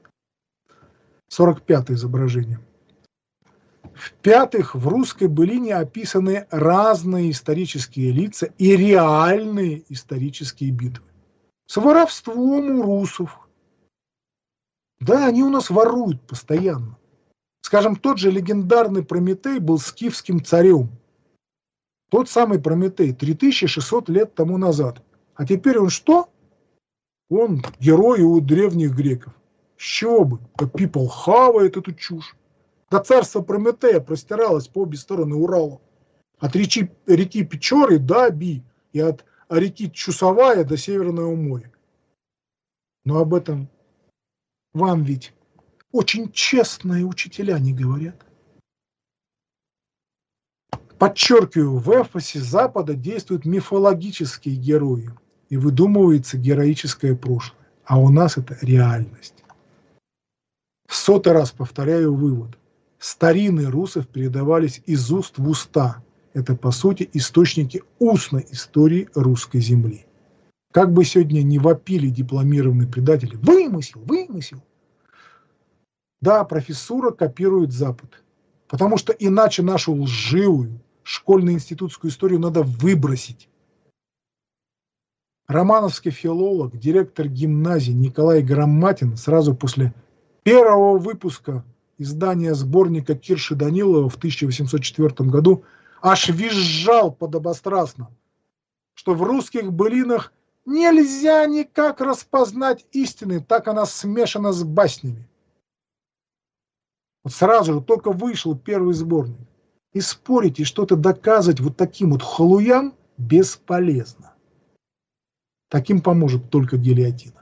45-е изображение. В-пятых, в русской былине описаны разные исторические лица и реальные исторические битвы. С воровством у русов. Да, они у нас воруют постоянно. Скажем, тот же легендарный Прометей был скифским царем. Тот самый Прометей 3600 лет тому назад. А теперь он что? Он герой у древних греков. С чего бы? People хавает эту чушь. До царства Прометея простиралось по обе стороны Урала. От реки Печоры до Аби и от реки Чусовая до Северного моря. Но об этом вам ведь очень честные учителя не говорят. Подчеркиваю, в эпосе Запада действуют мифологические герои и выдумывается героическое прошлое. А у нас это реальность. В 100-й раз повторяю вывод. Старины русов передавались из уст в уста. Это, по сути, источники устной истории русской земли. Как бы сегодня не вопили дипломированные предатели. Вымысел, вымысел. Да, профессура копирует Запад. Потому что иначе нашу лживую школьно-институтскую историю надо выбросить. Романовский филолог, директор гимназии Николай Громатин сразу после первого выпуска издания сборника Кирши Данилова в 1804 году аж визжал подобострастно, что в русских былинах нельзя никак распознать истины, так она смешана с баснями. Вот сразу же только вышел первый сборник. И спорить, и что-то доказывать вот таким вот халуям бесполезно. Таким поможет только гильотина.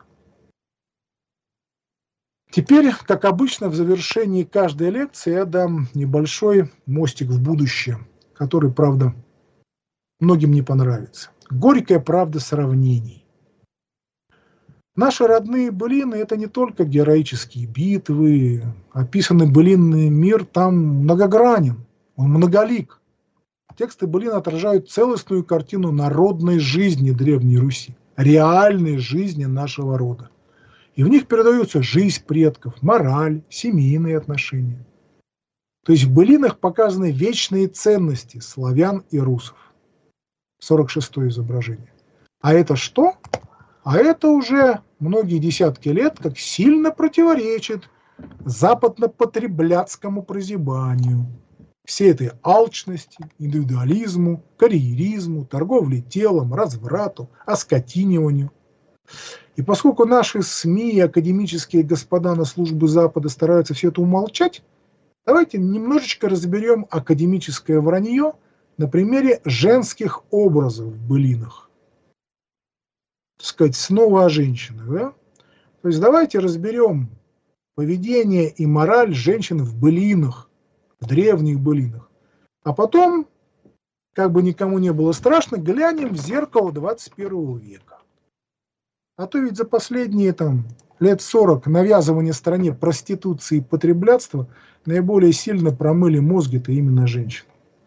Теперь, как обычно, в завершении каждой лекции я дам небольшой мостик в будущее, который, правда, многим не понравится. Горькая правда сравнений. Наши родные былины – это не только героические битвы. Описанный былинный мир там многогранен, он многолик. Тексты былин отражают целостную картину народной жизни Древней Руси, реальной жизни нашего рода. И в них передаются жизнь предков, мораль, семейные отношения. То есть в былинах показаны вечные ценности славян и русов. 46-е изображение. А это что? А это уже многие десятки лет как сильно противоречит западно-потребляцкому прозябанию. Всей этой алчности, индивидуализму, карьеризму, торговле телом, разврату, оскотиниванию. И поскольку наши СМИ и академические господа на службе Запада стараются все это умолчать, давайте немножечко разберем академическое вранье на примере женских образов в былинах. Так сказать, снова о женщинах. Да? То есть давайте разберем поведение и мораль женщин в былинах, в древних былинах. А потом, как бы никому не было страшно, глянем в зеркало 21 века. А то ведь за последние лет 40 навязывания стране проституции и потреблятства наиболее сильно промыли мозги-то именно женщин.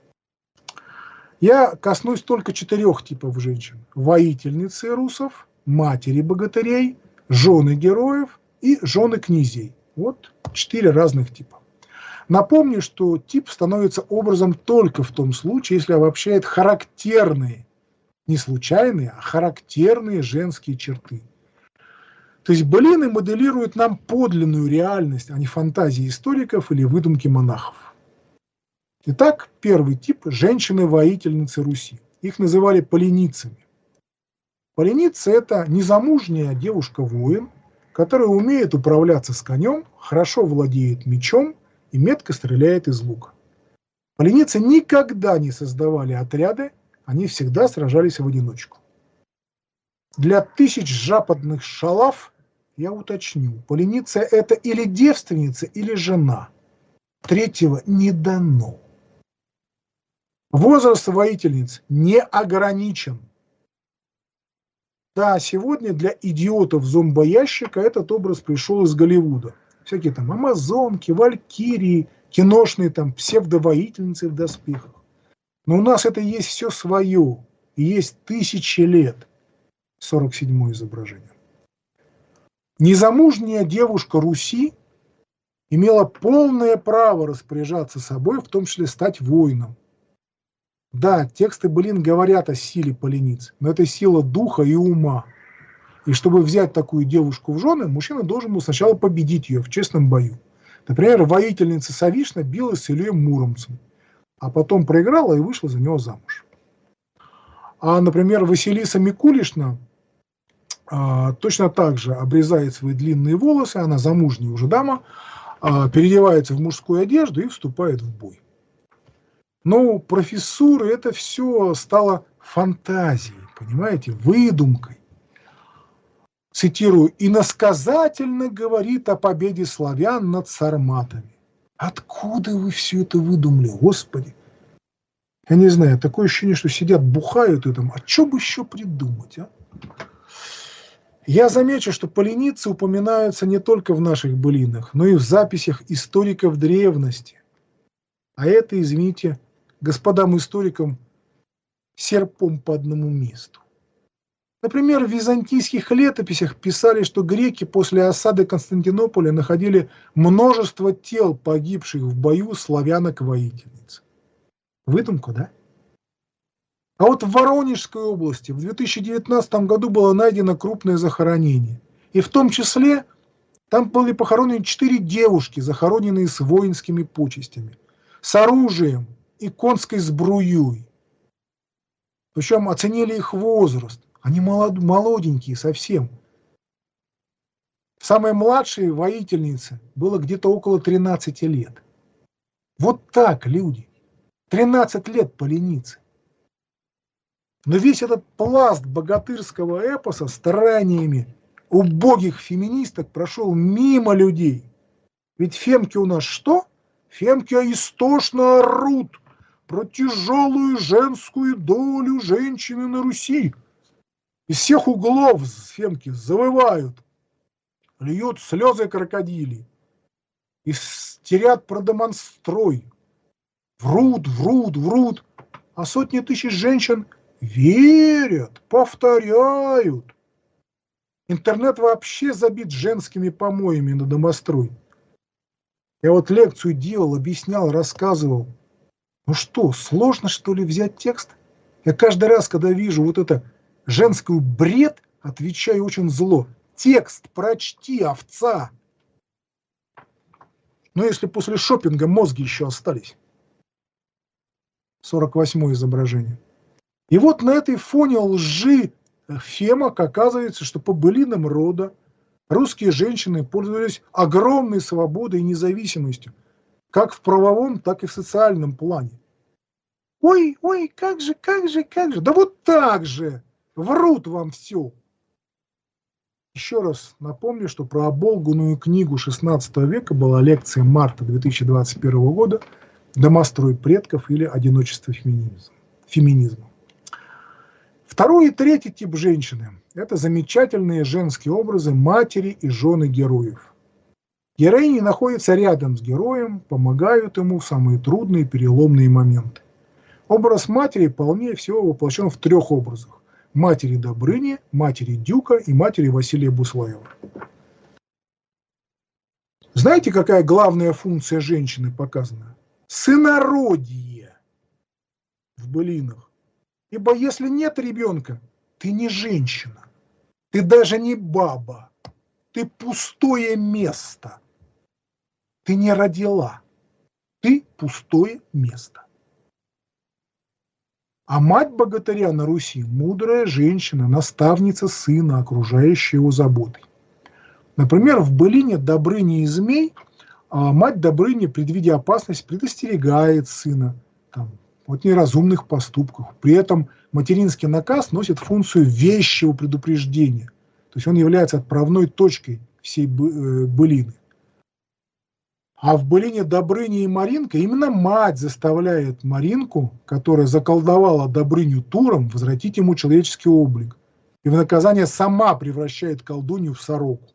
Я коснусь только 4 типов женщин. Воительницы русов, матери богатырей, жены героев и жены князей. Вот 4 разных типа. Напомню, что тип становится образом только в том случае, если обобщает характерные, не случайные, а характерные женские черты. То есть былины моделируют нам подлинную реальность, а не фантазии историков или выдумки монахов. Итак, первый тип – женщины-воительницы Руси. Их называли поленицами. Поленица – это незамужняя девушка-воин, которая умеет управляться с конем, хорошо владеет мечом и метко стреляет из лука. Поленицы никогда не создавали отряды, они всегда сражались в одиночку. Для тысяч западных шалав я уточню, поленица – это или девственница, или жена. Третьего не дано. Возраст воительниц не ограничен. Да, сегодня для идиотов-зомбоящика этот образ пришел из Голливуда. Всякие амазонки, валькирии, киношные псевдовоительницы в доспехах. Но у нас это есть все свое, и есть тысячи лет. 47-е изображение. Незамужняя девушка Руси имела полное право распоряжаться собой, в том числе стать воином. Да, тексты былин говорят о силе полениц, но это сила духа и ума. И чтобы взять такую девушку в жены, мужчина должен был сначала победить ее в честном бою. Например, воительница Савишна билась с Ильей Муромцем, а потом проиграла и вышла за него замуж. А, например, Василиса Микулишна точно так же обрезает свои длинные волосы, она замужняя уже дама, переодевается в мужскую одежду и вступает в бой. Но профессуры это все стало фантазией, понимаете, выдумкой. Цитирую, «иносказательно говорит о победе славян над сарматами». Откуда вы все это выдумали, Господи? Я не знаю, такое ощущение, что сидят, бухают и а что бы еще придумать, а? Я замечу, что поленицы упоминаются не только в наших былинах, но и в записях историков древности. А это, извините, господам историкам серпом по одному месту. Например, в византийских летописях писали, что греки после осады Константинополя находили множество тел погибших в бою славянок-воительниц. Выдумка, да? А вот в Воронежской области в 2019 году было найдено крупное захоронение. И в том числе там были похоронены 4 девушки, захороненные с воинскими почестями, с оружием и конской сбруей. Причем оценили их возраст. Они молоденькие совсем. Самой младшей воительнице было где-то около 13 лет. Вот так, люди. 13 лет поленицы. Но весь этот пласт богатырского эпоса стараниями убогих феминисток прошел мимо людей. Ведь фемки у нас что? Фемки истошно орут про тяжелую женскую долю женщины на Руси. Из всех углов фемки завывают, льют слезы крокодили, истерят про домострой, врут, а сотни тысяч женщин верят, повторяют. Интернет вообще забит женскими помоями на домострой. Я вот лекцию делал, объяснял, рассказывал. Ну что, сложно что ли взять текст? Я каждый раз, когда вижу вот это женскую бред, отвечаю очень зло. Текст прочти, овца. Но если после шопинга мозги еще остались. 48-е изображение. И вот на этой фоне лжи фемок оказывается, что по былинам рода русские женщины пользовались огромной свободой и независимостью, как в правовом, так и в социальном плане. Ой, как же, да вот так же, врут вам все. Еще раз напомню, что про оболганную книгу XVI века была лекция марта 2021 года «Домострой предков» или «Одиночество феминизма». Второй и третий тип женщины – это замечательные женские образы матери и жены героев. Героини находятся рядом с героем, помогают ему в самые трудные переломные моменты. Образ матери полнее всего воплощен в трех образах: матери Добрыни, матери Дюка и матери Василия Буслаева. Знаете, какая главная функция женщины показана? Сынородие в былинах. Ибо если нет ребенка, ты не женщина, ты даже не баба, ты пустое место. Ты не родила, ты пустое место. А мать богатыря на Руси – мудрая женщина, наставница сына, окружающая его заботой. Например, в былине «Добрыня и змей» мать Добрыни, предвидя опасность, предостерегает сына от неразумных поступков. При этом материнский наказ носит функцию вещего предупреждения. То есть он является отправной точкой всей былины. А в былине Добрыня и Маринка именно мать заставляет Маринку, которая заколдовала Добрыню Туром, возвратить ему человеческий облик. И в наказание сама превращает колдунью в сороку.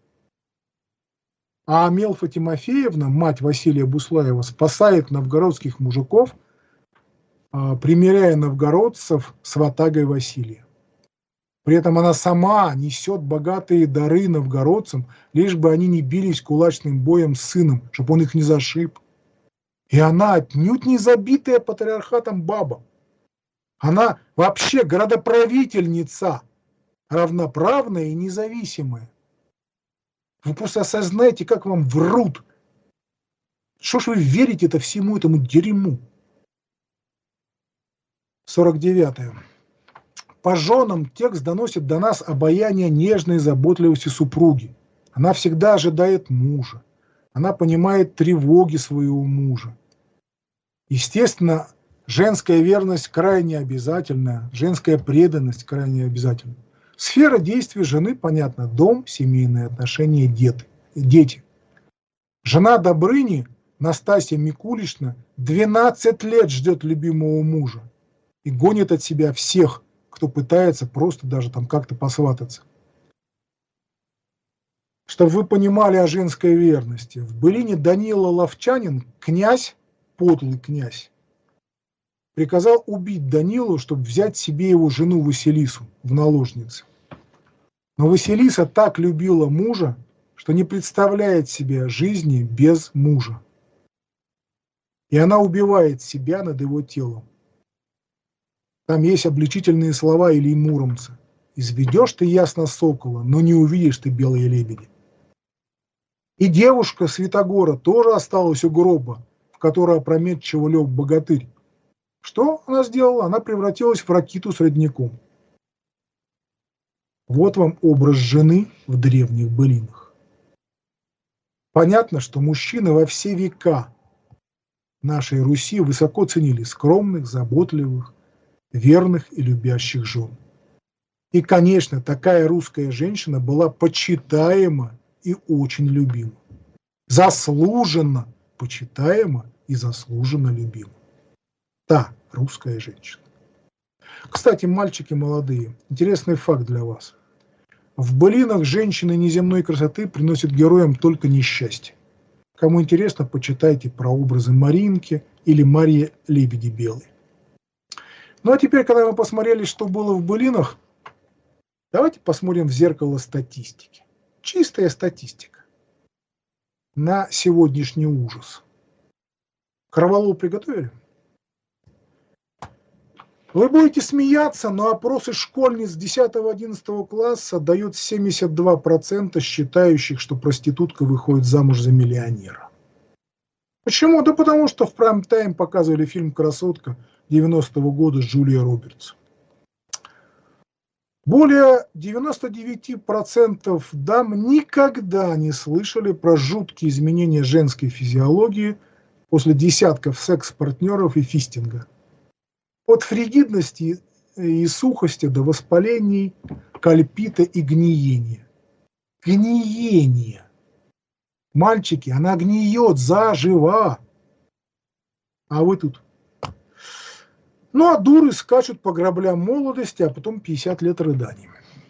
А Амелфа Тимофеевна, мать Василия Буслаева, спасает новгородских мужиков, примиряя новгородцев с ватагой Василия. При этом она сама несет богатые дары новгородцам, лишь бы они не бились кулачным боем с сыном, чтобы он их не зашиб. И она отнюдь не забитая патриархатом баба. Она вообще городоправительница, равноправная и независимая. Вы просто осознайте, как вам врут. Что ж вы верите-то всему этому дерьму? 49. По женам текст доносит до нас обаяние нежной заботливости супруги. Она всегда ожидает мужа. Она понимает тревоги своего мужа. Естественно, женская верность крайне обязательна, женская преданность крайне обязательна. Сфера действия жены, понятно, дом, семейные отношения, дети. Жена Добрыни, Настасья Микулишна, 12 лет ждет любимого мужа и гонит от себя всех, кто пытается просто даже как-то посвататься. Чтобы вы понимали о женской верности, в былине Данила Ловчанин, князь, подлый князь, приказал убить Данилу, чтобы взять себе его жену Василису в наложницы. Но Василиса так любила мужа, что не представляет себе жизни без мужа. И она убивает себя над его телом. Там есть обличительные слова Ильи Муромца. «Изведешь ты ясно сокола, но не увидишь ты белые лебеди». И девушка Святогора тоже осталась у гроба, в который опрометчиво лег богатырь. Что она сделала? Она превратилась в ракиту с родником. Вот вам образ жены в древних былинах. Понятно, что мужчины во все века нашей Руси высоко ценили скромных, заботливых, верных и любящих жен. И, конечно, такая русская женщина была почитаема и очень любима. Заслуженно почитаема и заслуженно любима. Та русская женщина. Кстати, мальчики молодые, интересный факт для вас. В былинах женщины неземной красоты приносят героям только несчастье. Кому интересно, почитайте про образы Маринки или Марьи Лебеди Белой. Ну а теперь, когда мы посмотрели, что было в былинах, давайте посмотрим в зеркало статистики. Чистая статистика на сегодняшний ужас. Кроволол приготовили? Вы будете смеяться, но опросы школьниц 10-11 класса дают 72% считающих, что проститутка выходит замуж за миллионера. Почему? Да потому что в прайм-тайм показывали фильм «Красотка» 90-го года с Джулией Робертс. Более 99% дам никогда не слышали про жуткие изменения женской физиологии после десятков секс-партнеров и фистинга. От фригидности и сухости до воспалений, кальпита и гниения. гниение. Мальчики, она гниет заживо. А вы тут. Ну, а дуры скачут по граблям молодости, а потом 50 лет рыданий.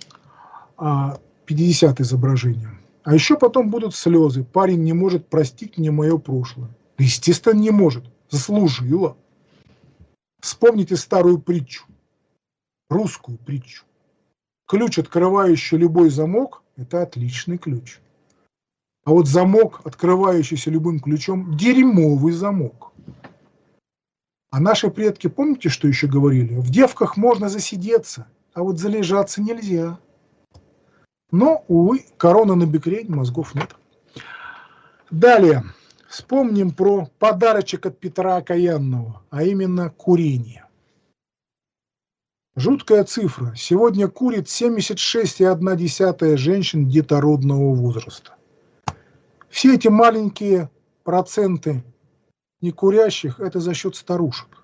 50 изображение. А еще потом будут слезы. Парень не может простить мне мое прошлое. Естественно, не может. Заслужила. Вспомните старую притчу. Русскую притчу. Ключ, открывающий любой замок, это отличный ключ. А вот замок, открывающийся любым ключом, дерьмовый замок. А наши предки, помните, что еще говорили? В девках можно засидеться, а вот залежаться нельзя. Но, увы, корона на бекрень, мозгов нет. Далее. Вспомним про подарочек от Петра Окаянного, а именно курение. Жуткая цифра. Сегодня курит 76,1% женщин детородного возраста. Все эти маленькие проценты некурящих – это за счет старушек.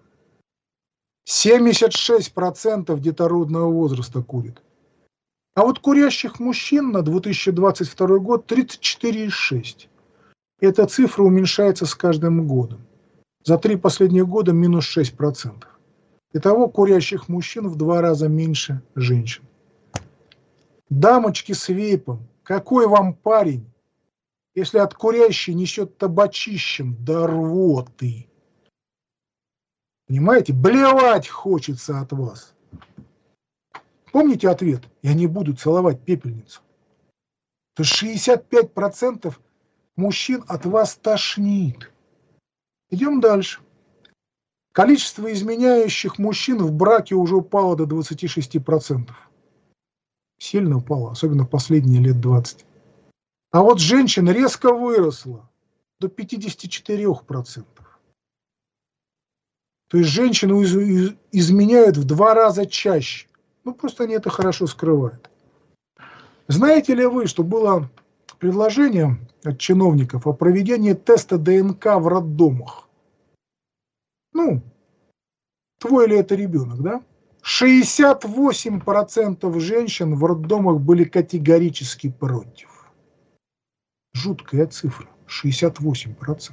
76% детородного возраста курит. А вот курящих мужчин на 2022 год 34,6%. Эта цифра уменьшается с каждым годом. За 3 последних года минус 6%. Итого курящих мужчин в 2 раза меньше женщин. Дамочки с вейпом, какой вам парень, если от курящей несет табачищем до рвоты? Понимаете? Блевать хочется от вас. Помните ответ? Я не буду целовать пепельницу. То 65% мужчин от вас тошнит. Идем дальше. Количество изменяющих мужчин в браке уже упало до 26%. Сильно упало, особенно в последние лет 20. А вот женщин резко выросло до 54%. То есть женщины изменяют в 2 раза чаще. Ну, просто они это хорошо скрывают. Знаете ли вы, что было предложение от чиновников о проведении теста ДНК в роддомах? Ну, твой ли это ребенок, да? 68% женщин в роддомах были категорически против. Жуткая цифра. 68%.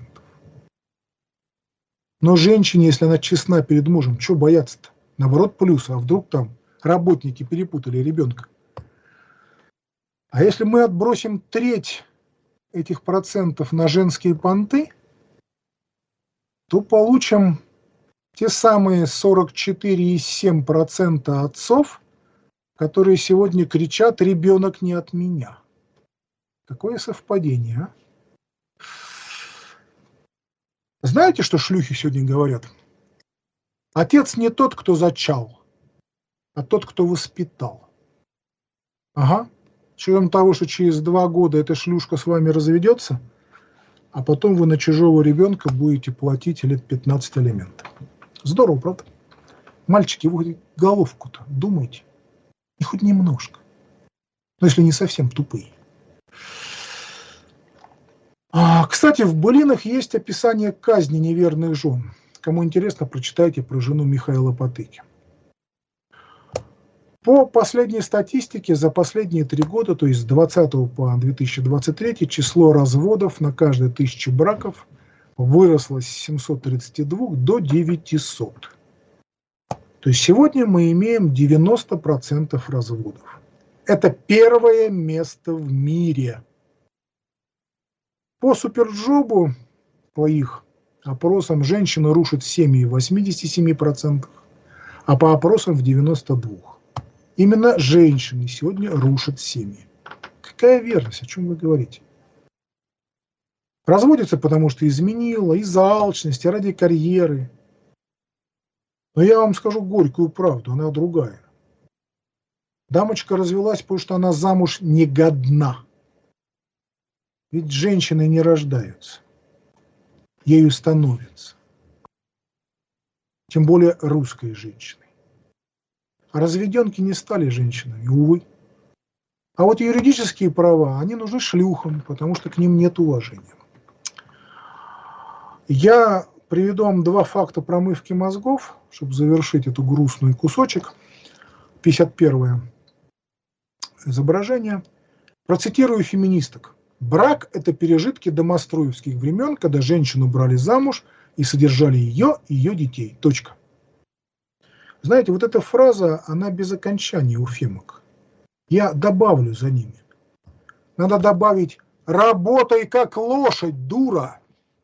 Но женщине, если она честна перед мужем, что бояться-то? Наоборот, плюс. А вдруг там работники перепутали ребенка? А если мы отбросим треть этих процентов на женские понты, то получим те самые 44,7% отцов, которые сегодня кричат: «Ребенок не от меня». Какое совпадение, а? Знаете, что шлюхи сегодня говорят? Отец не тот, кто зачал, а тот, кто воспитал. Ага. С учетом того, что через 2 года эта шлюшка с вами разведется, а потом вы на чужого ребенка будете платить лет 15 алиментов. Здорово, правда? Мальчики, вы хоть головку-то думайте. И хоть немножко. Но если не совсем тупые. Кстати, в былинах есть описание казни неверных жен. Кому интересно, прочитайте про жену Михаила Потыки. По последней статистике, за последние 3 года, то есть с 2020 по 2023, число разводов на каждые 1000 браков выросло с 732 до 900. То есть сегодня мы имеем 90% разводов. Это первое место в мире. По Суперджобу, по их опросам, женщины рушат семьи в 87%, а по опросам в 92%. Именно женщины сегодня рушат семьи. Какая верность, о чем вы говорите? Разводится, потому что изменила, из-за алчности, ради карьеры. Но я вам скажу горькую правду, она другая. Дамочка развелась, потому что она замуж не годна. Ведь женщины не рождаются, ею становятся. Тем более русской женщиной. А разведенки не стали женщинами, увы. А вот юридические права, они нужны шлюхам, потому что к ним нет уважения. Я приведу вам 2 факта промывки мозгов, чтобы завершить эту грустный кусочек. 51-е изображение. Процитирую феминисток. Брак – это пережитки домостроевских времен, когда женщину брали замуж и содержали ее и ее детей. Точка. Знаете, вот эта фраза, она без окончания у фемок. Я добавлю за ними. Надо добавить «работай как лошадь, дура».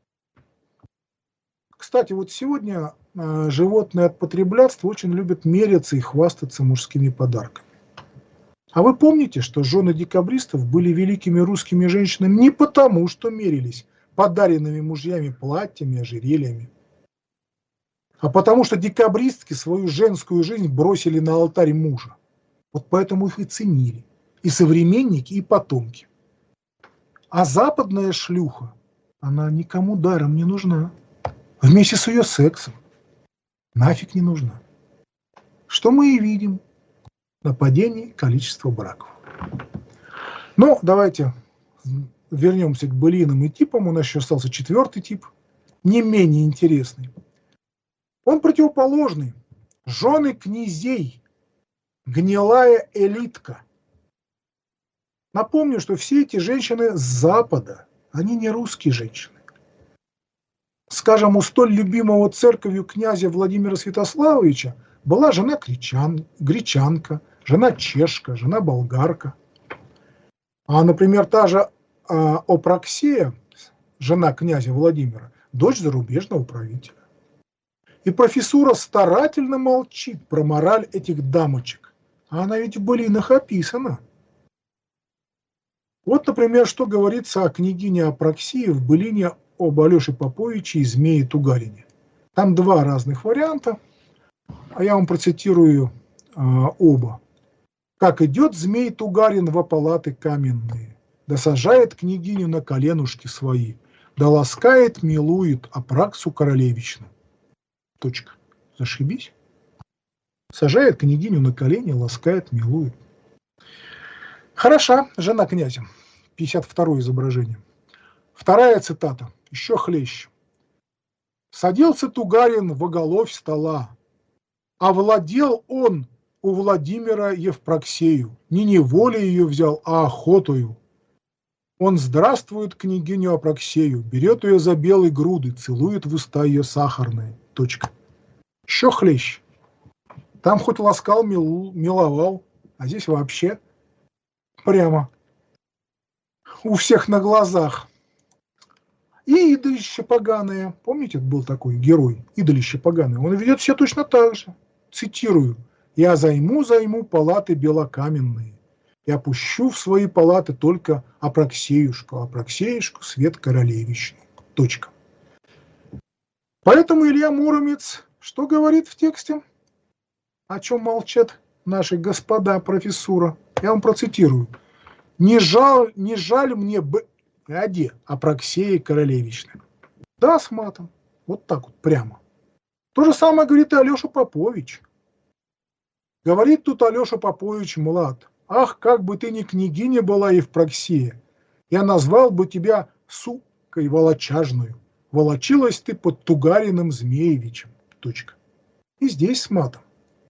Кстати, вот сегодня животные от потреблятства очень любят меряться и хвастаться мужскими подарками. А вы помните, что жены декабристов были великими русскими женщинами не потому, что мерились подаренными мужьями платьями, ожерельями, а потому что декабристки свою женскую жизнь бросили на алтарь мужа. Вот поэтому их и ценили. И современники, и потомки. А западная шлюха, она никому даром не нужна. Вместе с ее сексом. Нафиг не нужна. Что мы и видим на падении количества браков. Но давайте вернемся к былинам и типам. У нас еще остался 4-й тип, не менее интересный. Он противоположный. Жены князей. Гнилая элитка. Напомню, что все эти женщины с Запада, они не русские женщины. Скажем, у столь любимого церковью князя Владимира Святославовича была жена гречанка, жена чешка, жена болгарка. А, например, та же Апраксея, жена князя Владимира, дочь зарубежного правителя. И профессура старательно молчит про мораль этих дамочек. А она ведь в былинах описана. Вот, например, что говорится о княгине Апраксии в былине об Алёше Поповиче и Змее Тугарине. Там 2 разных варианта, а я вам процитирую оба. «Как идет Змей Тугарин во палаты каменные, да сажает княгиню на коленушки свои, да ласкает, милует Апраксу королевичну». Точка. Зашибись. Сажает княгиню на колени, ласкает, милует. Хороша жена князя. 52-е изображение. 2-я цитата. Еще хлеще. «Садился Тугарин в оголовь стола, а владел он у Владимира Евпроксею, не неволей ее взял, а охотою. Он здравствует княгиню Апраксею, берет ее за белые груды, целует в уста ее сахарные». Точка. Еще хлеще. Там хоть ласкал, миловал, а здесь вообще прямо у всех на глазах. И идолище поганое. Помните, был такой герой, идолище поганое. Он ведет себя точно так же. Цитирую. «Я займу палаты белокаменные. Я пущу в свои палаты только Апраксеюшку, свет королевичну». Точка. Поэтому Илья Муромец что говорит в тексте? О чем молчат наши господа профессура? Я вам процитирую. Не жаль мне Апраксеи королевичны». Да, с матом. Вот так вот прямо. То же самое говорит и Алёша Попович. Говорит тут Алёша Попович млад. «Ах, как бы ты ни княгиня была, Евпроксия, я назвал бы тебя сукой волочажную. Волочилась ты под Тугариным Змеевичем». Точка. И здесь с матом.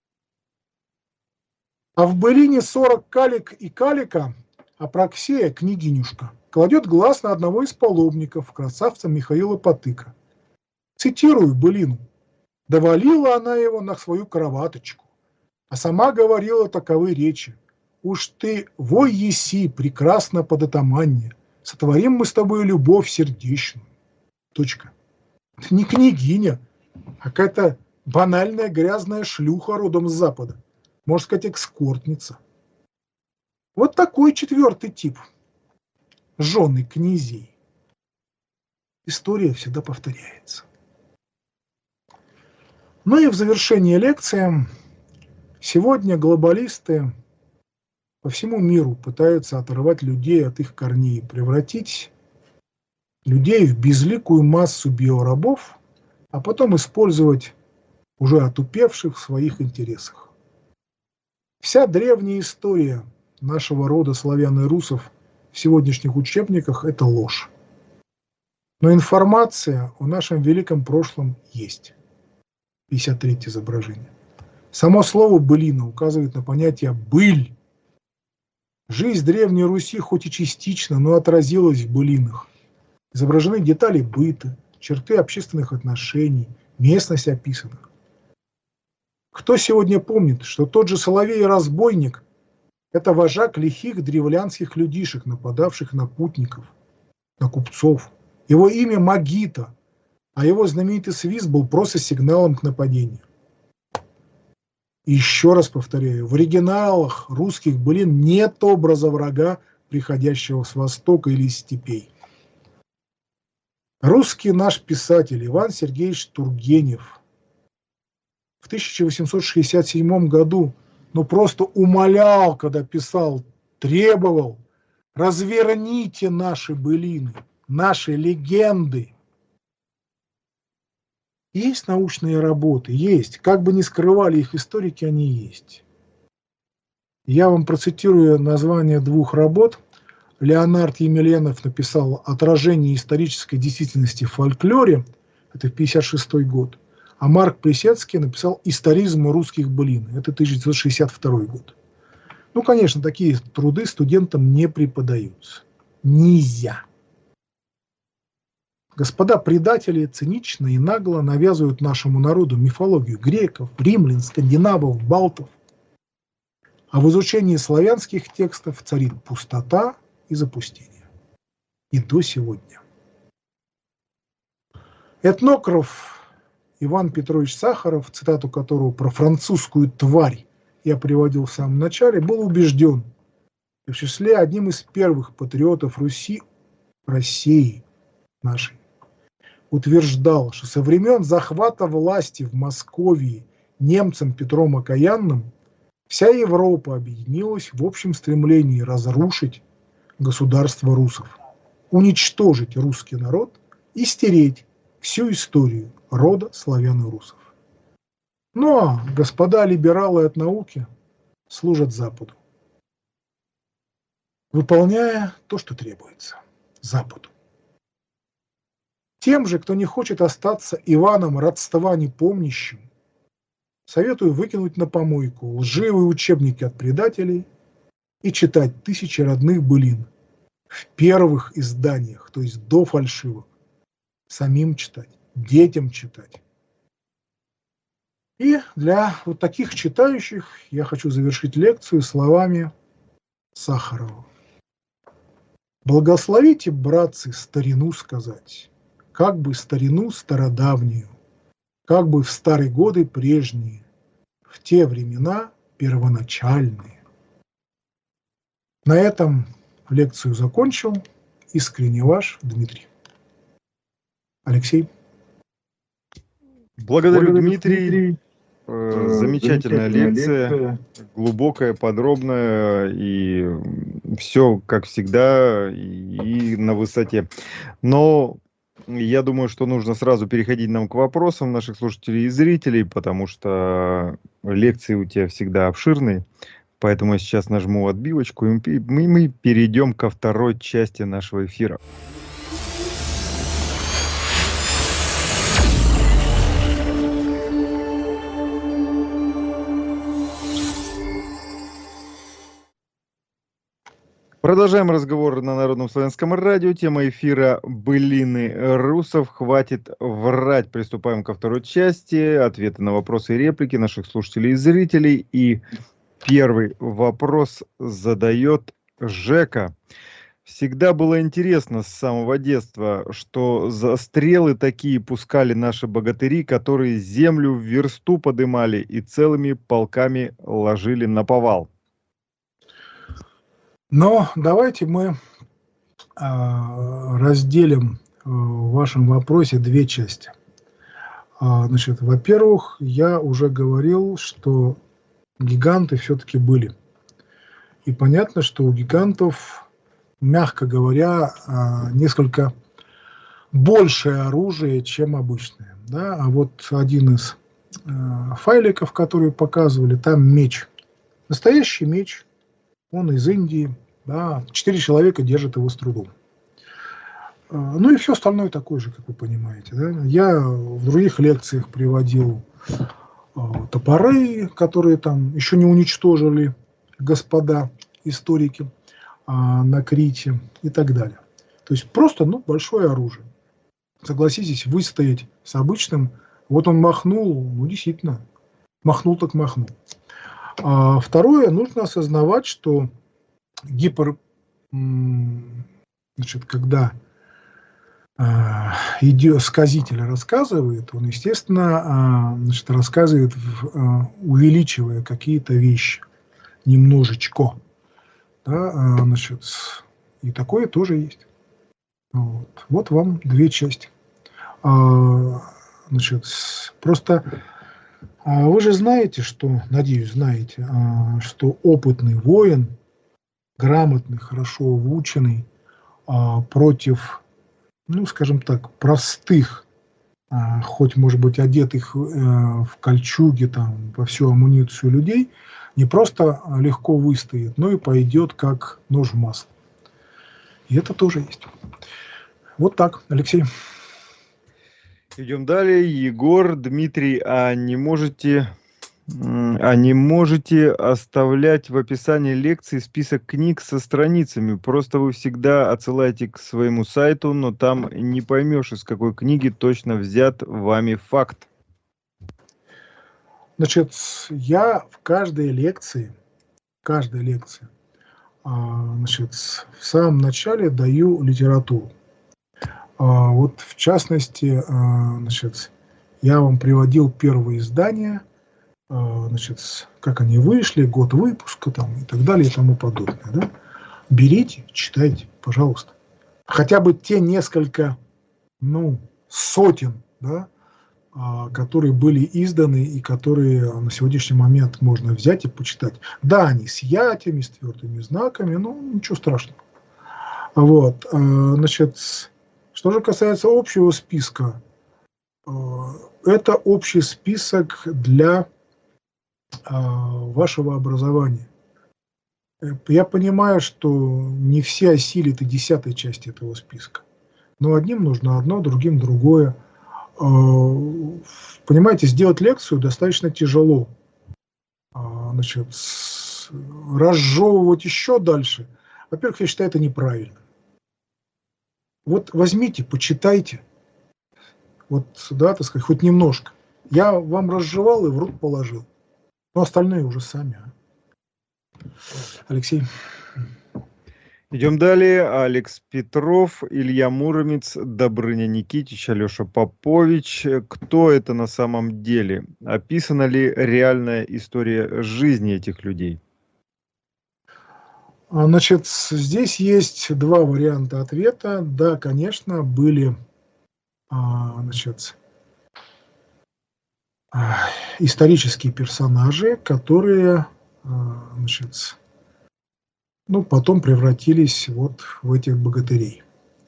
А в былине 40 калик и калика Апраксея, княгинюшка, кладет глаз на одного из паломников, красавца Михаила Потыка. Цитирую былину. «Довалила она его на свою кроваточку, а сама говорила таковы речи. Уж ты, вой еси, прекрасно податаманье, сотворим мы с тобой любовь сердечную». Точка. Это не княгиня, а какая-то банальная грязная шлюха родом с Запада. Можно сказать, экскортница. Вот такой 4-й тип. Жены князей. История всегда повторяется. Ну и в завершение лекции. Сегодня глобалисты по всему миру пытаются оторвать людей от их корней, превратить людей в безликую массу биорабов, а потом использовать уже отупевших в своих интересах. Вся древняя история нашего рода славян и русов в сегодняшних учебниках – это ложь. Но информация о нашем великом прошлом есть. 53-е изображение. Само слово «былина» указывает на понятие «быль». Жизнь Древней Руси хоть и частично, но отразилась в былинах. Изображены детали быта, черты общественных отношений, местность описанных. Кто сегодня помнит, что тот же Соловей-разбойник – это вожак лихих древлянских людишек, нападавших на путников, на купцов. Его имя Магита, а его знаменитый свист был просто сигналом к нападению. И еще раз повторяю, в оригиналах русских былин нет образа врага, приходящего с востока или из степей. Русский наш писатель Иван Сергеевич Тургенев в 1867 году просто умолял, когда писал, требовал: разверните наши былины, наши легенды. Есть научные работы, есть. Как бы ни скрывали их историки, они есть. Я вам процитирую название двух работ. Леонард Емельянов написал «Отражение исторической действительности в фольклоре», это 1956 год, а Марк Плесецкий написал «Историзм русских былин», это 1962 год. Конечно, такие труды студентам не преподаются. Нельзя. Господа предатели цинично и нагло навязывают нашему народу мифологию греков, римлян, скандинавов, балтов. А в изучении славянских текстов царит пустота и запустение. И до сегодня. Этнограф Иван Петрович Сахаров, цитату которого про французскую тварь я приводил в самом начале, был убежден, в числе одним из первых патриотов Руси, России нашей, утверждал, что со времен захвата власти в Московии немцем Петром Окаянным вся Европа объединилась в общем стремлении разрушить государство русов, уничтожить русский народ и стереть всю историю рода славян и русов. А господа либералы от науки служат Западу, выполняя то, что требуется Западу. Тем же, кто не хочет остаться Иваном родства непомнящим, советую выкинуть на помойку лживые учебники от предателей и читать тысячи родных былин в первых изданиях, то есть до фальшивых, самим читать, детям читать. И для вот таких читающих я хочу завершить лекцию словами Сахарова. Благословите, братцы, старину сказать, как бы старину стародавнюю, как бы в старые годы прежние, в те времена первоначальные. На этом лекцию закончил. Искренне ваш Дмитрий. Алексей. Благодарю, Дмитрий. Замечательная лекция, глубокая, подробная, и все, как всегда, и на высоте. Но я думаю, что нужно сразу переходить нам к вопросам наших слушателей и зрителей, потому что лекции у тебя всегда обширные. Поэтому я сейчас нажму отбивочку, и мы перейдем ко второй части нашего эфира. Продолжаем разговор на Народном славянском радио. Тема эфира «Былины русов». Хватит врать. Приступаем ко второй части. Ответы на вопросы и реплики наших слушателей и зрителей. И первый вопрос задает Жека. Всегда было интересно с самого детства, что за стрелы такие пускали наши богатыри, которые землю в версту подымали и целыми полками ложили наповал. Но давайте мы разделим в вашем вопросе две части. Значит, во-первых, я уже говорил, что гиганты все-таки были. И понятно, что у гигантов, мягко говоря, несколько большее оружие, чем обычное. Да? А вот один из файликов, которые показывали, там меч. Настоящий меч. Он из Индии, да, 4 человека держат его с трудом. Ну и все остальное такое же, как вы понимаете. Да? Я в других лекциях приводил топоры, которые там еще не уничтожили господа историки. на Крите и так далее. То есть просто большое оружие. Согласитесь, выстоять с обычным, вот он махнул, действительно, махнул так махнул. Второе, нужно осознавать, что когда сказитель рассказывает, он, естественно, рассказывает, увеличивая какие-то вещи немножечко. Да, и такое тоже есть. Вот вам две части. Просто вы же знаете, надеюсь, знаете, что опытный воин, грамотный, хорошо обученный, против, скажем так, простых, хоть, может быть, одетых в кольчуги, там, во всю амуницию людей, не просто легко выстоит, но и пойдет как нож в масло. И это тоже есть. Вот так, Алексей. Идем далее. Егор, Дмитрий, а не можете оставлять в описании лекции список книг со страницами? Просто вы всегда отсылаете к своему сайту, но там не поймешь, из какой книги точно взят вами факт. Я в каждой лекции, в самом начале даю литературу. Вот в частности, я вам приводил первые издания, как они вышли, год выпуска там, и так далее и тому подобное. Да? Берите, читайте, пожалуйста. Хотя бы те несколько, сотен, да, которые были изданы и которые на сегодняшний момент можно взять и почитать. Да, они с ятями, с твердыми знаками, ничего страшного. Вот, что же касается общего списка, это общий список для вашего образования. Я понимаю, что не все осилят и 10-й части этого списка. Но одним нужно одно, другим другое. Понимаете, сделать лекцию достаточно тяжело. Разжевывать еще дальше. Во-первых, я считаю, это неправильно. Вот возьмите, почитайте. Хоть немножко. Я вам разжевал и в рот положил. Но остальные уже сами. Алексей. Идем далее. Алекс Петров, Илья Муромец, Добрыня Никитич, Алеша Попович. Кто это на самом деле? Описана ли реальная история жизни этих людей? Здесь есть два варианта ответа. Да, конечно, были исторические персонажи, которые потом превратились вот в этих богатырей.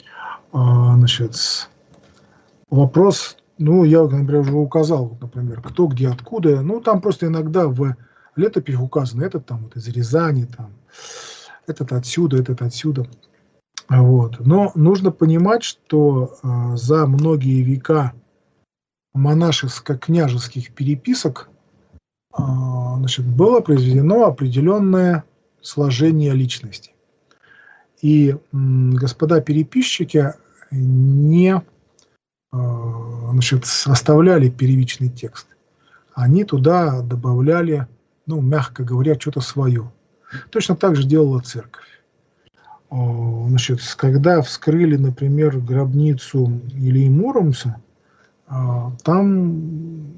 Вопрос, я, например, уже указал, кто, где, откуда. Там просто иногда в летописях указано, этот там вот из Рязани, там, этот отсюда, этот отсюда. Вот. Но нужно понимать, что за многие века монашеско-княжеских переписок было произведено определенное сложение личности. И господа переписчики не оставляли первичный текст. Они туда добавляли, мягко говоря, что-то свое. Точно так же делала церковь. Когда вскрыли, например, гробницу Ильи Муромца, там,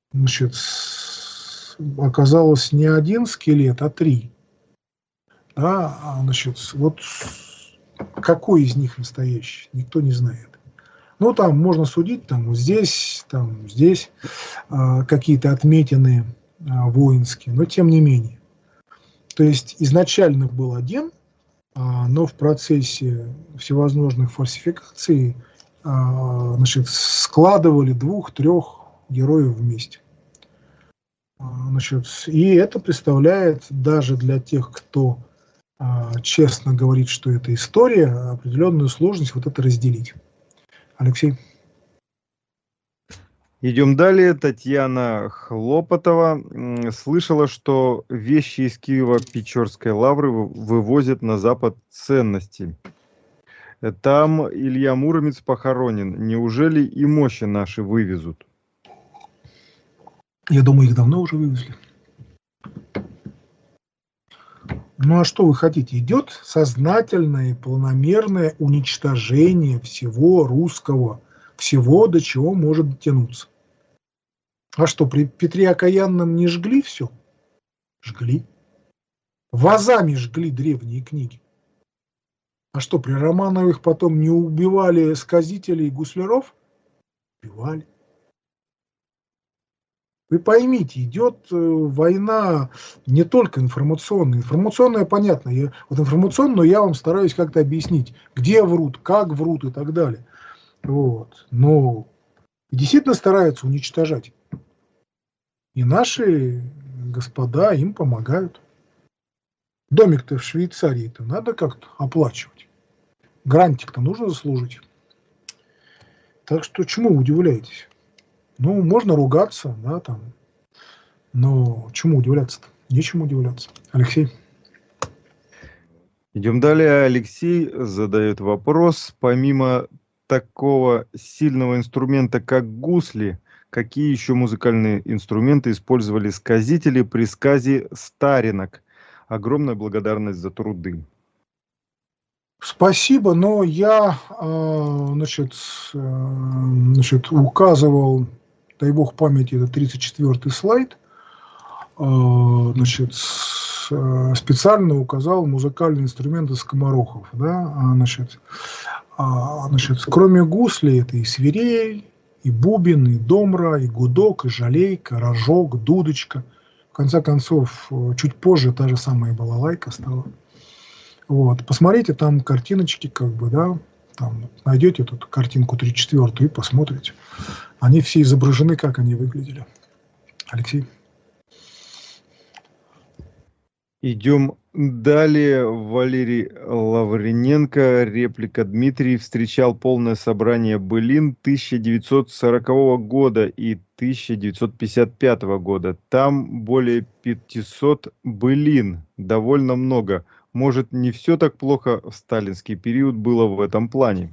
оказалось не один скелет, а 3. Да, вот какой из них настоящий, никто не знает. Там можно судить, здесь какие-то отметины воинские, но тем не менее. То есть изначально был один, но в процессе всевозможных фальсификаций складывали 2-3 героев вместе. И это представляет даже для тех, кто честно говорит, что это история, определенную сложность вот это разделить. Алексей. Идем далее. Татьяна Хлопотова слышала, что вещи из Киево-Печорской лавры вывозят на Запад ценности. Там Илья Муромец похоронен. Неужели и мощи наши вывезут? Я думаю, их давно уже вывезли. Ну а что вы хотите? Идет сознательное и планомерное уничтожение всего русского, всего, до чего может дотянуться. А что, при Петре Окаянном не жгли все? Жгли. Вазами жгли древние книги. А что, при Романовых потом не убивали сказителей и гусляров? Убивали. Вы поймите, идет война не только информационная. Информационная, понятно. Вот информационную я вам стараюсь как-то объяснить, где врут, как врут и так далее. Вот. Но действительно стараются уничтожать. И наши господа им помогают. Домик-то в Швейцарии-то надо как-то оплачивать. Грантик-то нужно заслужить. Так что чему вы удивляетесь? Ну, можно ругаться, да, там. Но чему удивляться-то? Нечему удивляться. Алексей. Идем далее. Алексей задает вопрос. Помимо такого сильного инструмента, как гусли, какие еще музыкальные инструменты использовали сказители при сказе «старинок»? Огромная благодарность за труды. Спасибо, но я указывал, дай бог памяти, это 34-й слайд, специально указал музыкальные инструменты скоморохов. Да? Кроме гусли, это и свирель, и бубен, и домра, и гудок, и жалейка, рожок, дудочка. В конце концов, чуть позже та же самая балалайка стала. Вот. Посмотрите там картиночки, как бы, да, там найдете тут картинку 3/4 и посмотрите. Они все изображены, как они выглядели. Алексей. Идем далее. Валерий Лавриненко, реплика. Дмитрий встречал полное собрание былин 1940 года и 1955 года. Там более 500 былин, довольно много. Может, не все так плохо в сталинский период было в этом плане?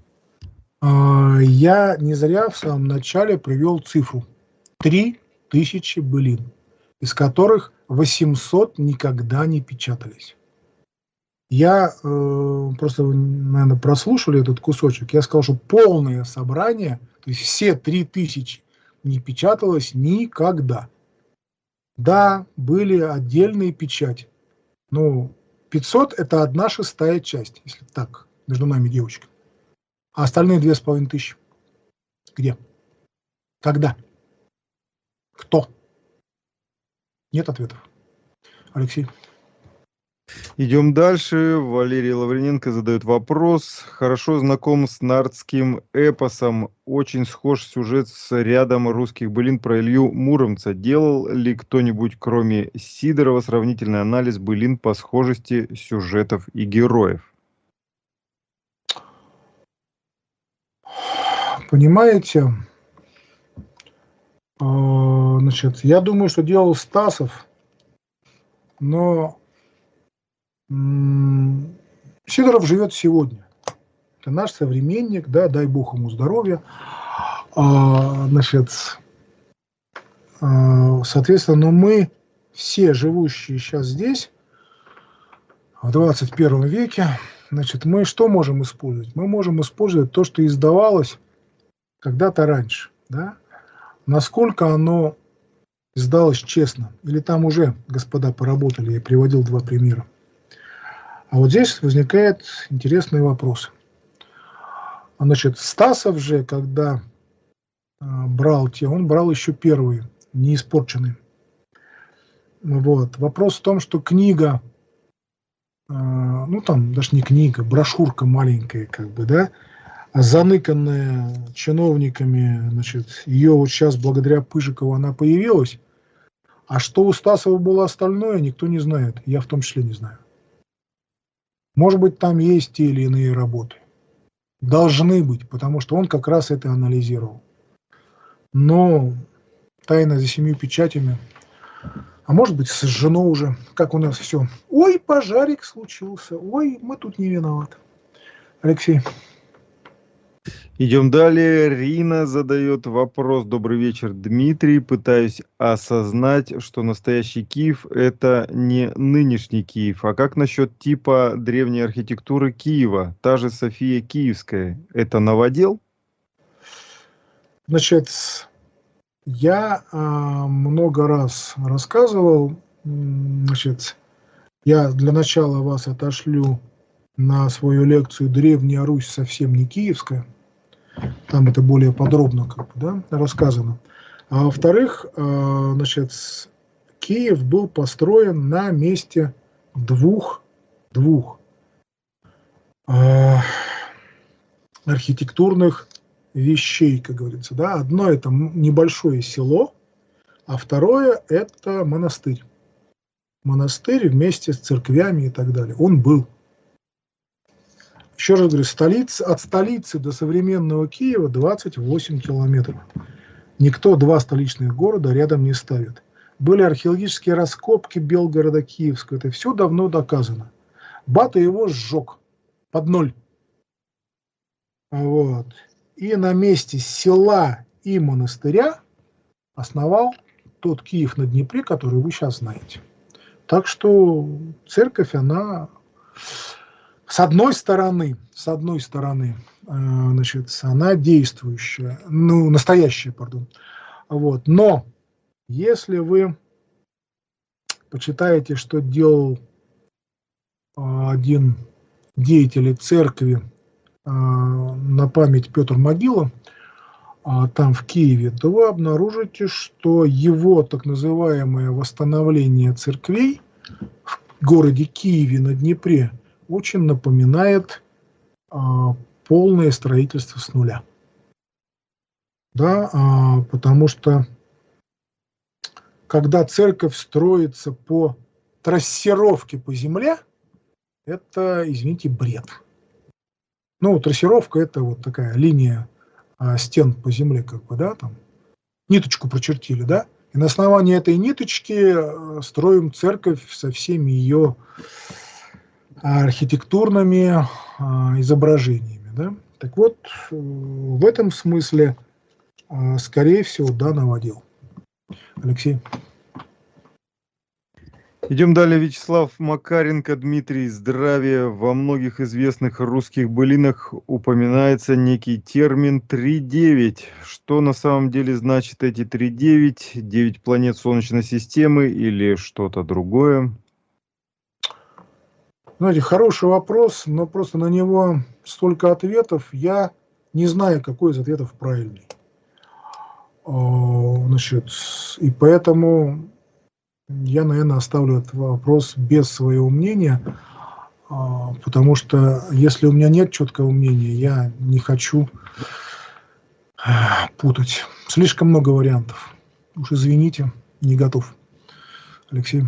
Я не зря в самом начале привел цифру. 3000 былин, из которых 800 никогда не печатались. Я просто, вы, наверное, прослушали этот кусочек. Я сказал, что полное собрание, то есть все 3000 не печаталось никогда. Да, были отдельные печати. Но 500 – это 1/6 часть, если так, между нами, девочками. А остальные 2500. Где? Когда? Кто? Нет ответов. Алексей. Идем дальше. Валерий Лавриненко задает вопрос. Хорошо знаком с нардским эпосом. Очень схож сюжет с рядом русских былин про Илью Муромца. Делал ли кто-нибудь, кроме Сидорова, сравнительный анализ былин по схожести сюжетов и героев? Понимаете, я думаю, что делал Стасов, но Сидоров живет сегодня. Это наш современник, да, дай бог ему здоровья. Соответственно, но мы все, живущие сейчас здесь, в 21 веке, мы что можем использовать? Мы можем использовать то, что издавалось когда-то раньше. Да? Насколько оно издалось честно. Или там уже господа поработали, я приводил 2 примера. А вот здесь возникает интересный вопрос. Стасов же, когда брал он брал еще первые, не испорченные. Вот. Вопрос в том, что книга, там даже не книга, брошюрка маленькая, заныканная чиновниками, ее вот сейчас благодаря Пыжикову она появилась. А что у Стасова было остальное, никто не знает. Я в том числе не знаю. Может быть, там есть те или иные работы. Должны быть, потому что он как раз это анализировал. но тайна за 7 печатями, а может быть сожжено уже, как у нас все. Ой, пожарик случился, ой, мы тут не виноваты. Алексей. Идем далее. Рина задает вопрос. Добрый вечер, Дмитрий. Пытаюсь осознать, что настоящий Киев – это не нынешний Киев. А как насчет типа древней архитектуры Киева? Та же София Киевская. Это новодел? Значит, я много раз рассказывал. Значит, я для начала вас отошлю на свою лекцию «Древняя Русь совсем не киевская». Там это более подробно рассказано. А во-вторых, значит, Киев был построен на месте двух архитектурных вещей, как говорится. Да? Одно – это небольшое село, а второе – это монастырь. Монастырь вместе с церквями и так далее. Он был. Еще раз говорю, от столицы до современного Киева 28 километров. Никто два столичных города рядом не ставит. Были археологические раскопки Белгорода Киевского. Это все давно доказано. Бата его сжег под ноль. Вот. И на месте села и монастыря основал тот Киев на Днепре, который вы сейчас знаете. Так что церковь, она... С одной стороны, значит, она действующая, настоящая, пардон. Вот. Но если вы почитаете, что делал один деятель церкви на память Петр Могила, там в Киеве, то вы обнаружите, что его так называемое восстановление церквей в городе Киеве на Днепре очень напоминает полное строительство с нуля. Да, потому что когда церковь строится по трассировке по земле, это, извините, бред. Ну, трассировка – это вот такая линия стен по земле, как бы, да, там, ниточку прочертили, да, и на основании этой ниточки строим церковь со всеми ее архитектурными изображениями, да. Так вот, в этом смысле, скорее всего, да, новодел. Алексей. Идем далее. Вячеслав Макаренко. Дмитрий, здравия. Во многих известных русских былинах упоминается некий термин 3-9. Что на самом деле значит эти 3-9? 9 планет Солнечной системы или что-то другое? Знаете, хороший вопрос, но просто на него столько ответов, я не знаю, какой из ответов правильный. Значит, и поэтому я, наверное, оставлю этот вопрос без своего мнения, потому что если у меня нет четкого мнения, я не хочу путать. Слишком много вариантов. Уж извините, не готов. Алексей.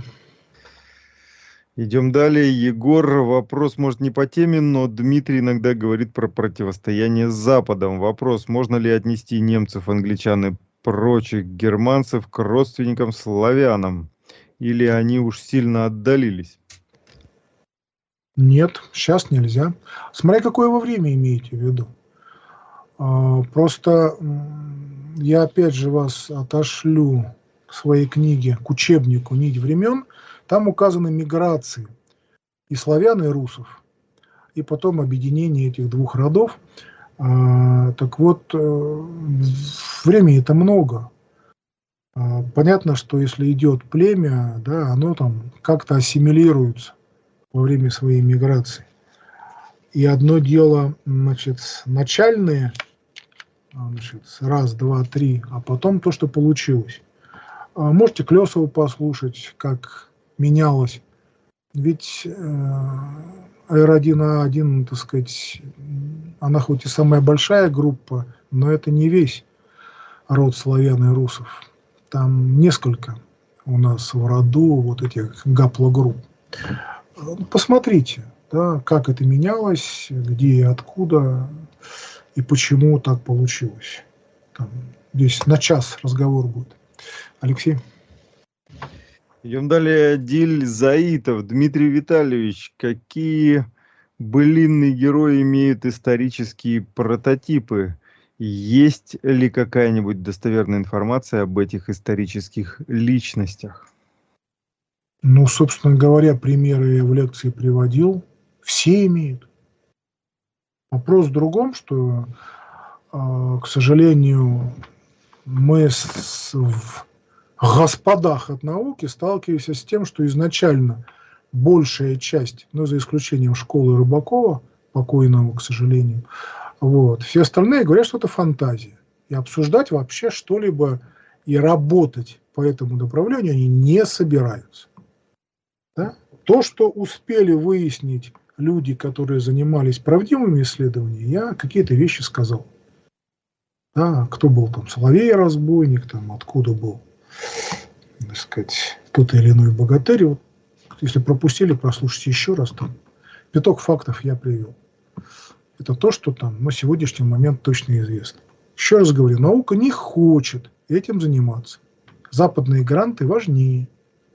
Идем далее. Егор. Вопрос, может, не по теме, но Дмитрий иногда говорит про противостояние с Западом. Вопрос, можно ли отнести немцев, англичан и прочих германцев к родственникам славянам? Или они уж сильно отдалились? Нет, сейчас нельзя. Смотря какое вы время имеете в виду. Просто я опять же вас отошлю к своей книге, к учебнику «Нить времен». Там указаны миграции и славян, и русов, и потом объединение этих двух родов. Так вот, времени-то много. Понятно, что если идет племя, да, оно там как-то ассимилируется во время своей миграции. И одно дело, значит, начальные, значит, раз, два, три, а потом то, что получилось. Можете Клёсову послушать, как менялось. Ведь R1A1, так сказать, она хоть и самая большая группа, но это не весь род славян и русов. Там несколько у нас в роду вот этих гаплогрупп. Посмотрите, да, как это менялось, где и откуда, и почему так получилось. Там, здесь на час разговор будет. Алексей. Идем далее. Диль Заитов. Дмитрий Витальевич, какие былинные герои имеют исторические прототипы? Есть ли какая-нибудь достоверная информация об этих исторических личностях? Ну, собственно говоря, примеры я в лекции приводил. Все имеют. Вопрос в другом, что, к сожалению, мы в господах от науки сталкиваемся с тем, что изначально большая часть, ну, за исключением школы Рыбакова, покойного, к сожалению, вот, все остальные говорят, что это фантазия. И обсуждать вообще что-либо и работать по этому направлению они не собираются. Да? То, что успели выяснить люди, которые занимались правдивыми исследованиями, я какие-то вещи сказал. Да, кто был там Соловей-разбойник, там откуда был, так сказать, тот или иной богатырь. Вот, если пропустили, прослушайте еще раз. Там пяток фактов я привел. Это то, что там на сегодняшний момент точно известно. Еще раз говорю, наука не хочет этим заниматься. Западные гранты важнее.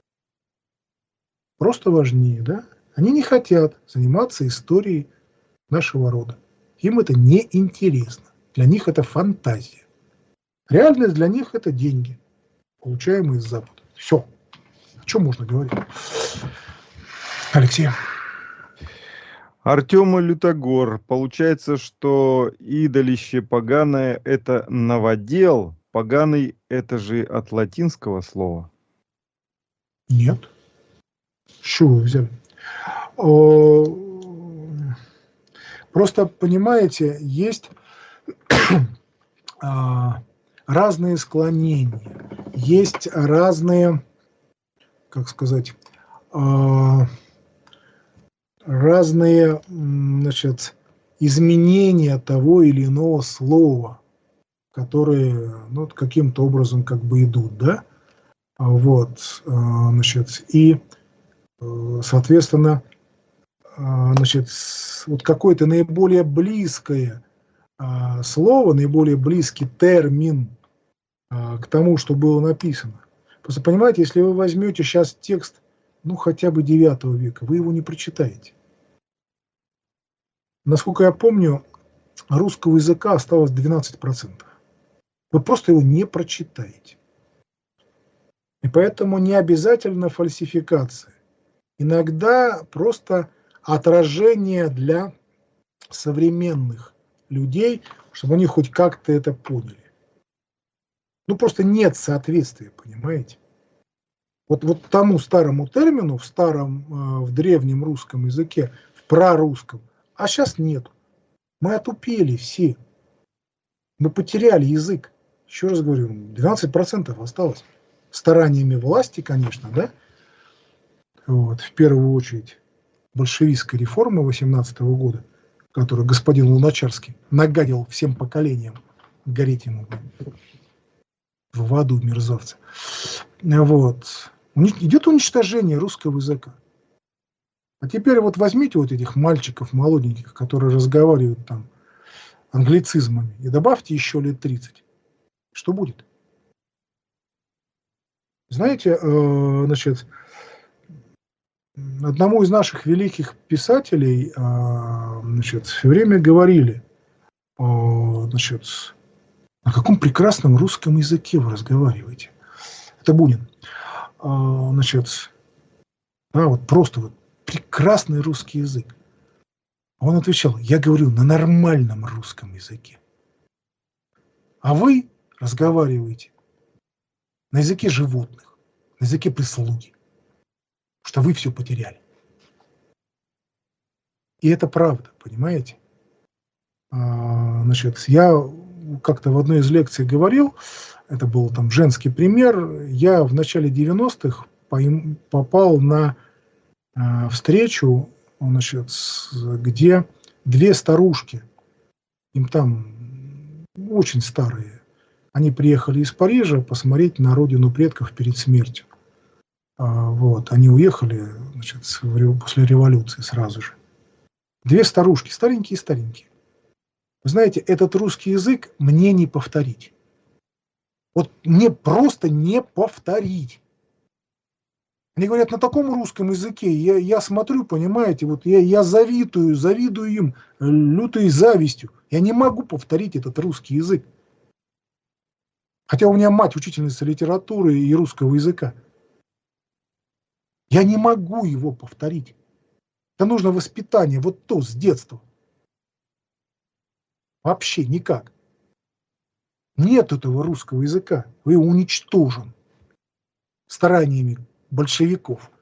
Просто важнее, да? Они не хотят заниматься историей нашего рода. Им это не интересно. Для них это фантазия. Реальность для них это деньги, получаемые из Запада. Все. О чем можно говорить? Алексей. Артем Лютогор. Получается, что идолище поганое – это новодел. Поганый – это же от латинского слова. Нет. С чего вы взяли? Просто, понимаете, есть разные склонения, есть разные, как сказать, разные, значит, изменения того или иного слова, которые, ну, каким-то образом как бы идут, да, вот, значит, и, соответственно, значит, вот какое-то наиболее близкое слово, наиболее близкий термин к тому, что было написано. Просто понимаете, если вы возьмете сейчас текст, ну, хотя бы 9 века, вы его не прочитаете. Насколько я помню, русского языка осталось 12%. Вы просто его не прочитаете. И поэтому не обязательно фальсификация. Иногда просто отражение для современных людей, чтобы они хоть как-то это поняли. Ну, просто нет соответствия, понимаете? Вот тому старому термину в древнем русском языке, в прорусском, а сейчас нет. Мы отупели все. Мы потеряли язык. Еще раз говорю, 12% осталось. Стараниями власти, конечно, да? Вот, в первую очередь большевистской реформы 18 года, которую господин Луначарский нагадил всем поколениям, гореть ему в аду, мерзавцы. Вот. Идет уничтожение русского языка. А теперь вот возьмите вот этих мальчиков молоденьких, которые разговаривают там англицизмами, и добавьте еще лет 30. Что будет? Знаете, значит, одному из наших великих писателей, значит, все время говорили, значит, на каком прекрасном русском языке вы разговариваете. Это Бунин. Значит, вот просто вот прекрасный русский язык. Он отвечал, я говорю на нормальном русском языке. А вы разговариваете на языке животных, на языке прислуги. Что вы все потеряли. И это правда, понимаете? Значит, я как-то в одной из лекций говорил, это был там женский пример, я в начале 90-х попал на встречу, значит, где две старушки, им там очень старые, они приехали из Парижа посмотреть на родину предков перед смертью. Вот, они уехали, значит, после революции сразу же. Две старушки, старенькие-старенькие. Вы знаете, этот русский язык мне не повторить. Вот мне просто не повторить. Они говорят на таком русском языке, я смотрю, понимаете, вот я завидую им лютой завистью. Я не могу повторить этот русский язык. Хотя у меня мать учительница литературы и русского языка. Я не могу его повторить. Это нужно воспитание, вот то, с детства. Вообще никак. Нет этого русского языка. Вы уничтожен стараниями большевиков.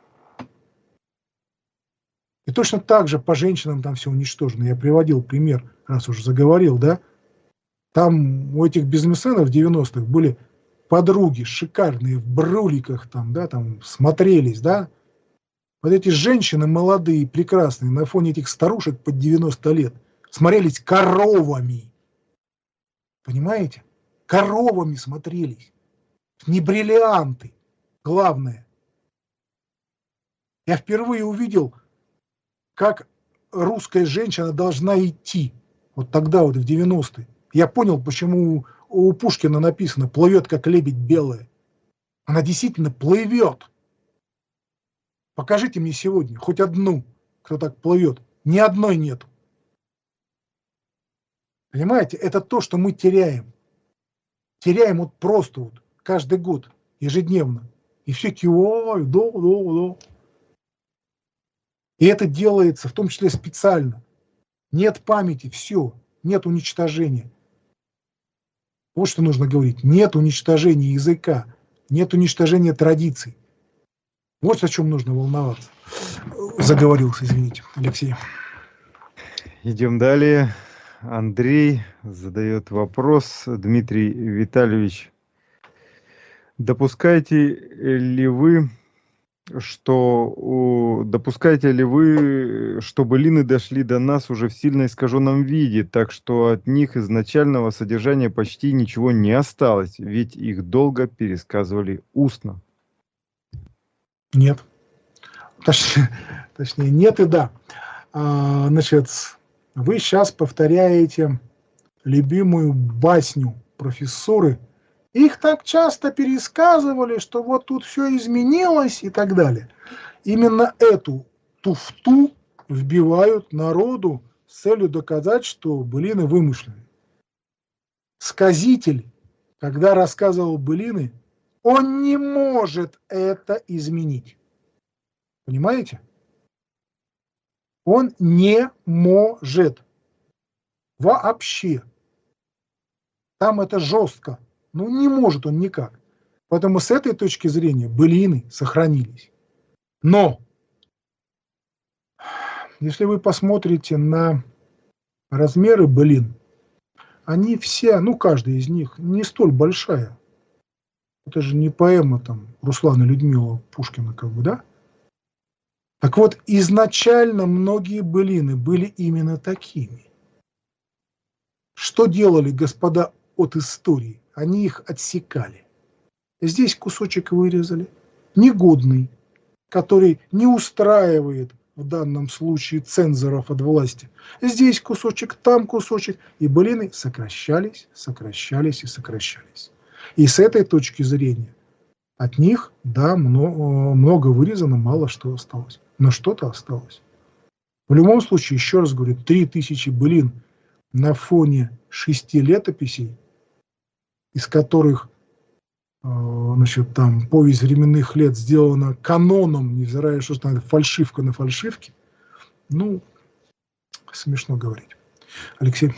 И точно так же по женщинам там все уничтожено. Я приводил пример, раз уже заговорил, да. Там у этих бизнесменов в 90-х были подруги шикарные в бруликах там, да, там смотрелись, да. Вот эти женщины молодые, прекрасные, на фоне этих старушек под 90 лет смотрелись коровами. Понимаете? Коровами смотрелись. Не бриллианты. Главное. Я впервые увидел, как русская женщина должна идти. Вот тогда, вот в 90-е. Я понял, почему у Пушкина написано «плывет, как лебедь белая». Она действительно плывет. Покажите мне сегодня хоть одну, кто так плывет. Ни одной нету. Понимаете, это то, что мы теряем. Теряем вот просто вот каждый год, ежедневно. И все кивают, да. И это делается в том числе специально. Нет памяти, все, нет уничтожения. Вот что нужно говорить. Нет уничтожения языка, нет уничтожения традиций. Вот о чем нужно волноваться. Заговорился, извините, Алексей. Идем далее. Андрей задает вопрос. Дмитрий Витальевич, допускаете ли вы, что былины дошли до нас уже в сильно искаженном виде, так что от них изначального содержания почти ничего не осталось, ведь их долго пересказывали устно? Нет. Точнее, нет и да. Значит, вы сейчас повторяете любимую басню профессоры. Их так часто пересказывали, что вот тут все изменилось и так далее. Именно эту туфту вбивают народу с целью доказать, что былины вымышлены. Сказитель, когда рассказывал былины, он не может это изменить. Понимаете? Он не может. Вообще. Там это жестко. Ну, не может он никак. Поэтому с этой точки зрения былины сохранились. Но, если вы посмотрите на размеры былин, они все, ну, каждая из них не столь большая. Это же не поэма там Руслана Людмила Пушкина, как бы, да? Так вот, изначально многие былины были именно такими. Что делали господа от истории? Они их отсекали. Здесь кусочек вырезали, негодный, который не устраивает в данном случае цензоров от власти. Здесь кусочек, там кусочек, и былины сокращались, сокращались и сокращались. И с этой точки зрения от них, да, много вырезано, мало что осталось. Но что-то осталось. В любом случае, еще раз говорю, 3000 былин на фоне 6 летописей, из которых, значит, там повесть временных лет сделана каноном, невзирая, что там фальшивка на фальшивке, ну, смешно говорить. Алексей.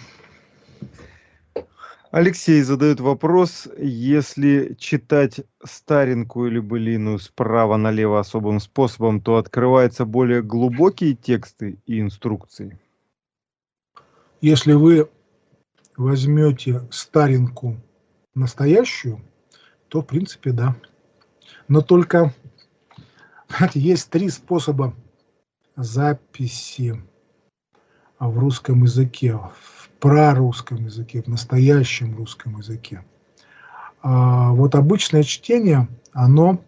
Алексей задает вопрос: если читать старенькую или былину справа налево особым способом, то открываются более глубокие тексты и инструкции? Если вы возьмете старинку настоящую, то в принципе да. Но только, знаете, есть 3 способа записи в русском языке, в прарусском языке, в настоящем русском языке. Вот обычное чтение, оно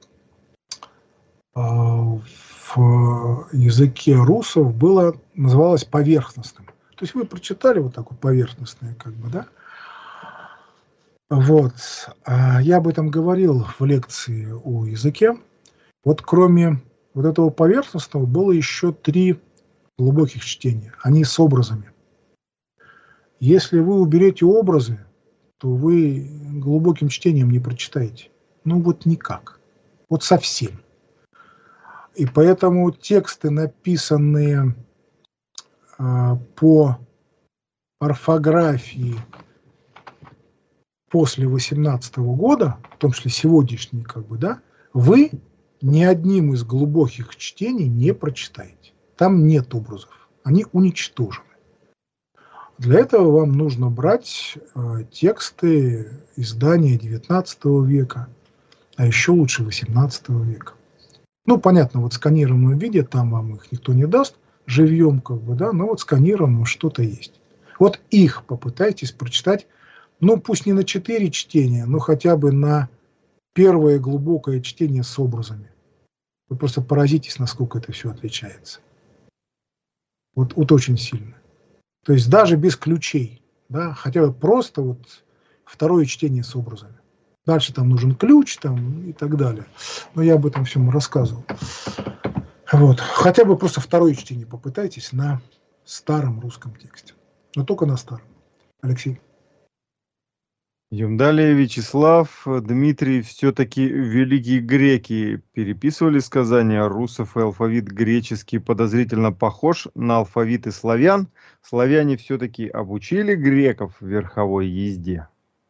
в языке русов называлось поверхностным. То есть вы прочитали вот так вот поверхностное, как бы, да? Вот. Я об этом говорил в лекции о языке. Вот кроме вот этого поверхностного было еще 3 глубоких чтения. Они с образами. Если вы уберете образы, то вы глубоким чтением не прочитаете. Ну вот никак. Вот совсем. И поэтому тексты, написанные по орфографии после 18 года, в том числе сегодняшние, вы ни одним из глубоких чтений не прочитаете. Там нет образов. Они уничтожены. Для этого вам нужно брать тексты издания XIX века, а еще лучше XVIII века. Ну, понятно, вот в сканированном виде там вам их никто не даст, живьем но вот сканированном что-то есть. Вот их попытайтесь прочитать, ну, пусть не на 4 чтения, но хотя бы на первое глубокое чтение с образами. Вы просто поразитесь, насколько это все отличается. Вот очень сильно. То есть даже без ключей, да, хотя бы просто вот второе чтение с образами. Дальше там нужен ключ там, и так далее. Но я об этом всем рассказывал. Вот. Хотя бы просто второе чтение попытайтесь на старом русском тексте. Но только на старом. Алексей. Идем далее. Вячеслав, Дмитрий, все-таки великие греки переписывали сказания русов, и алфавит греческий подозрительно похож на алфавиты славян. Славяне все-таки обучили греков верховой езде.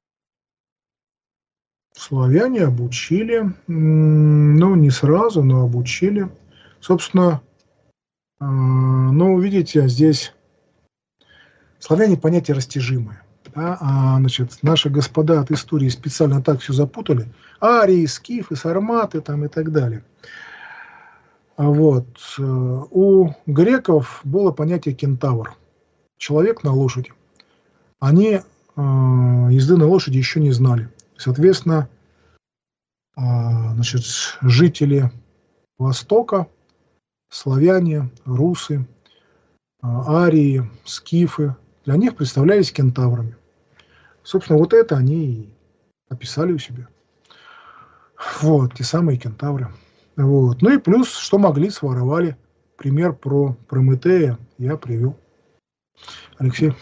Славяне обучили, ну не сразу, но обучили. Собственно, ну видите, здесь славяне понятие растяжимое. Да? Значит, наши господа от истории специально так все запутали. Арии, скифы, сарматы там и так далее. Вот. У греков было понятие кентавр. Человек на лошади. Они езды на лошади еще не знали. Соответственно, значит, жители Востока, славяне, русы, арии, скифы, для них представлялись кентаврами. Собственно, вот это они и описали у себя. Вот, те самые кентавры. Вот. Ну и плюс, что могли, своровали. Пример про Прометея я привел. Алексей.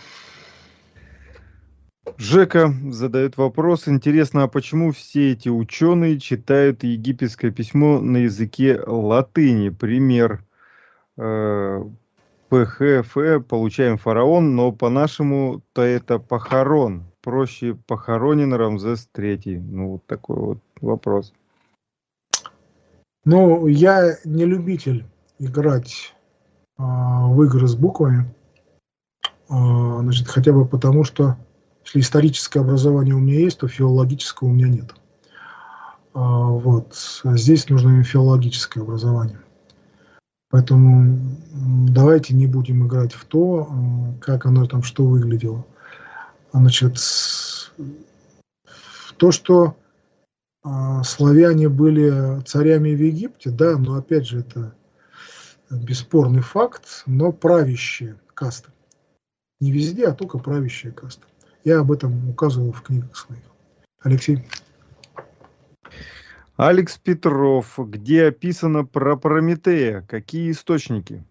Жека задает вопрос. Интересно, а почему все эти ученые читают египетское письмо на языке латыни? Пример. ПХФ, получаем фараон, но по-нашему-то это похорон. Проще похоронен Рамзес III. Ну, вот такой вот вопрос. Ну, я не любитель играть в игры с буквами. Значит, хотя бы потому, что если историческое образование у меня есть, то филологического у меня нет. Вот. Здесь нужно филологическое образование. Поэтому давайте не будем играть в то, как оно там, что выглядело. Значит, то, что славяне были царями в Египте, да, но опять же это бесспорный факт, но правящие касты. Не везде, а только правящие касты. Я об этом указывал в книгах своих. Алексей. Алекс Петров, где описано про Прометея? Какие источники?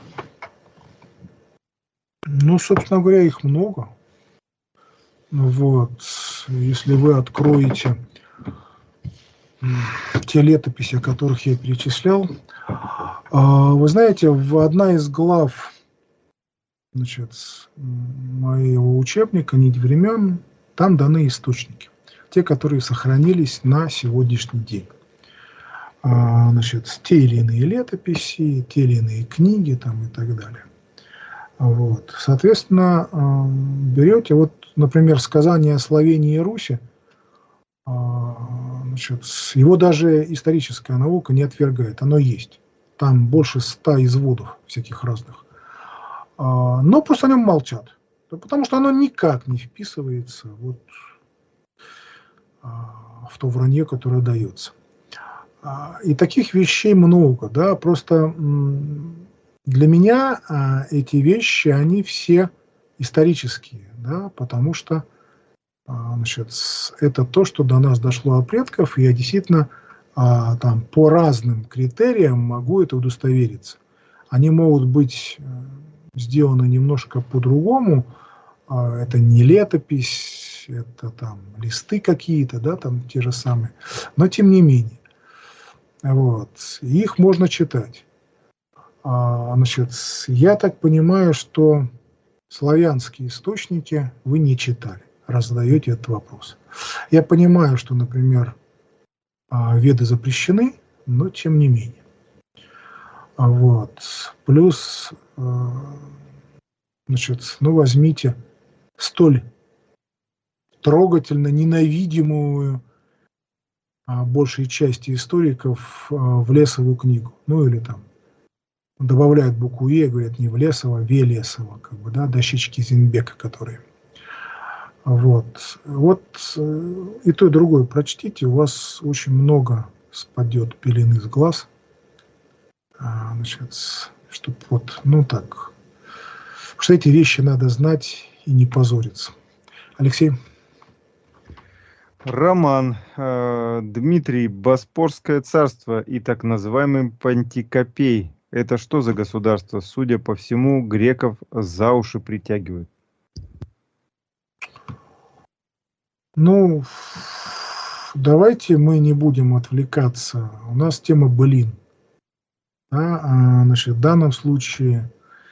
Ну, собственно говоря, их много. Вот. Если вы откроете те летописи, о которых я перечислял, вы знаете, в одна из глав, значит, моего учебника «Нить времен», там даны источники. Те, которые сохранились на сегодняшний день. Значит, те или иные летописи, те или иные книги там, и так далее. Вот. Соответственно, берете, вот, например, сказание о Словении и Руси, значит, его даже историческая наука не отвергает, оно есть. Там больше 100 изводов всяких разных. Но просто о нем молчат. Потому что оно никак не вписывается вот в то вранье, которое дается. И таких вещей много, да, просто для меня эти вещи, они все исторические, да, потому что Значит, это то, что до нас дошло от предков, и я действительно там по разным критериям могу это удостовериться. Они могут быть сделаны немножко по-другому. Это не летопись, это там листы какие-то, да, там те же самые. Но тем не менее. Вот. Их можно читать. Значит, я так понимаю, что славянские источники вы не читали, раз задаете этот вопрос. Я понимаю, что, например, веды запрещены, но тем не менее. Вот. Плюс, значит, возьмите столь трогательно ненавидимую большей части историков Влесову книгу. Или там добавляют букву «е», говорят не Влесова, а Велесова, дощечки Зинбека, которые. Вот и то, и другое прочтите, у вас очень много спадет пелены с глаз. Значит, чтобы так. Потому что эти вещи надо знать и не позориться. Алексей? Роман. Дмитрий. Боспорское царство и так называемый Пантикопей. Это что за государство? Судя по всему, греков за уши притягивают. Давайте мы не будем отвлекаться. У нас тема былин. Значит, в данном случае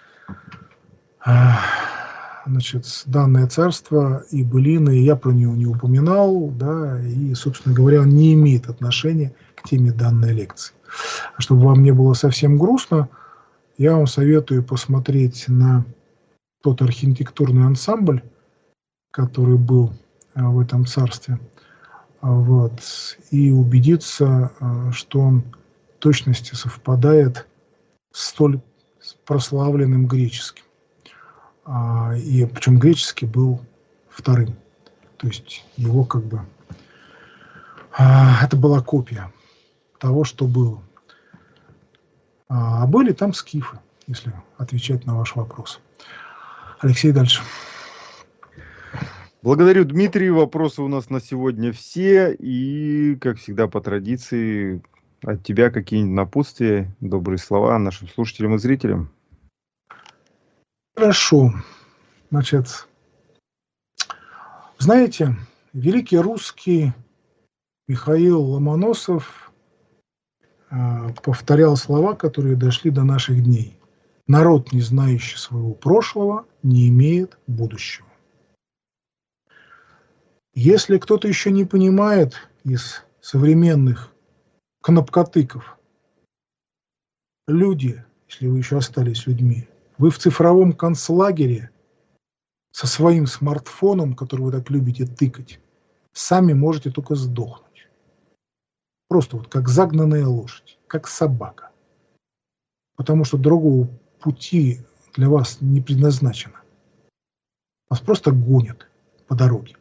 данное царство и былины, я про него не упоминал, и, собственно говоря, он не имеет отношения к теме данной лекции. Чтобы вам не было совсем грустно, я вам советую посмотреть на тот архитектурный ансамбль, который был в этом царстве, и убедиться, что он в точности совпадает с столь прославленным греческим. И причем греческий был вторым. То есть его это была копия того, что было. А были там скифы, если отвечать на ваш вопрос. Алексей, дальше. Благодарю, Дмитрий. Вопросы у нас на сегодня все. И, как всегда, по традиции, от тебя какие-нибудь напутствия, добрые слова нашим слушателям и зрителям. Хорошо. Значит, знаете, великий русский Михаил Ломоносов повторял слова, которые дошли до наших дней. Народ, не знающий своего прошлого, не имеет будущего. Если кто-то еще не понимает из современных кнопкотыков, люди, если вы еще остались людьми, вы в цифровом концлагере со своим смартфоном, который вы так любите тыкать, сами можете только сдохнуть. Просто как загнанная лошадь, как собака. Потому что другого пути для вас не предназначено. Вас просто гонят по дороге.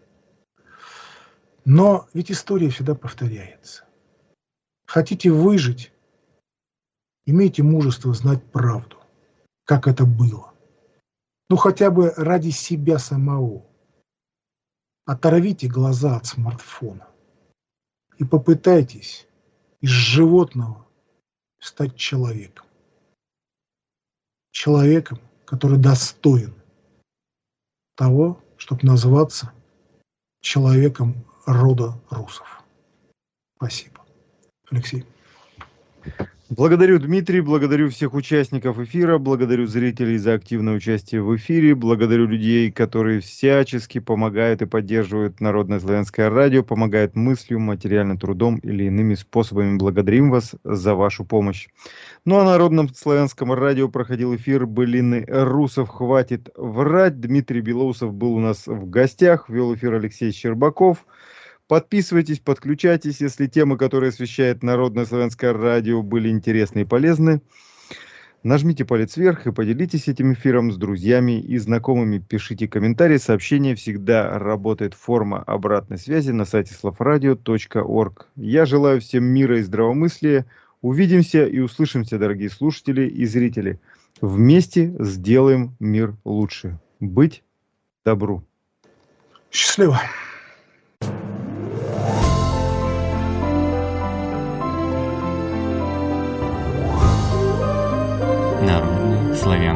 Но ведь история всегда повторяется. Хотите выжить, имейте мужество знать правду, как это было. Хотя бы ради себя самого. Оторвите глаза от смартфона и попытайтесь из животного стать человеком. Человеком, который достоин того, чтобы назваться человеком рода русов. Спасибо. Алексей. Благодарю, Дмитрий, благодарю всех участников эфира, благодарю зрителей за активное участие в эфире, благодарю людей, которые всячески помогают и поддерживают Народное славянское радио, помогают мыслью, материальным трудом или иными способами. Благодарим вас за вашу помощь. А на Народном славянском радио проходил эфир «Былины русов. Хватит врать». Дмитрий Белоусов был у нас в гостях, вел эфир Алексей Щербаков. Подписывайтесь, подключайтесь, если темы, которые освещает Народное славянское радио, были интересны и полезны. Нажмите палец вверх и поделитесь этим эфиром с друзьями и знакомыми. Пишите комментарии, сообщения. Всегда работает форма обратной связи на сайте slavradio.org. Я желаю всем мира и здравомыслия. Увидимся и услышимся, дорогие слушатели и зрители. Вместе сделаем мир лучше. Быть добру. Счастливо.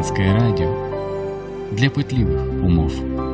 Славянское радио для пытливых умов.